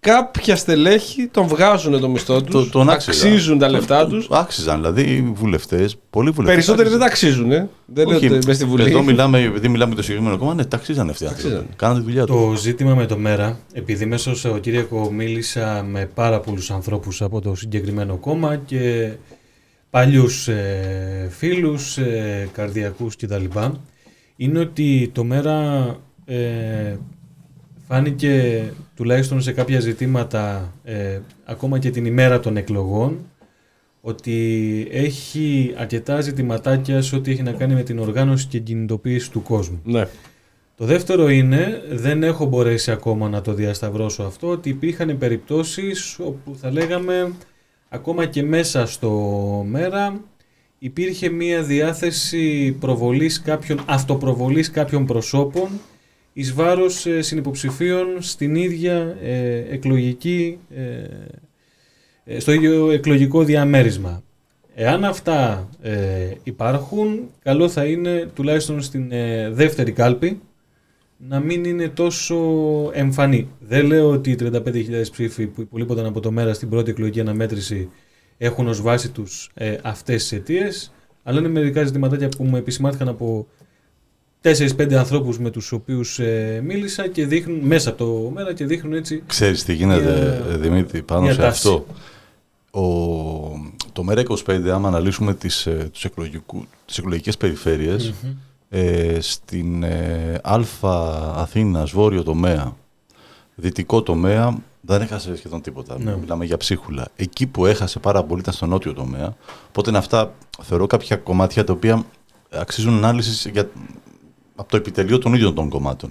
κάποια στελέχη τον βγάζουν το μισθό τους, το, αξίζουν τα λεφτά τους. Άξιζαν, δηλαδή οι βουλευτές, πολλοί βουλευτές. Περισσότεροι δεν τα αξίζουν, ε. Δεν λέω ότι μες στη Βουλή. Εδώ μιλάμε, επειδή μιλάμε για το συγκεκριμένο κόμμα, ναι, τα αξίζαν αυτοί. Κάναν τη δουλειά τους. Το ζήτημα με το ΜΕΡΑ, επειδή μέσα στο Σαββατοκύριακο μίλησα με πάρα πολλούς ανθρώπους από το συγκεκριμένο κόμμα και παλιούς ε, φίλους, ε, καρδιακούς κτλ. Είναι ότι το ΜΕΡΑ ε, φάνηκε τουλάχιστον σε κάποια ζητήματα, ε, ακόμα και την ημέρα των εκλογών, ότι έχει αρκετά ζητηματάκια σε ό,τι έχει να κάνει με την οργάνωση και κινητοποίηση του κόσμου. Ναι. Το δεύτερο είναι, δεν έχω μπορέσει ακόμα να το διασταυρώσω αυτό, ότι υπήρχαν περιπτώσεις όπου θα λέγαμε ακόμα και μέσα στο ΜΕΡΑ υπήρχε μία διάθεση προβολής κάποιων, αυτοπροβολής κάποιων προσώπων εις βάρος ε, συνυποψηφίων στην ίδια ε, εκλογική, ε, ε, στο ίδιο εκλογικό διαμέρισμα. Εάν αυτά ε, υπάρχουν, καλό θα είναι τουλάχιστον στην ε, δεύτερη κάλπη να μην είναι τόσο εμφανή. Δεν λέω ότι οι τριάντα πέντε χιλιάδες ψήφοι που υπολείπονταν από το ΜΕΡΑ στην πρώτη εκλογική αναμέτρηση έχουν ως βάση τους ε, αυτές τις αιτίες, αλλά είναι μερικά ζητηματάκια που μου επισημάθηκαν από τέσσερις πέντε ανθρώπους με τους οποίους ε, μίλησα και δείχνουν μέσα από το ΜΕΡΑ και δείχνουν έτσι. Ξέρεις τι γίνεται, μια, Δημήτρη, πάνω σε τάση. Αυτό. Ο, το ΜΕΡΑ είκοσι πέντε, άμα αναλύσουμε τις, τις, τις εκλογικές περιφέρειες, mm-hmm. ε, στην ε, Αλφα Αθήνας, βόρειο τομέα, δυτικό τομέα, δεν έχασε σχεδόν τίποτα. Ναι. Μιλάμε για ψίχουλα. Εκεί που έχασε πάρα πολύ ήταν στο νότιο τομέα. Οπότε είναι αυτά, θεωρώ, κάποια κομμάτια τα οποία αξίζουν ανάλυση για, από το επιτελείο των ίδιων των κομμάτων.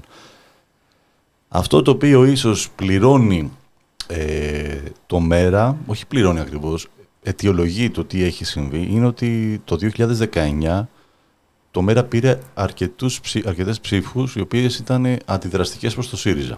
Αυτό το οποίο ίσως πληρώνει ε, το ΜΕΡΑ, όχι πληρώνει ακριβώς, αιτιολογεί το τι έχει συμβεί, είναι ότι το δύο χιλιάδες δεκαεννιά το ΜΕΡΑ πήρε αρκετούς, αρκετές ψήφους οι οποίες ήταν αντιδραστικές προς το ΣΥΡΙΖΑ.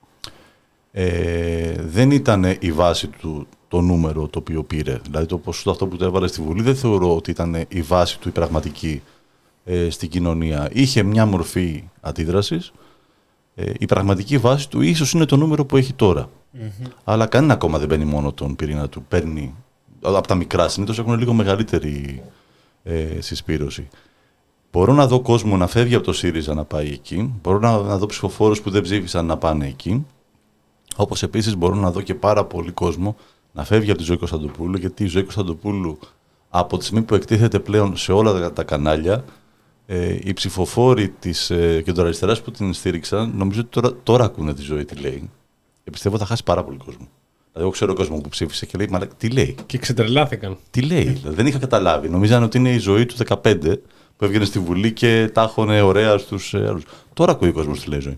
Ε, δεν ήταν η βάση του το νούμερο το οποίο πήρε. Δηλαδή το ποσοστό αυτό που το έβαλε στη Βουλή δεν θεωρώ ότι ήταν η βάση του η πραγματική ε, στην κοινωνία. Είχε μια μορφή αντίδρασης. Ε, η πραγματική βάση του ίσως είναι το νούμερο που έχει τώρα. Mm-hmm. Αλλά κανένα κόμμα δεν παίρνει μόνο τον πυρήνα του. Παίρνει από τα μικρά, συνήθως έχουν λίγο μεγαλύτερη ε, συσπήρωση. Μπορώ να δω κόσμο να φεύγει από το ΣΥΡΙΖΑ να πάει εκεί. Μπορώ να, να δω ψηφοφόρους που δεν ψήφισαν να πάνε εκεί. Όπως επίσης μπορώ να δω και πάρα πολύ κόσμο να φεύγει από τη Ζωή Κωνσταντοπούλου, γιατί η Ζωή Κωνσταντοπούλου από τη στιγμή που εκτίθεται πλέον σε όλα τα κανάλια, ε, οι ψηφοφόροι της ε, κεντροαριστεράς που την στήριξαν, νομίζω ότι τώρα, τώρα ακούνε τη Ζωή τι λέει. Και πιστεύω θα χάσει πάρα πολύ κόσμο. Δηλαδή, εγώ ξέρω κόσμο που ψήφισε και λέει, μα τι λέει. Και ξετρελάθηκαν. Τι λέει, δηλαδή, δεν είχα καταλάβει. Νομίζανε ότι είναι η Ζωή του δεκαπέντε που έβγαινε στη Βουλή και τάχωνε ωραία στους ε, άλλους. Τώρα ακούει ο κόσμος τι λέει η Ζωή.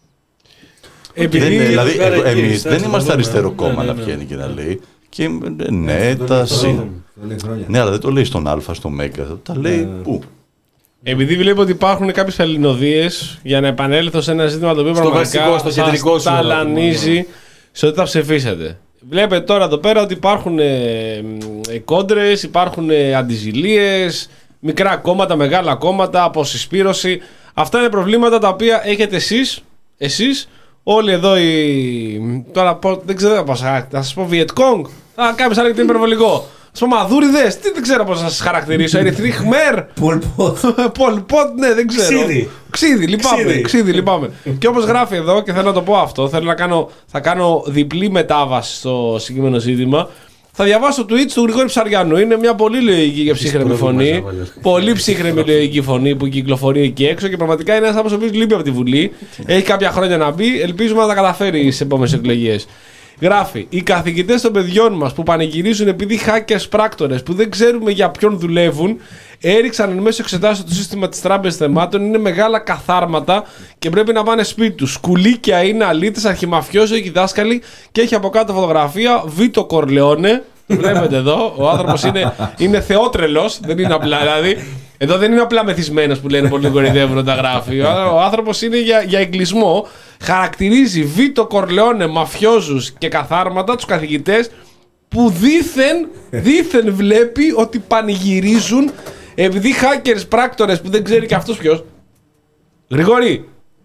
Επειδή δεν, δηλαδή, εμείς δεν είμαστε αριστερό κόμμα ναι, ναι, ναι, να βγαίνει και να λέει. Και ναι, τα συν. Ναι, αλλά δεν το λέει στον Α, στο Μέγκα. Τα λέει πού. Επειδή βλέπω ότι υπάρχουν κάποιες αλληνοδίες, για να επανέλθω σε ένα ζήτημα το οποίο πραγματικά σας ταλανίζει σε ό,τι θα ψηφίσετε. Βλέπετε τώρα εδώ πέρα ότι υπάρχουν ε, ε, κόντρες, υπάρχουν ε, αντιζηλίες, μικρά κόμματα, μεγάλα κόμματα, αποσυσπήρωση. Αυτά είναι προβλήματα τα οποία έχετε εσείς, εσείς, όλοι εδώ οι... Τώρα δεν ξέρω πώς θα σας πω Βιετκόγκ, θα κάποιος άλλοι ότι είναι υπερβολικό. Ας πούμε Μαδούριδες, τι δεν ξέρω πώς θα σας χαρακτηρίσω, Ερυθρή Χμέρ, Πολπότ, Πολπότ, ναι δεν ξέρω. Ξίδι. Ξίδι, λυπάμαι, ξίδι, λυπάμαι. Και όπως γράφει εδώ και θέλω να το πω αυτό, θέλω να κάνω, θα κάνω διπλή μετάβαση στο συγκεκριμένο ζήτημα. Θα διαβάσω το tweet του Γρηγόρη Ψαριανού. Είναι μια πολύ λογική και ψύχρεμη φωνή. Πολύ ψύχρεμη λογική φωνή που κυκλοφορεί εκεί έξω και πραγματικά είναι ένας άνθρωπος ο οποίος λείπει από τη Βουλή. Έχει κάποια χρόνια να μπει. Ελπίζουμε να τα καταφέρει στις επόμενες εκλογές. Γράφει: οι καθηγητές των παιδιών μας που πανηγυρίζουν επειδή hackers πράκτορες που δεν ξέρουμε για ποιον δουλεύουν, έριξαν εν μέσω εξετάσεων το σύστημα της τράπεζας θεμάτων, είναι μεγάλα καθάρματα και πρέπει να πάνε σπίτι τους. Σκουλίκια είναι αλήτες, αρχιμαφιόζοι, δάσκαλοι και έχει από κάτω φωτογραφία Βίτο Κορλεόνε. Βλέπετε εδώ, ο άνθρωπος είναι, είναι θεότρελος, δεν είναι απλά δηλαδή. Εδώ δεν είναι απλά μεθυσμένος που λένε πολύ κορυδεύουν τα γράφει. Ο άνθρωπος είναι για, για εγκλισμό. Χαρακτηρίζει Βίτο Κορλεόνε, μαφιόζους και καθάρματα τους καθηγητές που δήθεν, δήθεν βλέπει ότι πανηγυρίζουν επειδή hackers πράκτορες που δεν ξέρει και αυτός ποιος. Γρηγόρη,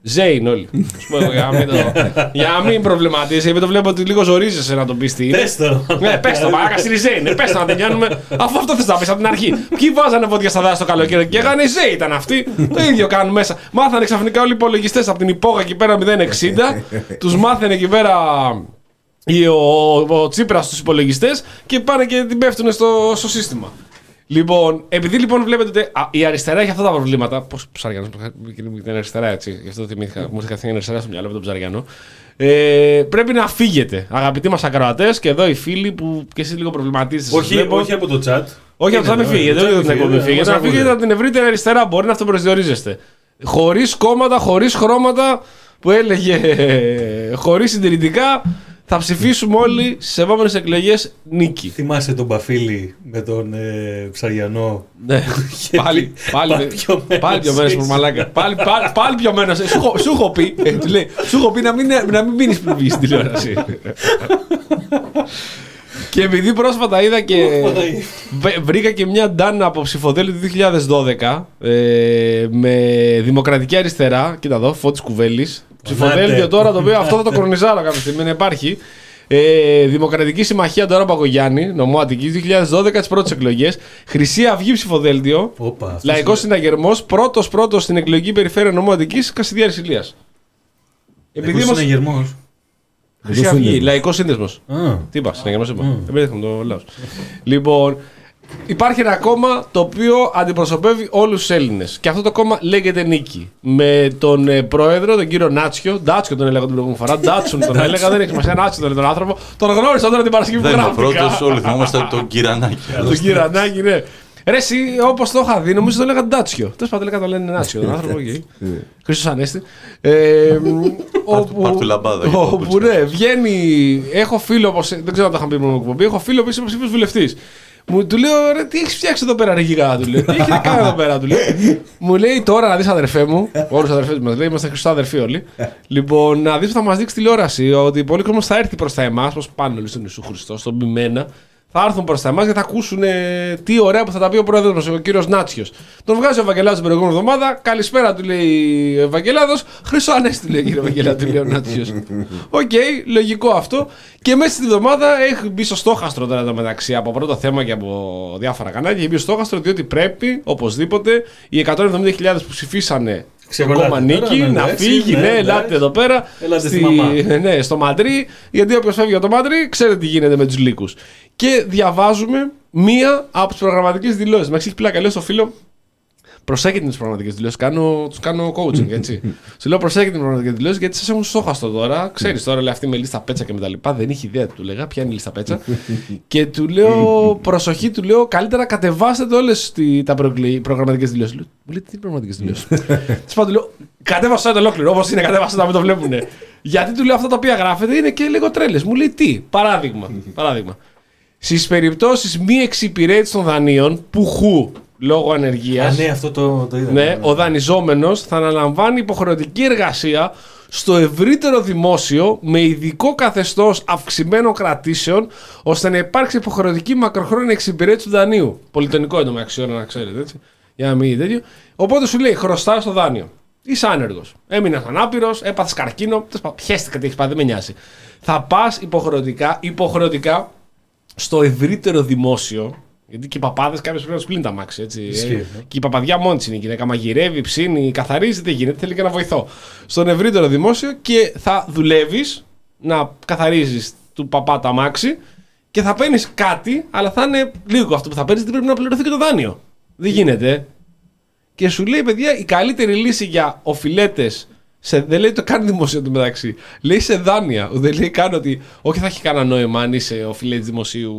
Ζέι είναι όλοι. για, να μην το, για να μην προβληματίσει, γιατί το βλέπω ότι λίγο ζορίζεσαι να το πει τι είναι. Πες το. Ναι, πες το, μαλάκα είναι Ζέι είναι. Πες το να τελειώνουμε. Αφού αυτό θες να πεις από την αρχή. Ποιοι βάζανε βόδια στα δάση το καλοκαίρι και έγανε Ζέι ήταν αυτοί. Το ίδιο κάνουν μέσα. Μάθανε ξαφνικά όλοι οι υπολογιστές από την υπόγα εκεί πέρα μηδέν εξήντα. Τους μάθανε εκεί πέρα. Ή ο, ο Τσίπρας στους υπολογιστές και πάνε και την πέφτουν στο, στο σύστημα. Λοιπόν, επειδή λοιπόν βλέπετε ότι α, η αριστερά έχει αυτά τα προβλήματα. Πώς Ψαριανός, την αριστερά έτσι, γι' αυτό το θυμήθηκα. Μου ήρθε η αριστερά στο μυαλό με τον Ψαριανό. Ε, πρέπει να φύγετε, αγαπητοί μας ακροατές, και εδώ οι φίλοι που και εσείς λίγο προβληματίζετε. Όχι, όχι από το chat. Όχι από το chat, μην φύγετε. Δεν είναι εκπομπή. Φύγετε να φύγετε από την ευρύτερη αριστερά. Μπορεί να αυτοπροσδιορίζεστε. Χωρίς κόμματα, χωρίς χρώματα που έλεγε χωρίς συντηρητικά. Θα ψηφίσουμε όλοι στις επόμενες εκλογές νίκη. Θυμάσαι τον Μπαφίλη με τον ε, Ψαριανό. Ναι, πάλι, πάλι, πάλι πιωμένος που μαλάκα. Πάλι, πάλι, πάλι πιωμένος. Σου, σου έχω πει, ε, του λέει, σου έχω πει να μην, να μην μείνεις που βγεις στην τηλεόραση. Και επειδή πρόσφατα είδα και βρήκα και μια ντάνα από ψηφοδέλτιο του δύο χιλιάδες δώδεκα ε, με Δημοκρατική Αριστερά. Κοίτα εδώ, Φώτης Κουβέλης. Ψηφοδέλτιο τώρα το οποίο αυτό θα το κρονιζάρω κάποια στιγμή να υπάρχει. Ε, Δημοκρατική Συμμαχία τώρα Παγκογιάννη, νομό Αττικής, δύο χιλιάδες δώδεκα, τις πρώτες εκλογές. Χρυσή Αυγή ψηφοδέλτιο. Λαϊκός Συναγερμός, πρώτος πρώτος στην εκλογική περιφέρεια νομό Αττικής, Κασιδιάρης Ηλίας. Λαϊκός Συναγερμός. Χρυσή Αυγή, Λαϊκός Σύνδεσμος. Τι είπα, Συναγερμός είπα. Εμπέριχαμε το λάθος. Λοιπόν. Υπάρχει ένα κόμμα το οποίο αντιπροσωπεύει όλους τους Έλληνες. Και αυτό το κόμμα λέγεται Νίκη. Με τον ε, πρόεδρο, τον κύριο Νάτσιο. Ντάτσιο τον έλεγα την προηγούμενη φορά. Ντάτσον τον έλεγα. Δεν έχει σημασία. Νάτσιο τον έλεγα τον άνθρωπο. Τον γνώρισα τώρα την Παρασκευή που γράφτηκα. Δεν είναι ο πρώτος, όλοι θυμόμαστε τον Κυρανάκη. Τον Κυρανάκη, ναι. Ρε, εσύ όπως το είχα δει, νομίζω το έλεγα Ντάτσιο. Τέλος πάντων, το λένε Νάτσιο τον άνθρωπο. Χρήστος Ανέστη. Όπου ναι, βγαίνει. Έχω φίλο, δεν ξέρω αν το είχα πει πριν εκπομπή. Έχω φίλο που είσαι υποψήφιος βουλευτής. Μου του λέω, ρε, τι έχεις φτιάξει εδώ πέρα, ρε γιγά, του λέω. Τι έχετε κάνει εδώ πέρα, του λέω. Μου λέει τώρα να δεις, αδερφέ μου. Όλους τους αδερφές μας λέει, είμαστε Χριστό αδερφοί όλοι. Λοιπόν, να δεις που θα μας δείξει τηλεόραση, ότι πολλοί κόσμος θα έρθει προς τα εμάς, πως πάνε όλοι στον Ιησού Χριστό, στον Πειμένα. Θα έρθουν προς τα εμάς και θα ακούσουν ε, τι ωραία που θα τα πει ο πρόεδρος μας, ο κύριος Νάτσιος. Τον βγάζει ο Ευαγγελάδος την προηγούμενη εβδομάδα. Καλησπέρα, του λέει ο Ευαγγελάδος. Χρυσό Ανέστη, λέει κύριε Ευαγγελάδο, του λέει ο Νάτσιος. Οκ, okay, λογικό αυτό. Και μέσα στην εβδομάδα έχει μπει στο στόχαστρο τώρα το μεταξύ από πρώτο θέμα και από διάφορα κανάλια. Έχει μπει στο στόχαστρο διότι πρέπει οπωσδήποτε οι εκατόν εβδομήντα χιλιάδες που ψηφίσανε ακόμα Νίκη ναι, να έτσι, φύγει. Ναι, ναι, ελάτε εδώ πέρα στη, ναι, στο Μαντρί. Γιατί όποιος φεύγει από το Μαντρί ξέρετε τι γίνεται με τους λύκους. Και διαβάζουμε μία από τις προγραμματικές δηλώσεις. Με έχει πλάκα, λέω στο φίλο. Προσέχετε τις προγραμματικές δηλώσεις. Κάνω, τους κάνω coaching, έτσι. Σου λέω προσέχετε τις προγραμματικές δηλώσεις γιατί σας έχουν στόχαστο τώρα. Ξέρεις τώρα, λέει αυτή με λίστα πέτσα και με τα λοιπά. Δεν είχε ιδέα, του λέγα. Ποια είναι η λίστα πέτσα. Και του λέω, προσοχή, του λέω, καλύτερα κατεβάστε όλες τα προγραμματικές δηλώσεις. Μου λέει, τι προγραμματικές δηλώσεις. Της πάω, του λέω, κατέβασα το ολόκληρο. Όπως είναι, κατέβασα να μην το βλέπουν. Γιατί του λέω αυτά τα οποία γράφετε είναι και λίγο τρέλες. Μου λέει τι, παράδειγμα. παράδειγμα. Στις περιπτώσεις μη εξυπηρέτησης των δανείων, πουχού λόγω ανεργίας, Α, ναι, αυτό το, το είδα, ναι, ναι. ο δανειζόμενος θα αναλαμβάνει υποχρεωτική εργασία στο ευρύτερο δημόσιο με ειδικό καθεστώς αυξημένων κρατήσεων, ώστε να υπάρξει υποχρεωτική μακροχρόνια εξυπηρέτηση του δανείου. Πολυτονικό εντωμεταξύ, να ξέρετε έτσι. Για να μην τέτοιο. Οπότε σου λέει, χρωστά στο δάνειο. Είσαι άνεργος. Έμεινες ανάπηρος, έπαθες καρκίνο. Πιέστηκα τι έχεις πάθει, δεν με νοιάζει. Θα πας υποχρεωτικά, υποχρεωτικά στο ευρύτερο δημόσιο. Γιατί και οι παπάδες κάποιος πρέπει να τους πλύνει τα μάξι. Έτσι. Ε, και η παπαδιά μόνη της είναι η γυναίκα. Μαγειρεύει, ψήνει, καθαρίζει, δεν γίνεται. Θέλει και ένα βοηθό. Στον ευρύτερο δημόσιο και θα δουλεύεις να καθαρίζεις του παπά τα μάξι και θα παίρνεις κάτι, αλλά θα είναι λίγο αυτό που θα παίρνεις, γιατί πρέπει να πληρωθεί και το δάνειο. Δεν γίνεται. Και σου λέει, παιδιά, η καλύτερη λύση για οφειλέτες. Σε, δεν λέει το καν δημοσίο του μεταξύ. Λέει σε δάνεια. Δεν λέει καν ότι όχι θα έχει κανένα νόημα αν είσαι οφειλέτης δημοσίου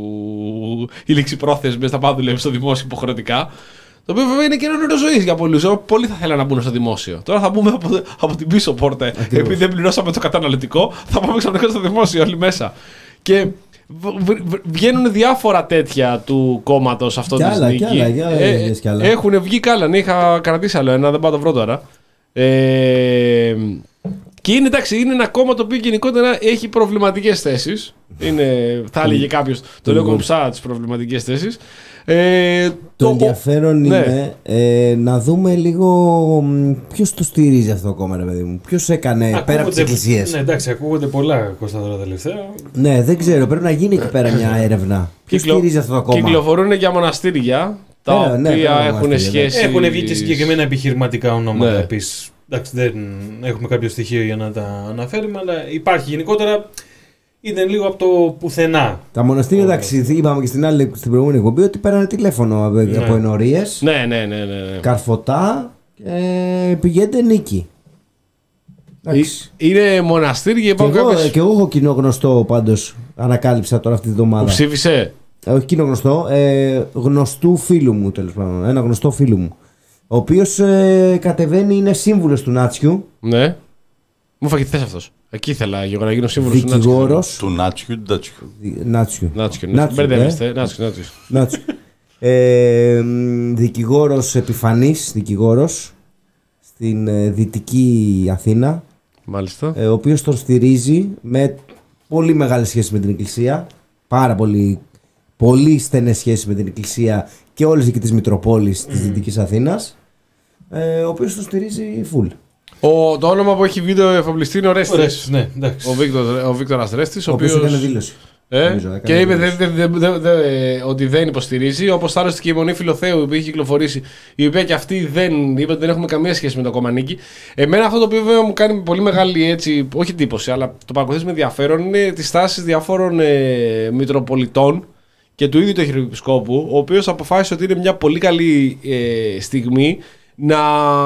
ή ληξιπρόθεσμες, θα πάω να δουλεύει στο δημόσιο υποχρεωτικά. Το οποίο βέβαια είναι και ένα νερό ζωής για πολλούς. Πολλοί θα θέλουν να μπουν στο δημόσιο. Τώρα θα μπούμε από, από την πίσω πόρτα. Ακριβώς. Επειδή δεν πληρώσαμε το καταναλωτικό, θα πάμε ξαφνικά στο δημόσιο όλοι μέσα. Και βγαίνουν διάφορα τέτοια του κόμματος αυτό της Νίκη. Ε, έχουν βγει κι άλλα. Ναι, είχα κρατήσει άλλο ένα, δεν πάω το βρω τώρα. Ε, Και είναι, εντάξει, είναι ένα κόμμα το οποίο γενικότερα έχει προβληματικές θέσεις. Είναι, θα έλεγε κάποιος, το λέω κομψά τις προβληματικές θέσεις. Ε, το, το ενδιαφέρον ναι. είναι ε, να δούμε λίγο ποιος το στηρίζει αυτό το κόμμα, ρε παιδί μου. Ποιος έκανε ακούγονται, πέρα από τις εκκλησίες. Ναι, εντάξει, ακούγονται πολλά, Κωνσταντινό, τελευταία. Ναι, δεν ξέρω, πρέπει να γίνει εκεί πέρα μια έρευνα. Ποιος Κυκλο... στηρίζει αυτό το κόμμα. Κυκλοφορούν για μοναστήρια τα ε, ναι, οποία ναι, έχουν σχέση. Έχουν βγει και συγκεκριμένα επιχειρηματικά ονόματα ναι. επίσης. Εντάξει, δεν έχουμε κάποιο στοιχείο για να τα αναφέρουμε, αλλά υπάρχει γενικότερα. Ήταν λίγο από το πουθενά. Τα μοναστήρια, εντάξει, είπαμε και στην άλλη, στην προηγούμενη εκπομπή ότι πέρανε τηλέφωνο ναι. από ενορίες. Ναι, ναι, ναι, ναι, ναι. Καρφωτά και πηγαίνετε νίκη. Είναι μοναστήρια και, και, εγώ, κάποιες... και εγώ έχω κοινό γνωστό πάντως. Ανακάλυψα τώρα αυτή την εβδομάδα. Που ψήφισε. Όχι κοινό γνωστό, ε, γνωστού φίλου μου τέλος πάντων. Ένα γνωστό φίλου μου. Ο οποίος ε, κατεβαίνει, είναι σύμβουλος του Νάτσιου. Ναι. Μου φάγει τη θέση αυτός. Εκεί ήθελα για να γίνω σύμβουλος του Νάτσιου. Του Νάτσιου, Νάτσιου. Νάτσιου. Νάτσιου. Μπερδεύεστε. Νάτσιου, Νάτσιου. ε, δικηγόρος επιφανής, δικηγόρος στην ε, δυτική Αθήνα. Μάλιστα. Ε, ο οποίος τον στηρίζει με πολύ μεγάλες σχέσεις με την Εκκλησία. Πάρα πολύ, πολύ στενές σχέσεις με την Εκκλησία και όλες εκεί τις Μητροπόλεις της Δυτικής Αθήνας. Ε, ο οποίος τον στηρίζει full. Ο, το όνομα που έχει βίντεο εφοπλιστή είναι ο Ρέστης. Ναι, εντάξει. Ο, Βίκτορ, ο Βίκτορας Ρέστης. Ο, ο οποίος έκανε δήλωση. Ε, νομίζω, έκανε και είπε δήλωση. δε, δε, δε, δε, δε, ότι δεν υποστηρίζει. Όπως άλλωστε και η Μονή Φιλοθέου που είχε κυκλοφορήσει, η οποία και αυτή δεν είπε ότι δεν έχουμε καμία σχέση με το κόμμα νίκη. Εμένα αυτό το οποίο βέβαια μου κάνει πολύ μεγάλη έτσι, όχι εντύπωση, αλλά το παρακολουθείς με ενδιαφέρον είναι τις τάσεις διαφόρων ε, Μητροπολιτών και του ίδιου του Αρχιεπισκόπου, ο οποίος αποφάσισε ότι είναι μια πολύ καλή ε, στιγμή να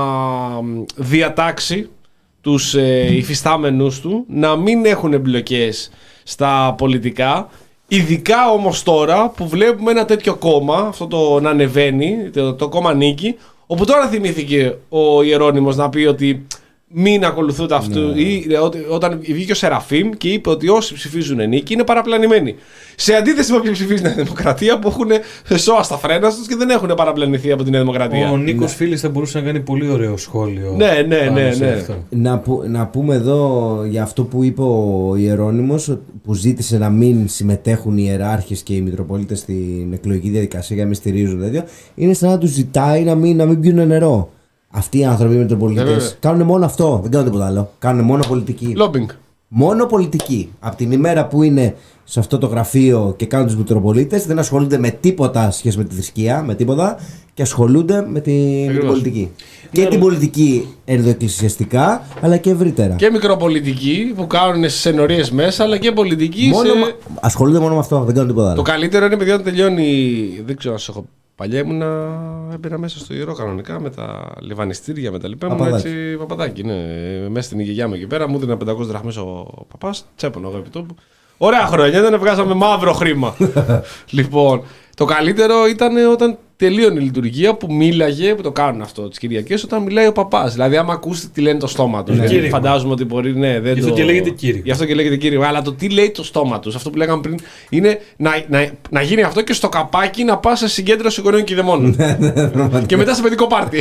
διατάξει τους ε, υφιστάμενους του να μην έχουν εμπλοκές στα πολιτικά, ειδικά όμως τώρα που βλέπουμε ένα τέτοιο κόμμα, αυτό το να ανεβαίνει, το, το κόμμα Νίκη, όπου τώρα θυμήθηκε ο Ιερώνυμος να πει ότι μην ακολουθούνται αυτού. Ναι. Ή, ότι, όταν βγήκε ο Σεραφείμ και είπε ότι όσοι ψηφίζουν Νίκη είναι παραπλανημένοι. Σε αντίθεση με όποιοι ψηφίζουν Νέα Δημοκρατία που έχουν σώα στα φρένα τους και δεν έχουν παραπλανηθεί από την Νέα Δημοκρατία. Ο Νίκος ναι. Φίλης θα μπορούσε να κάνει πολύ ωραίο σχόλιο. Ναι, ναι, ναι. ναι. Να, που, να πούμε εδώ για αυτό που είπε ο Ιερώνυμος, που ζήτησε να μην συμμετέχουν οι ιεράρχες και οι Μητροπολίτες στην εκλογική διαδικασία για να μην στηρίζουν τέτοιο. Είναι σαν να τους ζητάει να μην, να μην πιούν νερό. Αυτοί οι άνθρωποι οι Μητροπολίτες κάνουν μόνο αυτό, δεν κάνουν τίποτα άλλο. Κάνουν μόνο πολιτική. Λόμπινγκ. Μόνο πολιτική. Από την ημέρα που είναι σε αυτό το γραφείο και κάνουν τους Μητροπολίτες, δεν ασχολούνται με τίποτα σχέση με τη θρησκεία, με τίποτα, και ασχολούνται με, τη, με την πολιτική. Και την πολιτική ενδοεκκλησιαστικά, αλλά και ευρύτερα. Και μικροπολιτική που κάνουν στις ενορίες μέσα, αλλά και πολιτική. Μόνο, σε... Ασχολούνται μόνο με αυτό, δεν κάνουν τίποτα άλλο. Το καλύτερο είναι, παιδιά, όταν τελειώνει. Δεν ξέρω αν σα έχω. Παλιά ήμουνα, έμπαινα μέσα στο ιερό κανονικά με τα λιβανιστήρια, με τα λοιπά. Ήμουν έτσι παπαδάκι, ναι. Μέσα στην γιαγιά μου εκεί πέρα, μου έδινε πεντακόσιες δραχμές ο παπάς, τσέπωνο εγώ επί τόπου. Ωραία χρόνια, δεν βγάζαμε μαύρο χρήμα. Λοιπόν, το καλύτερο ήταν όταν τελείωνε η λειτουργία που μίλαγε, που το κάνουν αυτό τις Κυριακές, όταν μιλάει ο παπάς. Δηλαδή, άμα ακούσετε τι λένε το στόμα του. Ναι. Φαντάζομαι ότι μπορεί, ναι, δεν Γι' αυτό το... και λέγεται κύριο. Γι' αυτό και λέγεται κύριο. Αλλά το τι λέει το στόμα του, αυτό που λέγαμε πριν, είναι να, να, να γίνει αυτό και στο καπάκι να πα σε συγκέντρωση γονέων και δαιμόνων. Και μετά σε παιδικό πάρτι.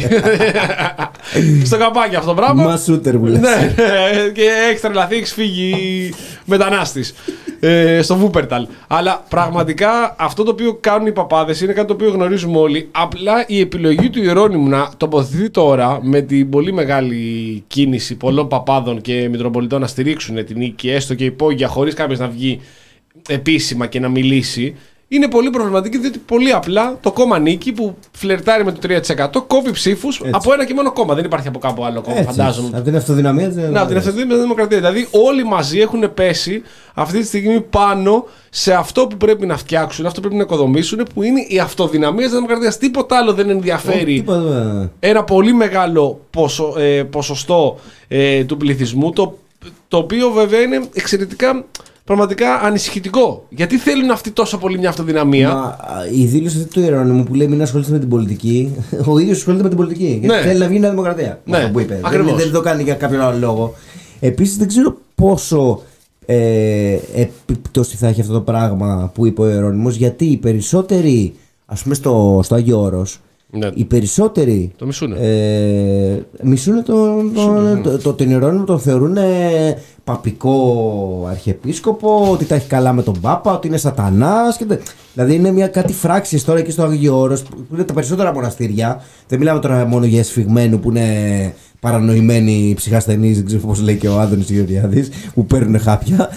Στο καπάκι αυτό το πράγμα. Μα σούτερ που λες. Ναι, και έχει τρελαθεί, έχει φύγει μετανάστης ε, στο Βούπερταλ. Αλλά πραγματικά αυτό το οποίο κάνουν οι παπάδες είναι κάτι το οποίο γνωρίζουμε όλοι. Απλά η επιλογή του Ιερώνυμου να τοποθετηθεί τώρα με την πολύ μεγάλη κίνηση πολλών παπάδων και Μητροπολιτών να στηρίξουν την νίκη, έστω και υπόγεια, χωρίς κάποιος να βγει επίσημα και να μιλήσει, είναι πολύ προβληματική, διότι πολύ απλά το κόμμα Νίκη που φλερτάρει με το τρία τοις εκατό κόβει ψήφους από ένα και μόνο κόμμα. Δεν υπάρχει από κάπου άλλο κόμμα, φαντάζομαι. Από την αυτοδυναμία της Να, από την αυτοδυναμία της Δημοκρατίας. Δηλαδή, όλοι μαζί έχουν πέσει αυτή τη στιγμή πάνω σε αυτό που πρέπει να φτιάξουν, αυτό που πρέπει να οικοδομήσουν, που είναι η αυτοδυναμία της Δημοκρατίας. Τίποτα άλλο δεν ενδιαφέρει oh, ένα πολύ μεγάλο ποσο, ε, ποσοστό ε, του πληθυσμού, το, το οποίο βέβαια είναι εξαιρετικά. Πραγματικά ανησυχητικό. Γιατί θέλουν αυτοί τόσο πολύ μια αυτοδυναμία. Μα, η δήλωση αυτή του Ιερώνυμου που λέει μην ασχολείστε με την πολιτική, ο ίδιος ασχολείται με την πολιτική. Γιατί ναι. θέλει να βγει μια δημοκρατία. Ναι, αυτό που είπε. Ακριβώς. Δεν, δεν το κάνει για κάποιον άλλο λόγο. Επίσης δεν ξέρω πόσο ε, επίπτωση θα έχει αυτό το πράγμα που είπε ο Ιερώνυμος, γιατί οι περισσότεροι, ας πούμε στο, στο Άγιο Όρος, Ναι. Οι περισσότεροι το μισούνε. Ε, μισούνε τον το, το, το, τον Ιερώνυμο, τον θεωρούν παπικό αρχιεπίσκοπο, ότι τα έχει καλά με τον Πάπα, ότι είναι σατανάς. Και, δηλαδή είναι μια, κάτι φράξεις τώρα εκεί στο Άγιο Όρος, που είναι τα περισσότερα μοναστήρια. Δεν μιλάμε τώρα μόνο για εσφιγμένου που είναι παρανοημένοι ψυχασθενείς, δεν ξέρω πώς λέει και ο Άδωνης Γεωργιάδης, που παίρνουν χάπια,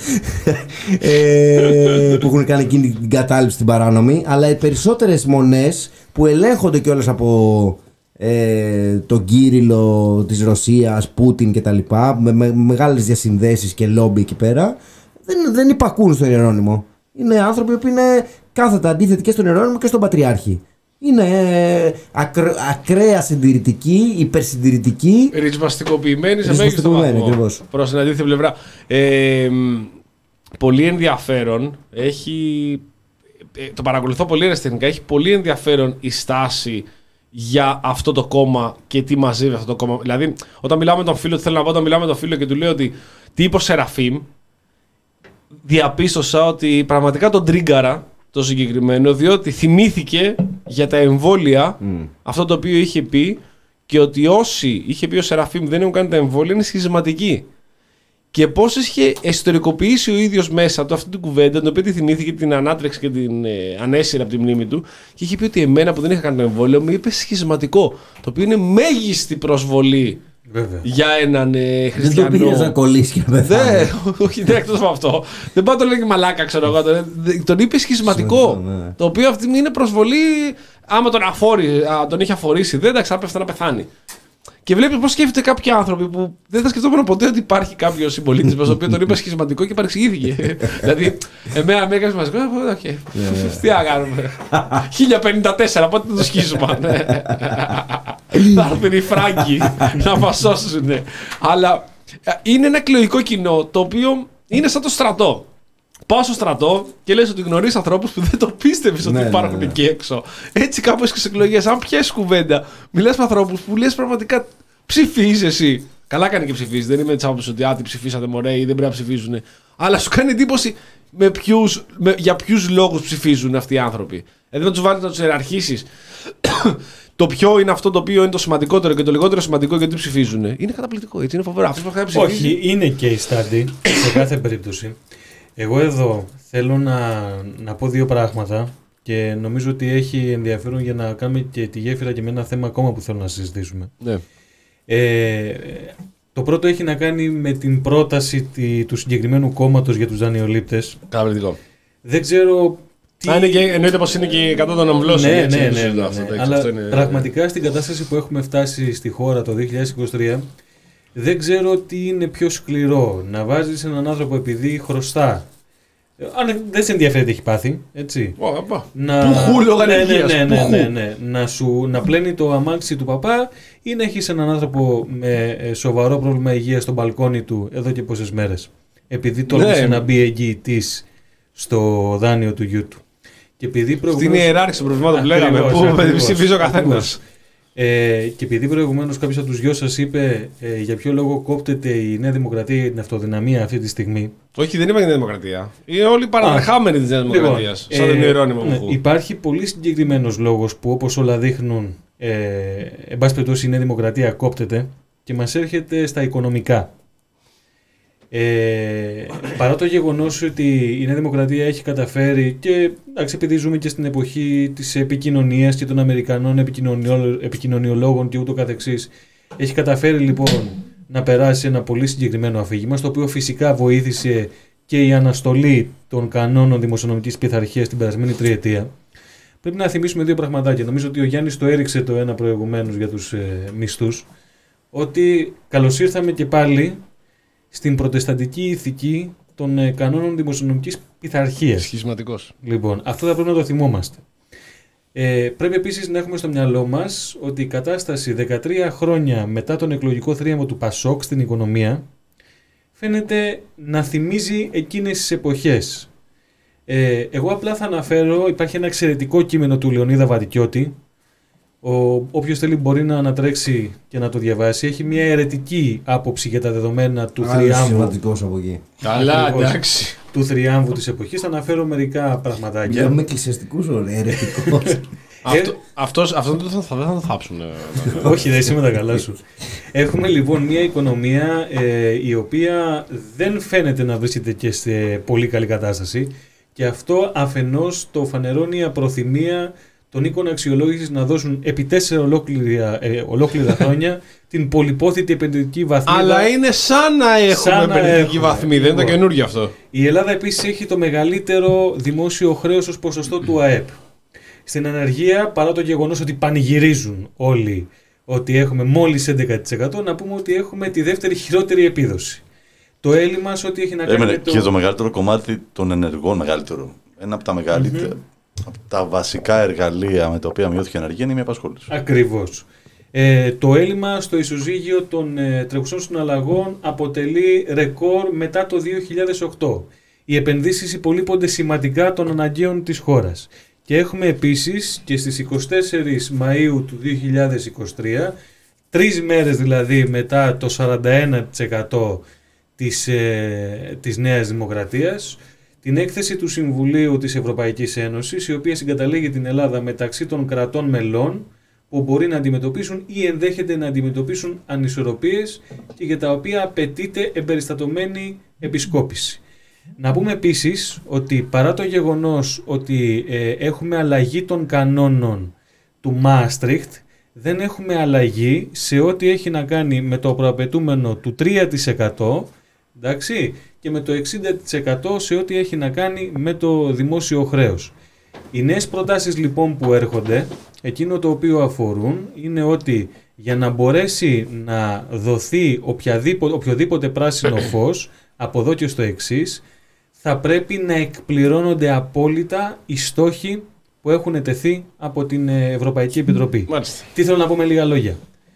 ε, που έχουν κάνει εκείνη την κατάληψη την παράνομη. Αλλά οι περισσότερες μονές που ελέγχονται κιόλας από ε, τον Κύριλλο της Ρωσίας, Πούτιν κτλ., με, με μεγάλες διασυνδέσεις και λόμπι εκεί πέρα, δεν, δεν υπακούν στον Ιερώνυμο. Είναι άνθρωποι που είναι κάθετα αντίθετοι και στον Ιερώνυμο και στον Πατριάρχη. Είναι ε, ακρ, ακραία συντηρητική, υπερσυντηρητική. Ριζοσπαστικοποιημένη σε μέγιστο βαθμό. Προς την αντίθετη πλευρά. Ε, πολύ ενδιαφέρον. Έχει, το παρακολουθώ πολύ αριστερικά. Έχει πολύ ενδιαφέρον η στάση για αυτό το κόμμα και τι μαζεύει αυτό το κόμμα. Δηλαδή, όταν μιλάω με τον φίλο, θέλω να πω, όταν μιλάω με τον φίλο και του λέω ότι τι είπε ο Σεραφείμ, διαπίστωσα ότι πραγματικά τον τρίγκαρα το συγκεκριμένο, διότι θυμήθηκε για τα εμβόλια mm. αυτό το οποίο είχε πει και ότι όσοι είχε πει ο Σεραφείμ δεν έχουν κάνει τα εμβόλια είναι σχισματικοί. Και πώς είχε εσωτερικοποιήσει ο ίδιος μέσα του αυτή την κουβέντα, την οποία τη θυμήθηκε, την ανάτρεξε και την ε, ανέσυρε από τη μνήμη του και είχε πει ότι εμένα που δεν είχα κάνει το εμβόλιο μου είπε σχισματικό. Το οποίο είναι μέγιστη προσβολή. Βέβαια. Για έναν ε, χριστιανό. Δεν το πήγες να κολλήσει και να πεθάνει. Δεν, όχι, δεν εκτός από αυτό. Δεν πάω να το λέει και μαλάκα, ξέρω εγώ. Τον, τον είπε σχισματικό. Ναι. Το οποίο αυτή είναι προσβολή. Άμα τον, αφόρει, α, τον είχε αφορήσει, δεν τα ξάπεφτα να πεθάνει. Και βλέπει πώς σκέφτεται κάποιοι άνθρωποι που δεν θα σκεφτόμουν ποτέ ότι υπάρχει κάποιο συμπολίτη μας ο οποίος τον είπε σχισματικό και παρεξηγήθηκε. Δηλαδή, εμένα με έκανε σχισματικό. Okay. Τι να κάνουμε. χίλια πενήντα τέσσερα, πότε θα το σχίσουμε. Θα έρθουν οι Φράγκοι να μας σώσουν. Αλλά είναι ένα εκλογικό κοινό το οποίο είναι σαν το στρατό. Πάω στο στρατό και λες ότι γνωρίζεις ανθρώπους που δεν το πίστευες ότι ναι, υπάρχουν ναι, ναι. εκεί έξω. Έτσι κάπως και στις εκλογές, αν πιέσεις κουβέντα, μιλάς με ανθρώπους που λες πραγματικά ψηφίζεις εσύ. Καλά κάνει και ψηφίζεις, δεν είμαι της άποψης ότι άτι ψηφίσατε μωρέ ή δεν πρέπει να ψηφίζουν. Αλλά σου κάνει εντύπωση με ποιους, με, για ποιους λόγους ψηφίζουν αυτοί οι άνθρωποι. Δηλαδή να τους βάλεις να τους ιεραρχήσεις. Το ποιο είναι αυτό το οποίο είναι το σημαντικότερο και το λιγότερο σημαντικό γιατί ψηφίζουν. Είναι καταπληκτικό, έτσι είναι φοβερό. Αυτός που ψηφίζει. Όχι, είναι case study σε κάθε περίπτωση. Εγώ εδώ θέλω να, να πω δύο πράγματα και νομίζω ότι έχει ενδιαφέρον για να κάνουμε και τη γέφυρα και με ένα θέμα ακόμα που θέλω να συζητήσουμε. Ναι. Ε, το πρώτο έχει να κάνει με την πρόταση τη, του συγκεκριμένου κόμματος για τους δανειολήπτες. Καταπληκτικό. Δεν ξέρω... Τι... Α, είναι και, εννοείται πως είναι και εκατό των αμβλώσεων. Ναι, ναι, ναι, ναι, αυτό, ναι. Αλλά αυτό είναι... πραγματικά στην κατάσταση που έχουμε φτάσει στη χώρα το δύο χιλιάδες είκοσι τρία δεν ξέρω τι είναι πιο σκληρό. Να βάζεις έναν άνθρωπο επειδή χρωστά. Αν δεν σε ενδιαφέρει τι έχει πάθει, έτσι. Oh, να... Που χούλο ναι, ναι, ναι, ναι, ναι, ναι. Να, σου... να πλένει το αμάξι του παπά ή να έχεις έναν άνθρωπο με σοβαρό πρόβλημα υγείας στο μπαλκόνι του εδώ και πόσες μέρες. Επειδή τόλμησε ναι. να μπει εγγυητής στο δάνειο του γιού του. Και επειδή προηγουμένως... Στην ιεράρχηση των προβλημάτων που λέγαμε, που ψηφίζει ο καθένας. Ε, και επειδή προηγουμένως κάποιος από τους δυο σας είπε ε, για ποιο λόγο κόπτεται η Νέα Δημοκρατία για την αυτοδυναμία αυτή τη στιγμή. Όχι, δεν είπα για την Νέα Δημοκρατία. Είναι όλοι παραδεχάμενοι της Νέας Δημοκρατίας. Λοιπόν, σαν τον Ιερώνυμο μου. Ε, υπάρχει πολύ συγκεκριμένος λόγος που όπως όλα δείχνουν, ε, εν πάση περιπτώσει η Νέα Δημοκρατία κόπτεται και μας έρχεται στα οικονομικά. Ε, παρά το γεγονός ότι η Νέα Δημοκρατία έχει καταφέρει και εντάξει, επειδή ζούμε και στην εποχή της επικοινωνίας και των Αμερικανών επικοινωνιολόγων και ούτω καθεξής, έχει καταφέρει λοιπόν να περάσει ένα πολύ συγκεκριμένο αφήγημα, στο οποίο φυσικά βοήθησε και η αναστολή των κανόνων δημοσιονομικής πειθαρχίας την περασμένη τριετία. Πρέπει να θυμίσουμε δύο πραγματάκια. Νομίζω ότι ο Γιάννης το έριξε το ένα προηγουμένως για τους ε, μισθούς, ότι καλώς ήρθαμε και πάλι στην προτεσταντική ηθική των ε, κανόνων δημοσιονομικής πειθαρχίας. Σχισματικός. Λοιπόν, αυτό θα πρέπει να το θυμόμαστε. Ε, πρέπει επίσης να έχουμε στο μυαλό μας ότι η κατάσταση δεκατρία χρόνια μετά τον εκλογικό θρίαμβο του Πασόκ στην οικονομία φαίνεται να θυμίζει εκείνες τις εποχές. Ε, εγώ απλά θα αναφέρω, υπάρχει ένα εξαιρετικό κείμενο του Λεωνίδα Βατικιώτη. Ο, όποιος θέλει μπορεί να ανατρέξει και να το διαβάσει. Έχει μια αιρετική άποψη για τα δεδομένα του θριάμβου. Από εκεί. Καλά, εντάξει. Του θριάμβου της εποχής. Θα αναφέρω μερικά πραγματάκια. Για με εκκλησιαστικούς αιρετικός. Αυτό, αυτός, αυτό δεν θα, θα, θα το θάψουν. Όχι, δεν είσαι με τα καλά σου. Έχουμε λοιπόν μια οικονομία ε, η οποία δεν φαίνεται να βρίσκεται και σε πολύ καλή κατάσταση και αυτό αφενός το φανερώνει η απροθυμία των οίκων αξιολόγησης να δώσουν επί τέσσερα ολόκληρα, ε, ολόκληρα χρόνια την πολυπόθητη επενδυτική βαθμίδα. Αλλά είναι σαν να έχουμε σαν επενδυτική έχουμε. βαθμίδα, δεν είναι το καινούργιο αυτό. Η Ελλάδα επίσης έχει το μεγαλύτερο δημόσιο χρέος ως ποσοστό του ΑΕΠ. Στην ανεργία, παρά το γεγονός ότι πανηγυρίζουν όλοι ότι έχουμε μόλις έντεκα τοις εκατό, να πούμε ότι έχουμε τη δεύτερη χειρότερη επίδοση. Το έλλειμμα σε ό,τι έχει να κάνει Έμενε, με το... Και το μεγαλύτερο κομμάτι των ενεργών, μεγαλύτερο. Ένα από τα μεγαλύτερα, mm-hmm. από τα βασικά εργαλεία με τα οποία μειώθηκε η ανεργία είναι η απασχόληση. Ακριβώς. Ε, το έλλειμμα στο ισοζύγιο των ε, τρεχουσών συναλλαγών αποτελεί ρεκόρ μετά το δύο χιλιάδες οκτώ. Οι επενδύσεις υπολείπονται σημαντικά των αναγκαίων της χώρας. Και έχουμε επίσης και στις εικοστή τέταρτη Μαΐου του δύο χιλιάδες είκοσι τρία, τρεις μέρες δηλαδή μετά το σαράντα ένα τοις εκατό της, ε, της Νέας Δημοκρατίας, την έκθεση του Συμβουλίου της Ευρωπαϊκής Ένωσης, η οποία συγκαταλέγει την Ελλάδα μεταξύ των κρατών μελών που μπορεί να αντιμετωπίσουν ή ενδέχεται να αντιμετωπίσουν ανισορροπίες και για τα οποία απαιτείται εμπεριστατωμένη επισκόπηση. Να πούμε επίσης ότι παρά το γεγονός ότι ε, έχουμε αλλαγή των κανόνων του Μάστριχτ, δεν έχουμε αλλαγή σε ό,τι έχει να κάνει με το προαπαιτούμενο του τρία τοις εκατό, εντάξει, και με το εξήντα τοις εκατό σε ό,τι έχει να κάνει με το δημόσιο χρέος. Οι νέες προτάσεις λοιπόν που έρχονται, εκείνο το οποίο αφορούν είναι ότι για να μπορέσει να δοθεί οποιαδήποτε, οποιοδήποτε πράσινο φως από εδώ και στο εξής, θα πρέπει να εκπληρώνονται απόλυτα οι στόχοι που έχουν τεθεί από την Ευρωπαϊκή Επιτροπή. Μάλιστα. Τι θέλω να πω με λίγα λόγια.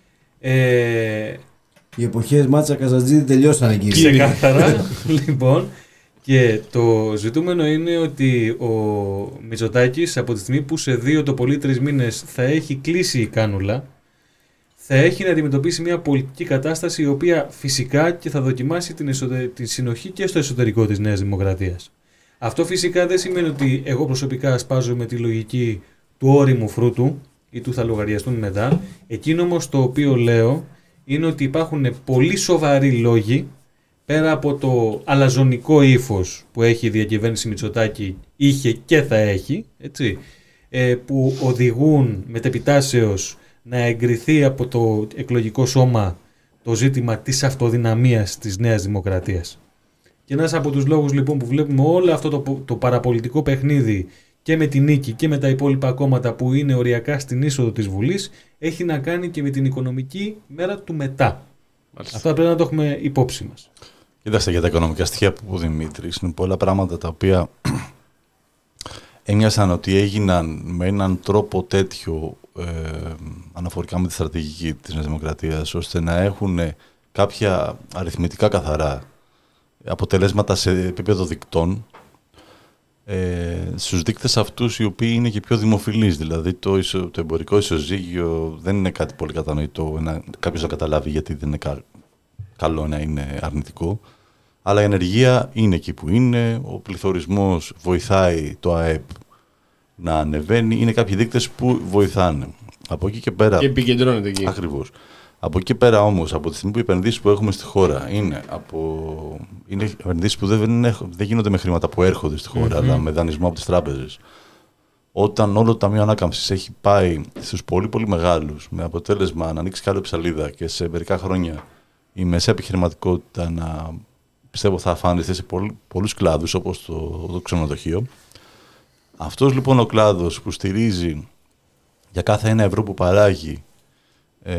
Ε, Οι εποχές Μάτσα Καζατζίδη τελειώσαν εκεί. Ξεκάθαρα. Λοιπόν, και το ζητούμενο είναι ότι ο Μητσοτάκης από τη στιγμή που σε δύο το πολύ τρεις μήνες θα έχει κλείσει η κάνουλα, θα έχει να αντιμετωπίσει μια πολιτική κατάσταση η οποία φυσικά και θα δοκιμάσει την, εσωτε... την συνοχή και στο εσωτερικό της Νέας Δημοκρατίας. Αυτό φυσικά δεν σημαίνει ότι εγώ προσωπικά σπάζω με τη λογική του όριμου φρούτου ή του θα λογαριαστούν μετά. Εκείνο όμως το οποίο λέω είναι ότι υπάρχουν πολύ σοβαροί λόγοι, πέρα από το αλαζονικό ύφος που έχει η διακυβέρνηση Μητσοτάκη, είχε και θα έχει, έτσι, που οδηγούν μετεπιτάσεως να εγκριθεί από το εκλογικό σώμα το ζήτημα της αυτοδυναμίας της Νέας Δημοκρατίας. Και ένας από τους λόγους λοιπόν που βλέπουμε όλο αυτό το, το παραπολιτικό παιχνίδι και με την νίκη και με τα υπόλοιπα κόμματα που είναι οριακά στην είσοδο της Βουλής, έχει να κάνει και με την οικονομική μέρα του μετά. Μάλιστα. Αυτά πρέπει να το έχουμε υπόψη μας. Κοίταξε, για τα οικονομικά στοιχεία που είπε ο Δημήτρης, είναι πολλά πράγματα τα οποία έμοιασαν ότι έγιναν με έναν τρόπο τέτοιο ε, αναφορικά με τη στρατηγική της Νέας Δημοκρατίας, ώστε να έχουν κάποια αριθμητικά καθαρά αποτελέσματα σε επίπεδο δικτών, ε, στους δείκτες αυτούς οι οποίοι είναι και πιο δημοφιλείς. Δηλαδή το, ισο, το εμπορικό ισοζύγιο δεν είναι κάτι πολύ κατανοητό, να, κάποιος να καταλάβει γιατί δεν είναι κα, καλό να είναι αρνητικό, αλλά η ενεργεία είναι εκεί που είναι, ο πληθωρισμός βοηθάει το ΑΕΠ να ανεβαίνει, είναι κάποιοι δείκτες που βοηθάνε. Από εκεί και πέρα... Και επικεντρώνεται εκεί. Ακριβώς. Από εκεί πέρα όμως, από τη στιγμή που οι επενδύσεις που έχουμε στη χώρα είναι, από... είναι επενδύσεις που δεν, έχουν... δεν γίνονται με χρήματα που έρχονται στη χώρα, mm-hmm. αλλά με δανεισμό από τις τράπεζες. Όταν όλο το Ταμείο Ανάκαμψης έχει πάει στους πολύ πολύ μεγάλους, με αποτέλεσμα να ανοίξει κάλιο ψαλίδα και σε μερικά χρόνια η μεσαία επιχειρηματικότητα να πιστεύω θα αφάνεται σε πολλ... πολλούς κλάδους, όπως το, το ξενοδοχείο. Αυτός λοιπόν ο κλάδος που στηρίζει για κάθε ένα ευρώ που παράγει, ε,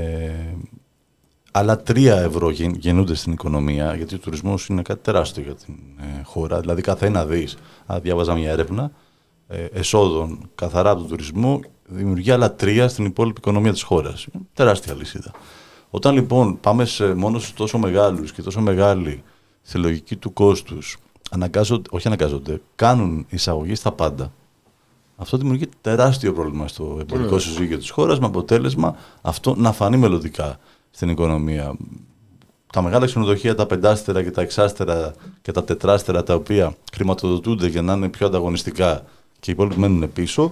άλλα τρία ευρώ γεννούνται στην οικονομία, γιατί ο τουρισμός είναι κάτι τεράστιο για την ε, χώρα. Δηλαδή κάθε ένα δις, α, διάβαζα μια έρευνα, ε, εσόδων καθαρά από τον τουρισμό, δημιουργεί άλλα τρία στην υπόλοιπη οικονομία της χώρας. Τεράστια λυσίδα. Όταν λοιπόν πάμε σε μόνο στους τόσο μεγάλους και τόσο μεγάλοι στη λογική του κόστους, αναγκάζονται, όχι αναγκάζονται, κάνουν εισαγωγή στα πάντα. Αυτό δημιουργεί τεράστιο πρόβλημα στο εμπορικό συζύγιο της χώρας, με αποτέλεσμα αυτό να φανεί μελλοντικά στην οικονομία. Τα μεγάλα ξενοδοχεία, τα πεντάστερα και τα εξάστερα και τα τετράστερα, τα οποία χρηματοδοτούνται για να είναι πιο ανταγωνιστικά και οι υπόλοιποι μένουν πίσω,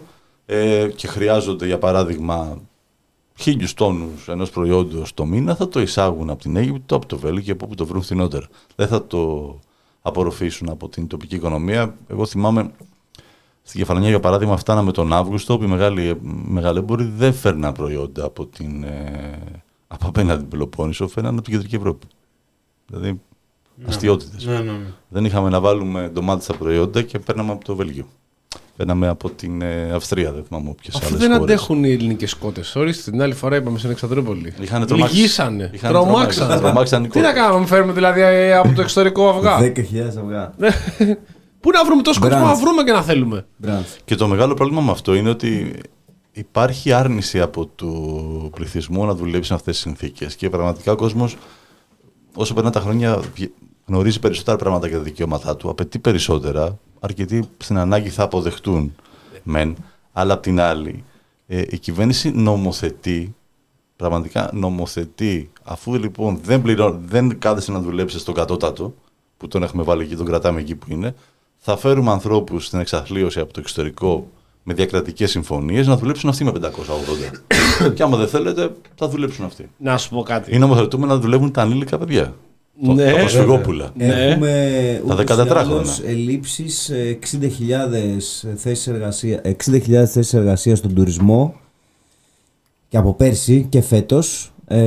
ε, και χρειάζονται, για παράδειγμα, χίλιους τόνους ενός προϊόντος το μήνα, θα το εισάγουν από την Αίγυπτο, από το Βέλγιο, από όπου το βρουν φθηνότερα. Δεν θα το απορροφήσουν από την τοπική οικονομία. Εγώ θυμάμαι στην Κεφαλονιά, για παράδειγμα, φτάναμε τον Αύγουστο, που οι μεγάλοι μεγαλέμποροι δεν φέρναν προϊόντα από, την, ε, από απέναντι την Πελοπόννησο, φέρναν από την Κεντρική Ευρώπη. Δηλαδή, ναι, αστιότητες. Ναι, ναι, ναι. Δεν είχαμε να βάλουμε ντομάτες στα προϊόντα και παίρναμε από το Βέλγιο. Παίρναμε από την ε, Αυστρία, δεν θυμάμαι ποιες άλλες χώρες. Δεν χώρες. Αντέχουν οι ελληνικές κότες. Ορίστε, την άλλη φορά είπαμε στην Εξανδρούπολη. Λυγίσανε. Τρομάξανε. Τρομάξανε. Τι να κάνουμε, φέρουμε δηλαδή από το εξωτερικό αυγά. δέκα χιλιάδες αυγά. Πού να βρούμε τόσο κόσμο να βρούμε και να θέλουμε. Και το μεγάλο πρόβλημα με αυτό είναι ότι υπάρχει άρνηση από του πληθυσμού να δουλέψει σε αυτές τις συνθήκες. Και πραγματικά ο κόσμος, όσο περνά τα χρόνια, γνωρίζει περισσότερα πράγματα για τα δικαιώματά του, απαιτεί περισσότερα. Αρκετοί στην ανάγκη θα αποδεχτούν μεν, αλλά απ' την άλλη ε, η κυβέρνηση νομοθετεί, πραγματικά νομοθετεί, αφού λοιπόν δεν, πληρώ, δεν κάθεσαι να δουλέψει στον κατώτατο, που τον έχουμε βάλει εκεί, τον κρατάμε εκεί που είναι, θα φέρουμε ανθρώπους στην εξαθλίωση από το εξωτερικό με διακρατικές συμφωνίες να δουλέψουν αυτοί με πεντακόσια ογδόντα. Και άμα δεν θέλετε, θα δουλέψουν αυτοί. Να σου πω κάτι. Είναι νομοθετούμε να δουλεύουν τα ανήλικα παιδιά. Ναι, τα προσφυγόπουλα. Έχουμε τα δεκατετράχρονα ελλείψεις εξήντα χιλιάδες θέσεις εργασίας, εξήντα χιλιάδες θέσεις εργασίας στον τουρισμό και από πέρσι και φέτος.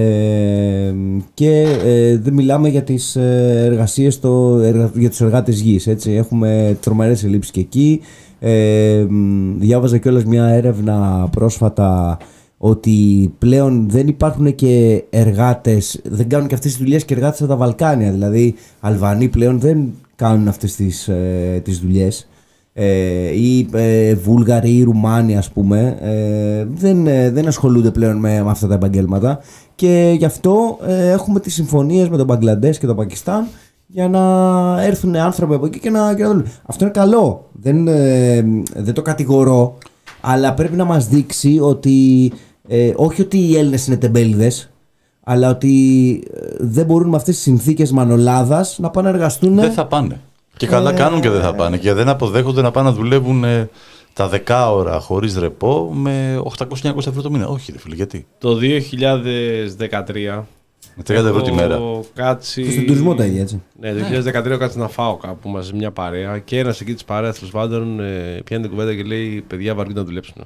Ε, και ε, δεν μιλάμε για τις εργασίες στο, για τους εργάτες γης, έτσι. Έχουμε τρομερές ελλείψεις και εκεί. ε, διάβαζα κιόλας μια έρευνα πρόσφατα ότι πλέον δεν υπάρχουν και εργάτες, δεν κάνουν και αυτές τις δουλειές και εργάτες από τα Βαλκάνια. Δηλαδή Αλβανοί πλέον δεν κάνουν αυτές τις, ε, τις δουλειές. Ε, ή ε, Βούλγαροι ή Ρουμάνοι, ας πούμε, ε, δεν, ε, δεν ασχολούνται πλέον με, με αυτά τα επαγγέλματα, και γι' αυτό ε, έχουμε τις συμφωνίες με τον Μπαγκλαντές και τον Πακιστάν για να έρθουν άνθρωποι από εκεί και να, και να δουλεύουν. Αυτό είναι καλό, δεν, ε, δεν το κατηγορώ, αλλά πρέπει να μας δείξει ότι ε, όχι ότι οι Έλληνες είναι τεμπέληδες, αλλά ότι ε, δεν μπορούν με αυτές τις συνθήκες μανολάδας να πάνε να εργαστούν. Δεν θα πάνε. Και καλά κάνουν και δεν θα πάνε. Και δεν αποδέχονται να πάνε να δουλεύουν ε, τα δέκα ώρα χωρίς ρεπό με οκτακόσια με εννιακόσια ευρώ το μήνα. Όχι, ρε φίλε, γιατί. Το δύο χιλιάδες δεκατρία. Με τριάντα ευρώ τη μέρα. Κάτσει... Στον τουρισμό τα ίδια, έτσι. Ναι, το δύο χιλιάδες δεκατρία κάτσε να φάω κάπου μαζί με μια παρέα. Και ένας εκεί της παρέας, τέλος πάντων, ε, πιάνει την κουβέντα και λέει: παιδιά, βαριούνται να δουλέψουν.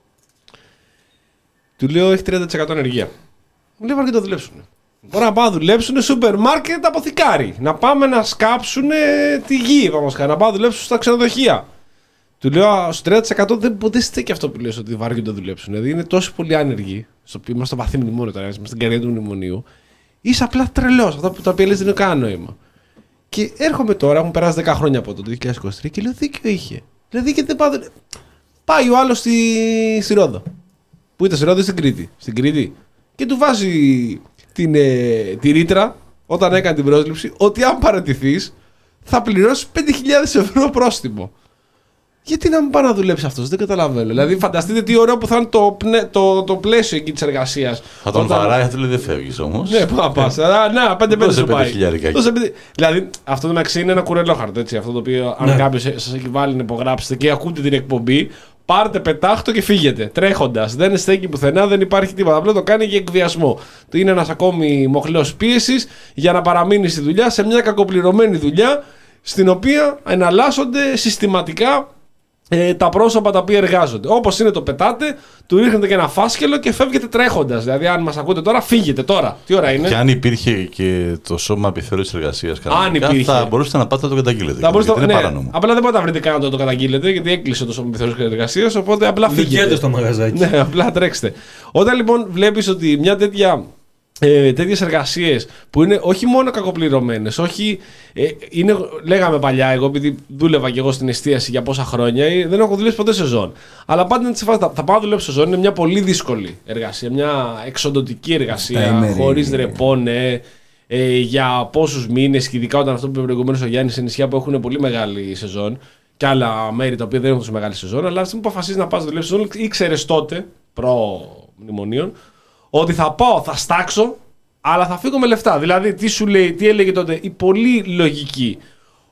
Του λέω: έχει τριάντα τοις εκατό ανεργία. Μου λέει: βαριούνται να δουλέψουν. Μπορεί να πάνε να δουλέψουν σούπερ μάρκετ, αποθηκάρι. Να πάμε να σκάψουν τη γη, να πάνε να δουλέψουν στα ξενοδοχεία. Του λέω: στο τριάντα τοις εκατό δεν ποτέ στέκει αυτό που λες ότι βαριούνται να δουλέψουν. Δηλαδή είναι τόσο πολύ άνεργοι. Είμαστε στο βαθύ μνημόνιο τώρα, είμαστε στην καρδιά του μνημονίου. Είσαι απλά τρελός. Αυτά που τα οποία λες δεν είναι κανένα νόημα. Και έρχομαι τώρα, έχουν περάσει δέκα χρόνια από το δύο χιλιάδες είκοσι τρία και λέω: δίκιο είχε. Δηλαδή και δεν πάω. Πάει ο άλλος στη... στη Ρόδο. Πού ήταν στη Ρόδο ή στην Κρήτη. Στην Κρήτη. Και του βάζει την, ε, τη ρήτρα όταν έκανε την πρόσληψη ότι αν παραιτηθείς θα πληρώσεις πέντε χιλιάδες ευρώ πρόστιμο. Γιατί να μην πάει να δουλέψει αυτός, δεν καταλαβαίνω. Δηλαδή, φανταστείτε τι ωραίο που θα είναι το, το, το πλαίσιο εκεί της εργασίας. Θα τον όταν... βαράει, θα του λέει: δεν φεύγεις όμως. Ναι, πού να πας. Ναι, πέντε πέντε σου πάει. πέντε. Δηλαδή, αυτό το μεταξύ είναι ένα κουρελόχαρτο. Έτσι, αυτό το οποίο, αν ναι. κάποιος σας έχει βάλει να υπογράψετε και ακούτε την εκπομπή, πάρτε, πετάχτο και φύγετε. Τρέχοντας. Δεν στέκει πουθενά, δεν υπάρχει τίποτα. Απλά το κάνει για εκβιασμό. Είναι ένας ακόμη μοχλός πίεσης για να παραμείνει στη δουλειά, σε μια κακοπληρωμένη δουλειά, στην οποία εναλλάσσονται συστηματικά ε, τα πρόσωπα τα οποία εργάζονται. Όπως είναι το πετάτε, του ρίχνετε και ένα φάσκελο και φεύγετε τρέχοντας. Δηλαδή, αν μας ακούτε τώρα, φύγετε τώρα. Τι ώρα είναι. Και αν υπήρχε και το σώμα επιθεώρησης εργασίας, θα μπορούσατε να πάτε να το καταγγείλετε. Θα μπορούσατε, είναι ναι, παράνομο. Απλά δεν μπορείτε να βρείτε καν να το, το καταγγείλετε, γιατί έκλεισε το σώμα επιθεώρησης εργασίας. Οπότε απλά φύγετε στο μαγαζάκι. Ναι, απλά τρέξτε. Όταν λοιπόν βλέπεις ότι μια τέτοια. Ε, τέτοιες εργασίες που είναι όχι μόνο κακοπληρωμένες, όχι. Ε, είναι, λέγαμε παλιά, εγώ επειδή δούλευα και εγώ στην εστίαση για πόσα χρόνια, ε, δεν έχω δουλέψει ποτέ σεζόν. Αλλά πάντα είναι θα, θα πάω να δουλέψω σεζόν, είναι μια πολύ δύσκολη εργασία. Μια εξοντωτική εργασία, χωρίς ρεπόνε, ε, για πόσους μήνες, και ειδικά όταν αυτό που είπε προηγουμένως ο Γιάννης, σε νησιά που έχουν πολύ μεγάλη σεζόν και άλλα μέρη τα οποία δεν έχουν τόσο μεγάλη σεζόν. Αλλά αυτή που αποφασίζει να πας να δουλέψει σεζόν, ήξερες τότε, προ-μνημονίων, ότι θα πάω, θα στάξω, αλλά θα φύγω με λεφτά. Δηλαδή, τι σου λέει, τι έλεγε τότε η πολύ λογική.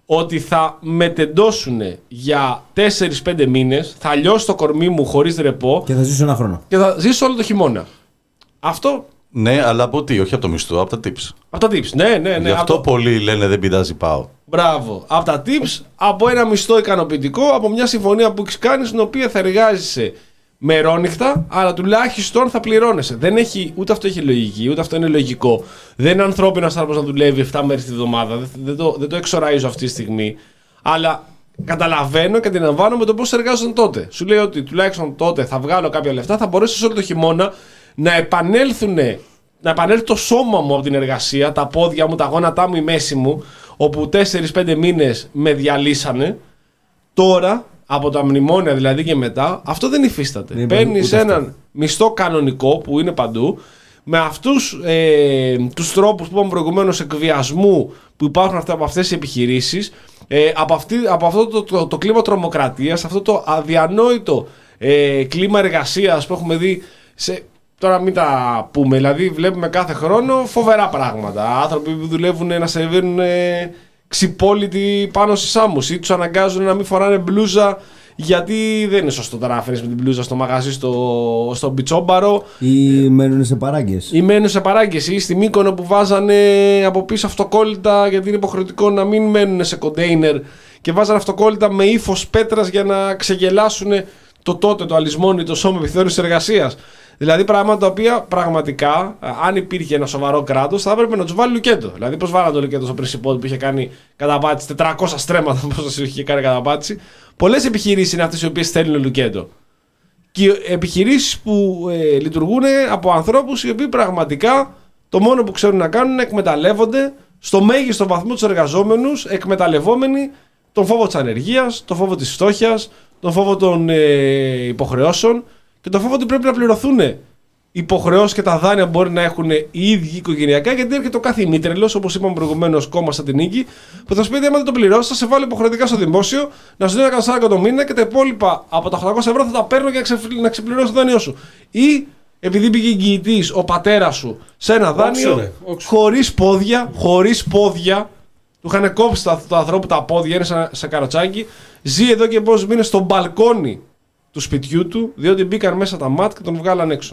ότι θα μετεντώσουν για τέσσερις πέντε μήνες, θα λιώσει το κορμί μου χωρίς ρεπό. Και θα ζήσω ένα χρόνο. Και θα ζήσω όλο το χειμώνα. Αυτό. Ναι, αλλά από τι, όχι από το μισθό, από τα tips. Από τα tips, ναι, ναι, ναι. Γι' αυτό το... πολλοί λένε δεν πειράζει, πάω. Μπράβο. Από τα tips, από ένα μισθό ικανοποιητικό, από μια συμφωνία που έχει κάνει, στην οποία θα εργάζεσαι μερόνυχτα, αλλά τουλάχιστον θα πληρώνεσαι. Δεν έχει, ούτε αυτό έχει λογική, ούτε αυτό είναι λογικό. Δεν είναι ανθρώπινο άνθρωπο να δουλεύει επτά μέρες τη βδομάδα. Δεν, δεν, το, δεν το εξοραίζω αυτή τη στιγμή. Αλλά καταλαβαίνω και αντιλαμβάνομαι το πώς εργάζονταν τότε. Σου λέει ότι τουλάχιστον τότε θα βγάλω κάποια λεφτά, θα μπορέσει όλο το χειμώνα να επανέλθουν, να επανέλθει το σώμα μου από την εργασία, τα πόδια μου, τα γόνατά μου, η μέση μου, όπου τέσσερις πέντε μήνες με διαλύσανε. Τώρα, από τα μνημόνια δηλαδή και μετά, αυτό δεν υφίσταται. Παίρνεις έναν αυτό. Μισθό κανονικό που είναι παντού, με αυτούς ε, τους τρόπους που είπαμε προηγουμένως εκβιασμού που υπάρχουν αυτά, από αυτές οι επιχειρήσεις, ε, από, αυτή, από αυτό το, το, το κλίμα τρομοκρατίας, αυτό το αδιανόητο ε, κλίμα εργασίας που έχουμε δει σε... Τώρα μην τα πούμε, δηλαδή βλέπουμε κάθε χρόνο φοβερά πράγματα. Άνθρωποι που δουλεύουν να σερβίρουν ε, ξυπόλοιτοι πάνω στις άμμους ή τους αναγκάζουν να μην φοράνε μπλούζα γιατί δεν είναι σωστό τώρα να φέρεις με την μπλούζα στο μαγαζί στο, στο Μπιτσόμπαρο. Ή ε, μένουν σε παράγκες. Ή μένουν σε παράγκες ή στη Μύκονο που βάζανε από πίσω αυτοκόλλητα γιατί είναι υποχρεωτικό να μην μένουν σε κοντέινερ και βάζανε αυτοκόλλητα με ύφος πέτρας για να ξεγελάσουν το τότε το αλυσμόνητο σώμα επιθεώρησης εργασίας. Δηλαδή πράγματα τα οποία πραγματικά, αν υπήρχε ένα σοβαρό κράτος, θα έπρεπε να τους βάλει λουκέτο. Δηλαδή, πώς βάλανε το λουκέτο στο Πρινσιπόδι που είχε κάνει καταπάτηση, τετρακόσια στρέμματα, πώς είχε κάνει καταπάτηση. Πολλές επιχειρήσεις είναι αυτές οι οποίες στέλνουν λουκέτο. Και επιχειρήσεις που ε, λειτουργούν από ανθρώπους οι οποίοι πραγματικά το μόνο που ξέρουν να κάνουν είναι να εκμεταλλεύονται στο μέγιστο βαθμό τους εργαζόμενους, εκμεταλλευόμενοι τον φόβο της ανεργίας, τον φόβο της φτώχειας, τον φόβο των ε, υποχρεώσεων. Και το φόβο ότι πρέπει να πληρωθούν υποχρεώσεις και τα δάνεια που μπορεί να έχουν οι ίδιοι οικογενειακά, γιατί έρχεται ο κάθε ημίτρελος, όπως είπαμε προηγουμένως, κόμμα σαν την νίκη, που θα σου πει: άμα δεν το πληρώσει, θα σε βάλει υποχρεωτικά στο δημόσιο, να σου δίνει ένα κατοστάρικο το μήνα και τα υπόλοιπα από τα οχτακόσια ευρώ θα τα παίρνω για να ξεπληρώσει το δάνειό σου. Ή επειδή πήγε εγγυητής ο πατέρας σου σε ένα δάνειο, χωρίς πόδια, χωρίς πόδια, του είχαν κόψει το ανθρώπου τα πόδια, είναι σε, σε καροτσάκι, ζει εδώ και πόσους μήνες στο μπαλκόνι του σπιτιού του, διότι μπήκαν μέσα τα ματ και τον βγάλαν έξω.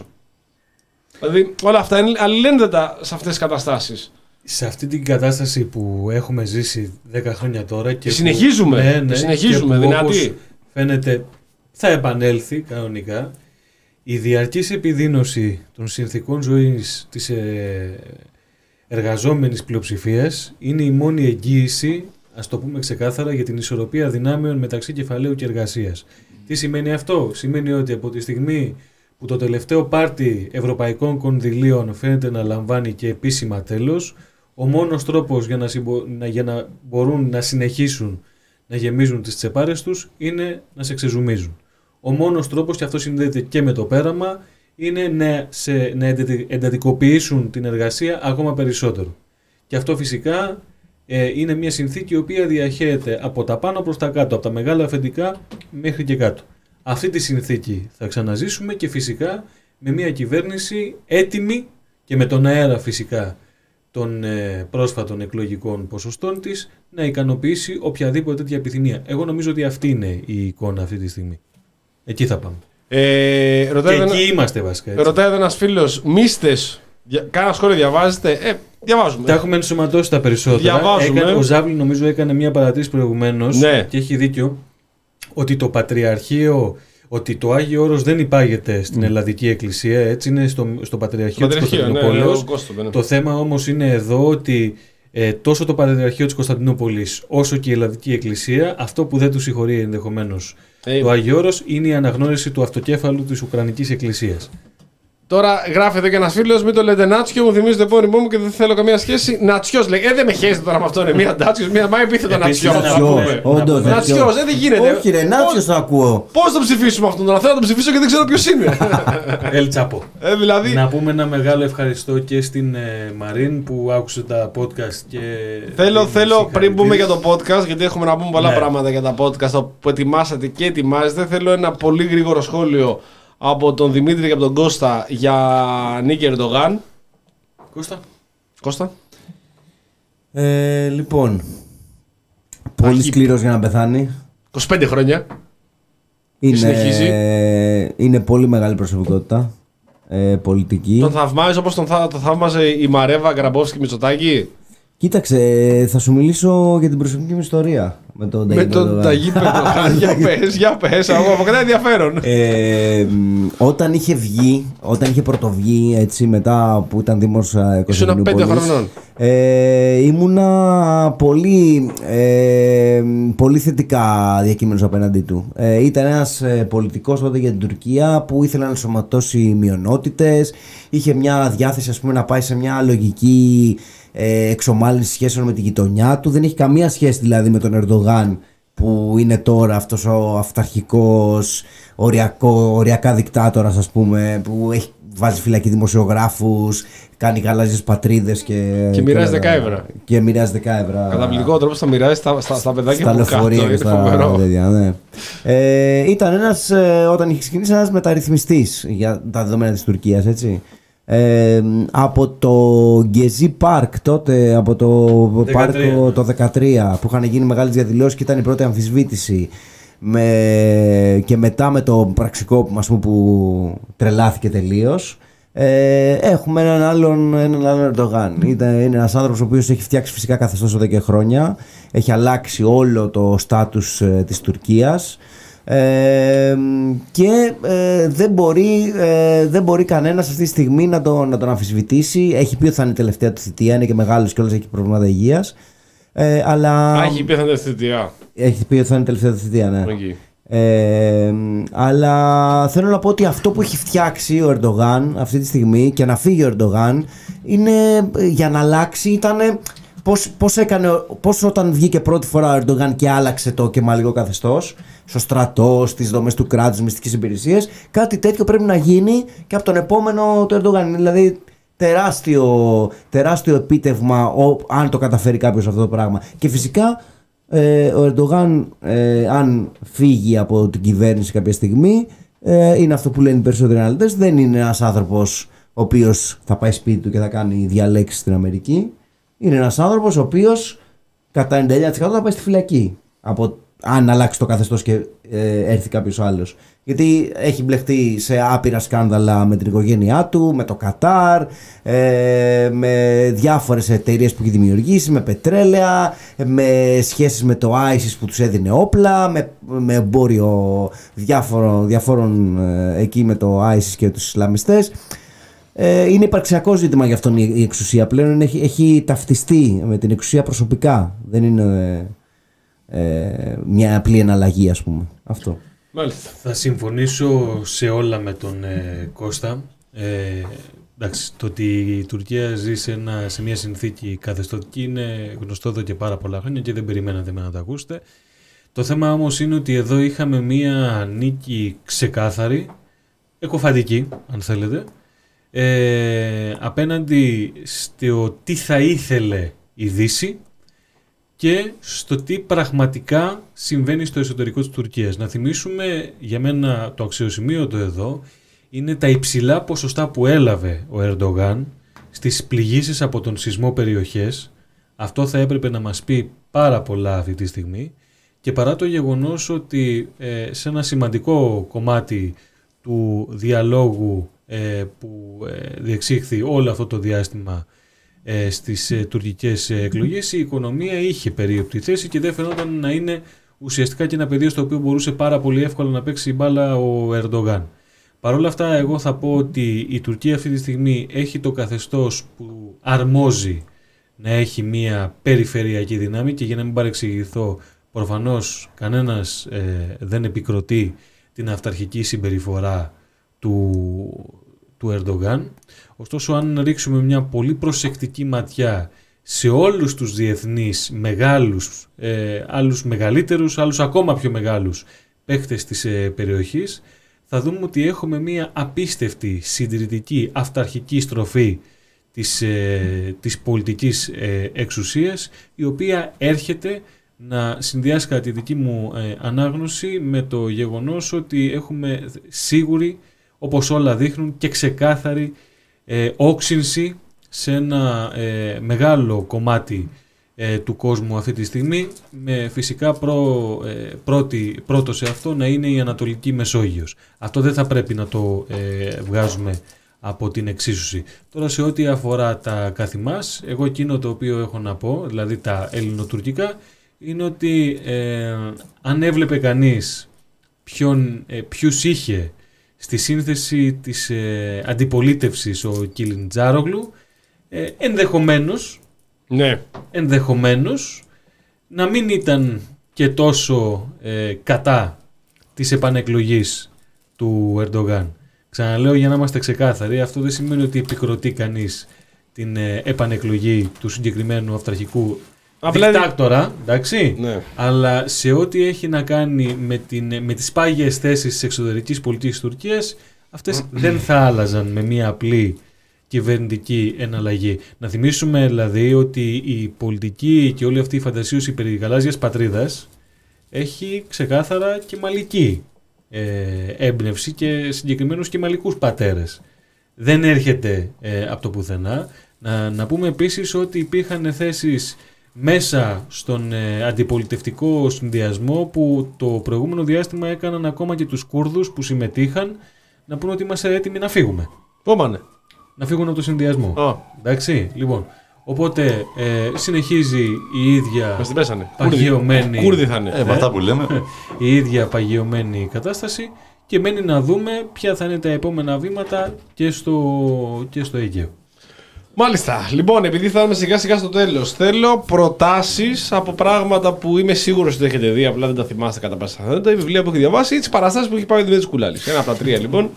Δηλαδή όλα αυτά είναι αλληλένδετα σε αυτές τις καταστάσεις. Σε αυτή την κατάσταση που έχουμε ζήσει δέκα χρόνια τώρα και συνεχίζουμε, που, ναι, ναι, συνεχίζουμε και που, δυνατή. όπως φαίνεται θα επανέλθει κανονικά, η διαρκής επιδείνωση των συνθηκών ζωής της ε, εργαζόμενης πλειοψηφίας είναι η μόνη εγγύηση, ας το πούμε ξεκάθαρα, για την ισορροπία δυνάμεων μεταξύ κεφαλαίου και εργασίας. Τι σημαίνει αυτό? Σημαίνει ότι από τη στιγμή που το τελευταίο πάρτι ευρωπαϊκών κονδυλίων φαίνεται να λαμβάνει και επίσημα τέλος, ο μόνος τρόπος για να, συμπο... για να μπορούν να συνεχίσουν να γεμίζουν τις τσεπάρες τους είναι να σε ξεζουμίζουν. Ο μόνος τρόπος, και αυτό συνδέεται και με το πέραμα, είναι να, σε... να εντατικοποιήσουν την εργασία ακόμα περισσότερο. Και αυτό φυσικά ε, είναι μια συνθήκη η οποία διαχέεται από τα πάνω προς τα κάτω, από τα μεγάλα αφεντικά μέχρι και κάτω. Αυτή τη συνθήκη θα ξαναζήσουμε και φυσικά με μια κυβέρνηση έτοιμη και με τον αέρα φυσικά των ε, πρόσφατων εκλογικών ποσοστών της να ικανοποιήσει οποιαδήποτε τέτοια επιθυμία. Εγώ νομίζω ότι αυτή είναι η εικόνα αυτή τη στιγμή. Εκεί θα πάμε. Ε, και εκεί ένα... είμαστε βασικά. Έτσι. Ρωτάει ένας φίλος, μίστες, κάνα σχόλιο διαβάζετε? Ε, διαβάζουμε. Τα έχουμε ενσωματώσει τα περισσότερα. Διαβάζουμε. Έκανε, ο Ζάβλη νομίζω έκανε μια παρατήρηση προηγουμένως, ναι, και έχει δίκιο, ότι το Πατριαρχείο, ότι το Άγιο Όρος δεν υπάγεται στην mm. Ελλαδική Εκκλησία, έτσι είναι στο, στο Πατριαρχείο της Κωνσταντινούπολης. Ναι, ναι, το θέμα όμως είναι εδώ ότι ε, τόσο το Πατριαρχείο της Κωνσταντινούπολης όσο και η Ελλαδική Εκκλησία, αυτό που δεν του συγχωρεί ενδεχομένως hey. το Άγιο Όρος είναι η αναγνώριση του αυτοκέφαλου της Ουκρανικής Εκκλησίας. Τώρα γράφει εδώ και ένας φίλος, μην το λέτε Νάτσιο, μου θυμίζει το επώνυμό μου και δεν θέλω καμία σχέση. Νατσιός λέει. Ε, δεν με χέζετε τώρα με αυτό, είναι μία Νάτσιος, μία μα επίθετο Νατσιός. Νατσιός, δεν γίνεται. Όχι, ρε, Νάτσιος το ακούω. Πώς το ψηφίσουμε αυτόν τώρα, θέλω να τον ψηφίσω και δεν ξέρω ποιος είναι. Ελ Τσάπο. Ε, δηλαδή... Να πούμε ένα μεγάλο ευχαριστώ και στην ε, Μαρίν που άκουσε τα podcast και. Θέλω, θέλω πριν πούμε για το podcast, γιατί έχουμε να πούμε πολλά ναι. πράγματα για τα podcast που ετοιμάσατε και ετοιμάζετε. Θέλω ένα πολύ γρήγορο σχόλιο από τον Δημήτρη και από τον Κώστα για νίκη Ερντογάν. Κώστα. Κώστα. Ε, λοιπόν, Πολύ σκληρός για να πεθάνει. είκοσι πέντε χρόνια. Είναι, είναι πολύ μεγάλη προσωπικότητα. Ε, πολιτική. Τον θαυμάζεις όπως τον, θα, τον θαύμαζε η Μαρέβα Γκραμπόφσκι Μητσοτάκη. Κοίταξε, θα σου μιλήσω για την προσωπική μου ιστορία. Με τον Με τον Ταγί Περδογάν. Για πες, για πες, από κάτι ενδιαφέρον. Ε, όταν είχε βγει, όταν είχε πρωτοβγεί, έτσι, μετά που ήταν δήμος Κωνσταντινούπολης, πέντε χρονών. Ε, ήμουνα πολύ, ε, πολύ θετικά διακείμενος απέναντί του. Ε, ήταν ένας πολιτικός τότε για την Τουρκία που ήθελε να ενσωματώσει μειονότητες. Είχε μια διάθεση, ας πούμε, να πάει σε μια λογική εξομάλυνση σχέσεων με τη γειτονιά του. Δεν έχει καμία σχέση δηλαδή με τον Ερντογάν που είναι τώρα αυτός ο αυταρχικός οριακό, οριακά δικτάτορας, ας πούμε, που έχει βάζει φυλακή δημοσιογράφους, κάνει γαλάζιες πατρίδες και, και μοιράζει δέκα ευρώ. Και μοιράζει δέκα ευρώ. Καταπληκτικό τρόπο θα μοιράζει στα, στα, στα παιδάκια στα που λεωφορεία και στα παιδιά, ναι. ε, Ήταν ένας, ε, όταν είχε ξεκινήσει, ένας μεταρρυθμιστής για τα δεδομένα της Τουρκίας, έτσι. Ε, από το Γκεζί Πάρκ τότε, από το πάρκο το δεκατρία που είχαν γίνει μεγάλες διαδηλώσεις και ήταν η πρώτη αμφισβήτηση, με, και μετά με το πραξικό ας πούμε, που τρελάθηκε τελείως, ε, έχουμε έναν άλλον, έναν άλλον Ερντογάν. Είναι ένας άνθρωπος ο οποίος έχει φτιάξει φυσικά καθεστώς εδώ και χρόνια, έχει αλλάξει όλο το στάτους ε, της Τουρκίας. Ε, και ε, δεν, μπορεί, ε, δεν μπορεί κανένας αυτή τη στιγμή να τον, να τον αμφισβητήσει. Έχει πει ότι θα είναι η τελευταία του θητεία, είναι και μεγάλος και όλες έχει προβλήματα υγείας. Ε, αλλά... Α, έχει πει ότι θα είναι θητεία. Έχει πει ότι θα είναι η τελευταία του θητεία, ναι. Okay. Ε, αλλά θέλω να πω ότι αυτό που έχει φτιάξει ο Ερντογάν αυτή τη στιγμή και να φύγει ο Ερντογάν είναι, για να αλλάξει ήταν... Πώς, πώς, έκανε, πώς όταν βγήκε πρώτη φορά ο Ερντογάν και άλλαξε το κεμαλικό καθεστώς στο στρατό, στις δομές του κράτους, μυστικές υπηρεσίες, κάτι τέτοιο πρέπει να γίνει και από τον επόμενο το Ερντογάν. Δηλαδή τεράστιο, τεράστιο επίτευγμα ο, αν το καταφέρει κάποιος αυτό το πράγμα. Και φυσικά ε, ο Ερντογάν ε, αν φύγει από την κυβέρνηση κάποια στιγμή, ε, είναι αυτό που λένε οι περισσότεροι αναλυτές, δεν είναι ένας άνθρωπος ο οποίος θα πάει σπίτι του και θα κάνει διαλέξεις στην Αμερική. Είναι ένας άνθρωπος ο οποίος κατά ενενήντα εννέα τοις εκατό θα πάει στη φυλακή από, αν αλλάξει το καθεστώς και ε, έρθει κάποιος άλλος. Γιατί έχει μπλεχτεί σε άπειρα σκάνδαλα με την οικογένειά του, με το Κατάρ, ε, με διάφορες εταιρείες που έχει δημιουργήσει, με πετρέλαια, με σχέσεις με το άισις που τους έδινε όπλα, με, με εμπόριο διάφορων, διάφορων ε, εκεί με το άισις και τους Ισλαμιστές. Είναι υπαρξιακό ζήτημα για αυτόν η εξουσία πλέον. Έχει, έχει ταυτιστεί με την εξουσία προσωπικά. Δεν είναι ε, ε, μια απλή εναλλαγή, ας πούμε. Αυτό. Μάλιστα. Θα συμφωνήσω σε όλα με τον ε, Κώστα. Ε, εντάξει, το ότι η Τουρκία ζει σε, ένα, σε μια συνθήκη καθεστωτική είναι γνωστό εδώ και πάρα πολλά χρόνια και δεν περιμένατε με να το ακούσετε. Το θέμα όμως είναι ότι εδώ είχαμε μια νίκη ξεκάθαρη, εκοφαντική αν θέλετε, Ε, απέναντι στο τι θα ήθελε η Δύση και στο τι πραγματικά συμβαίνει στο εσωτερικό της Τουρκίας. Να θυμίσουμε, για μένα το αξιοσημείωτο εδώ είναι τα υψηλά ποσοστά που έλαβε ο Ερντογάν στις πληγήσεις από τον σεισμό περιοχές. Αυτό θα έπρεπε να μας πει πάρα πολλά αυτή τη στιγμή, και παρά το γεγονός ότι ε, σε ένα σημαντικό κομμάτι του διαλόγου που διεξήχθη όλο αυτό το διάστημα στις τουρκικές εκλογές, η οικονομία είχε περίοπτη θέση και δεν φαινόταν να είναι ουσιαστικά και ένα πεδίο στο οποίο μπορούσε πάρα πολύ εύκολα να παίξει μπάλα ο Ερντογάν. Παρ' όλα αυτά, εγώ θα πω ότι η Τουρκία αυτή τη στιγμή έχει το καθεστώς που αρμόζει να έχει μια περιφερειακή δύναμη, και για να μην παρεξηγηθώ, προφανώς κανένας ε, δεν επικροτεί την αυταρχική συμπεριφορά του, του Ερντογάν. Ωστόσο, αν ρίξουμε μια πολύ προσεκτική ματιά σε όλους τους διεθνείς μεγάλους, ε, άλλους μεγαλύτερους, άλλους ακόμα πιο μεγάλους παίκτες της ε, περιοχής, θα δούμε ότι έχουμε μια απίστευτη συντηρητική αυταρχική στροφή της, ε, της πολιτικής ε, εξουσίας, η οποία έρχεται να συνδυάσει, κατά τη δική μου ε, ανάγνωση, με το γεγονός ότι έχουμε σίγουρη, όπως όλα δείχνουν, και ξεκάθαρη ε, όξυνση σε ένα ε, μεγάλο κομμάτι ε, του κόσμου αυτή τη στιγμή, με φυσικά προ, ε, πρώτη, πρώτο σε αυτό να είναι η Ανατολική Μεσόγειος. Αυτό δεν θα πρέπει να το ε, βγάζουμε από την εξίσωση. Τώρα σε ό,τι αφορά τα καθημάς, εγώ εκείνο το οποίο έχω να πω, δηλαδή τα ελληνοτουρκικά, είναι ότι ε, αν έβλεπε κανείς ποιον, ε, ποιους είχε στη σύνθεση της ε, αντιπολίτευσης ο Κιλιντζάρογλου, ε, ενδεχομένως, ναι. ενδεχομένως να μην ήταν και τόσο ε, κατά της επανεκλογής του Ερντογάν. Ξαναλέω για να είμαστε ξεκάθαροι, αυτό δεν σημαίνει ότι επικροτεί κανείς την ε, επανεκλογή του συγκεκριμένου αυταρχικού Απλά... δικτάκτορα, εντάξει, ναι. Αλλά σε ό,τι έχει να κάνει με, την, με τις πάγιες θέσεις της εξωτερικής πολιτικής της Τουρκίας, αυτές δεν θα άλλαζαν με μια απλή κυβερνητική εναλλαγή. Να θυμίσουμε δηλαδή ότι η πολιτική και όλη αυτή η φαντασίωση περί γαλάζιας πατρίδας έχει ξεκάθαρα και μαλική ε, έμπνευση και συγκεκριμένους και μαλικούς πατέρες. Δεν έρχεται ε, από το πουθενά. Να, να πούμε επίσης ότι υπήρχαν θέσεις μέσα στον ε, αντιπολιτευτικό συνδυασμό που το προηγούμενο διάστημα έκαναν ακόμα και τους Κούρδους που συμμετείχαν να πούνε ότι είμαστε έτοιμοι να φύγουμε. Πόμανε. Να φύγουν από το συνδυασμό. Oh. Εντάξει, λοιπόν. Οπότε ε, συνεχίζει η ίδια Μας την πέσανε. παγιωμένη, Κούρδοι θα είναι. Ε, με αυτά που λέμε. η ίδια παγιωμένη κατάσταση και μένει να δούμε ποια θα είναι τα επόμενα βήματα και στο, και στο Αιγαίο. Μάλιστα. Λοιπόν, επειδή θα είμαι σιγά σιγά στο τέλος, θέλω προτάσεις από πράγματα που είμαι σίγουρος ότι έχετε δει, απλά δεν τα θυμάστε κατά πάσα πιθανότητα, η βιβλία που έχει διαβάσει ή τις παραστάσεις που έχει πάει ο Δημήτρης Κουλάλης. Ένα από τα τρία λοιπόν.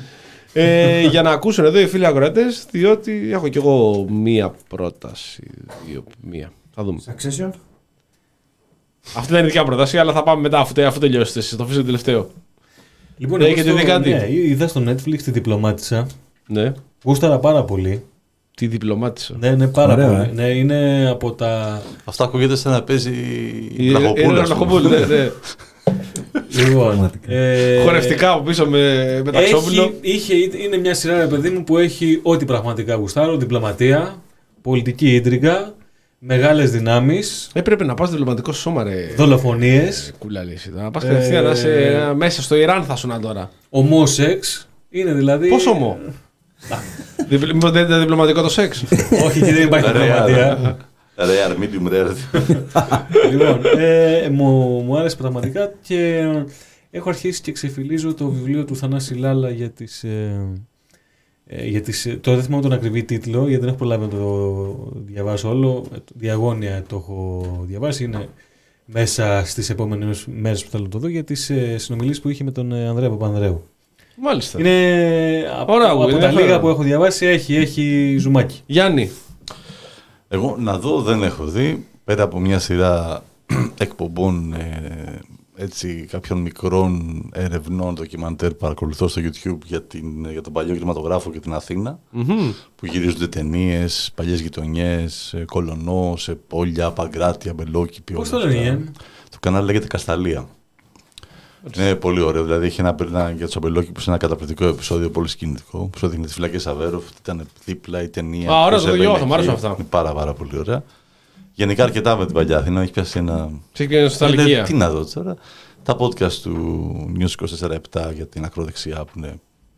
ε, για να ακούσουν εδώ οι φίλοι ακροατές, διότι έχω κι εγώ μία πρόταση. Δύο, μία. Θα δούμε. Succession. Αυτή δεν είναι δικιά πρόταση, αλλά θα πάμε μετά αφού, αφού τελειώσετε εσείς. Το αφήσω τελευταίο. Λοιπόν, έχετε δει κάτι? Ναι, είδα στο Netflix τη Διπλωμάτισσα. Ναι. Γούσταρα πάρα πολύ. Τη Διπλωμάτισσα. Ναι, ναι, πάρα Ωραία, πολύ. ε. Ναι, είναι από τα. Αυτό ακούγεται σαν να παίζει η Είναι Βραχοπούλα. Βραχοπούλα, ναι, ναι. Λοιπόν, ε, Χορευτικά από πίσω με, με ταξόπουλο. Έχει, είχε, είναι μια σειρά, ρε παιδί μου, που έχει ό,τι πραγματικά γουστάρω. Διπλωματία, πολιτική ίντριγκα, μεγάλες δυνάμεις. Ε, πρέπει να πας διπλωματικό σώμα, ρε. Δολοφονίες. Κουλαλής. Να πας κατευθείαν να είσαι μέσα στο Ιράν, θα σου να τώρα. Ομόσεξ. Είναι δηλαδή. Πόσο ομό. Μήπως δεν είναι διπλωματικό το σεξ. Όχι, και δεν υπάρχει διπλωματία. Rare, medium rare. Λοιπόν, ε, μου, μου άρεσε πραγματικά και έχω αρχίσει και ξεφυλίζω το βιβλίο του Θανάση Λάλα για τις, ε, ε, για τις, το δεν θυμάμαι τον ακριβή τίτλο γιατί δεν έχω προλάβει να το διαβάσω όλο, διαγώνια το έχω διαβάσει, είναι μέσα στις επόμενες μέρες που θέλω να το δω για τις ε, συνομιλίες που είχε με τον Ανδρέα Παπανδρέου. Μάλιστα. Είναι από, Ωραία, από είναι τα λίγα ωραία. που έχω διαβάσει, έχει, έχει ζουμάκι. Γιάννη. Εγώ να δω δεν έχω δει, πέρα από μια σειρά εκπομπών ε, έτσι, κάποιων μικρών ερευνών ντοκιμαντέρ παρακολουθώ στο YouTube για, την, για τον παλιό κινηματογράφο και την Αθήνα, Mm-hmm. που γυρίζονται ταινίες, παλιές γειτονιές, ε, Κολονό, σε Πόλια, Παγκράτια, Μπελόκηπη. Πώς όλα το λένε, αυτά. ε? Το κανάλι λέγεται Κασταλία. Είναι πολύ ωραίο. Δηλαδή έχει ένα, ένα για του Αμπελόκηπους ένα καταπληκτικό επεισόδιο, πολύ σκηνικό. Που σου έδειχνε τη φυλακή Σαβέροφ, ήταν δίπλα η ταινία. Α, ωραία, πώς το έβαινε δυο, θα μ' άρεσαν εκεί. αυτά. Είναι πάρα, πάρα πολύ ωραία. Γενικά αρκετά με την παλιά Αθήνα, έχει πιάσει ένα. Ξεκινάει Ε, νοσταλγία. Τι να δω τώρα. Τα podcast του News είκοσι τέσσερα επτά για την ακροδεξιά που είναι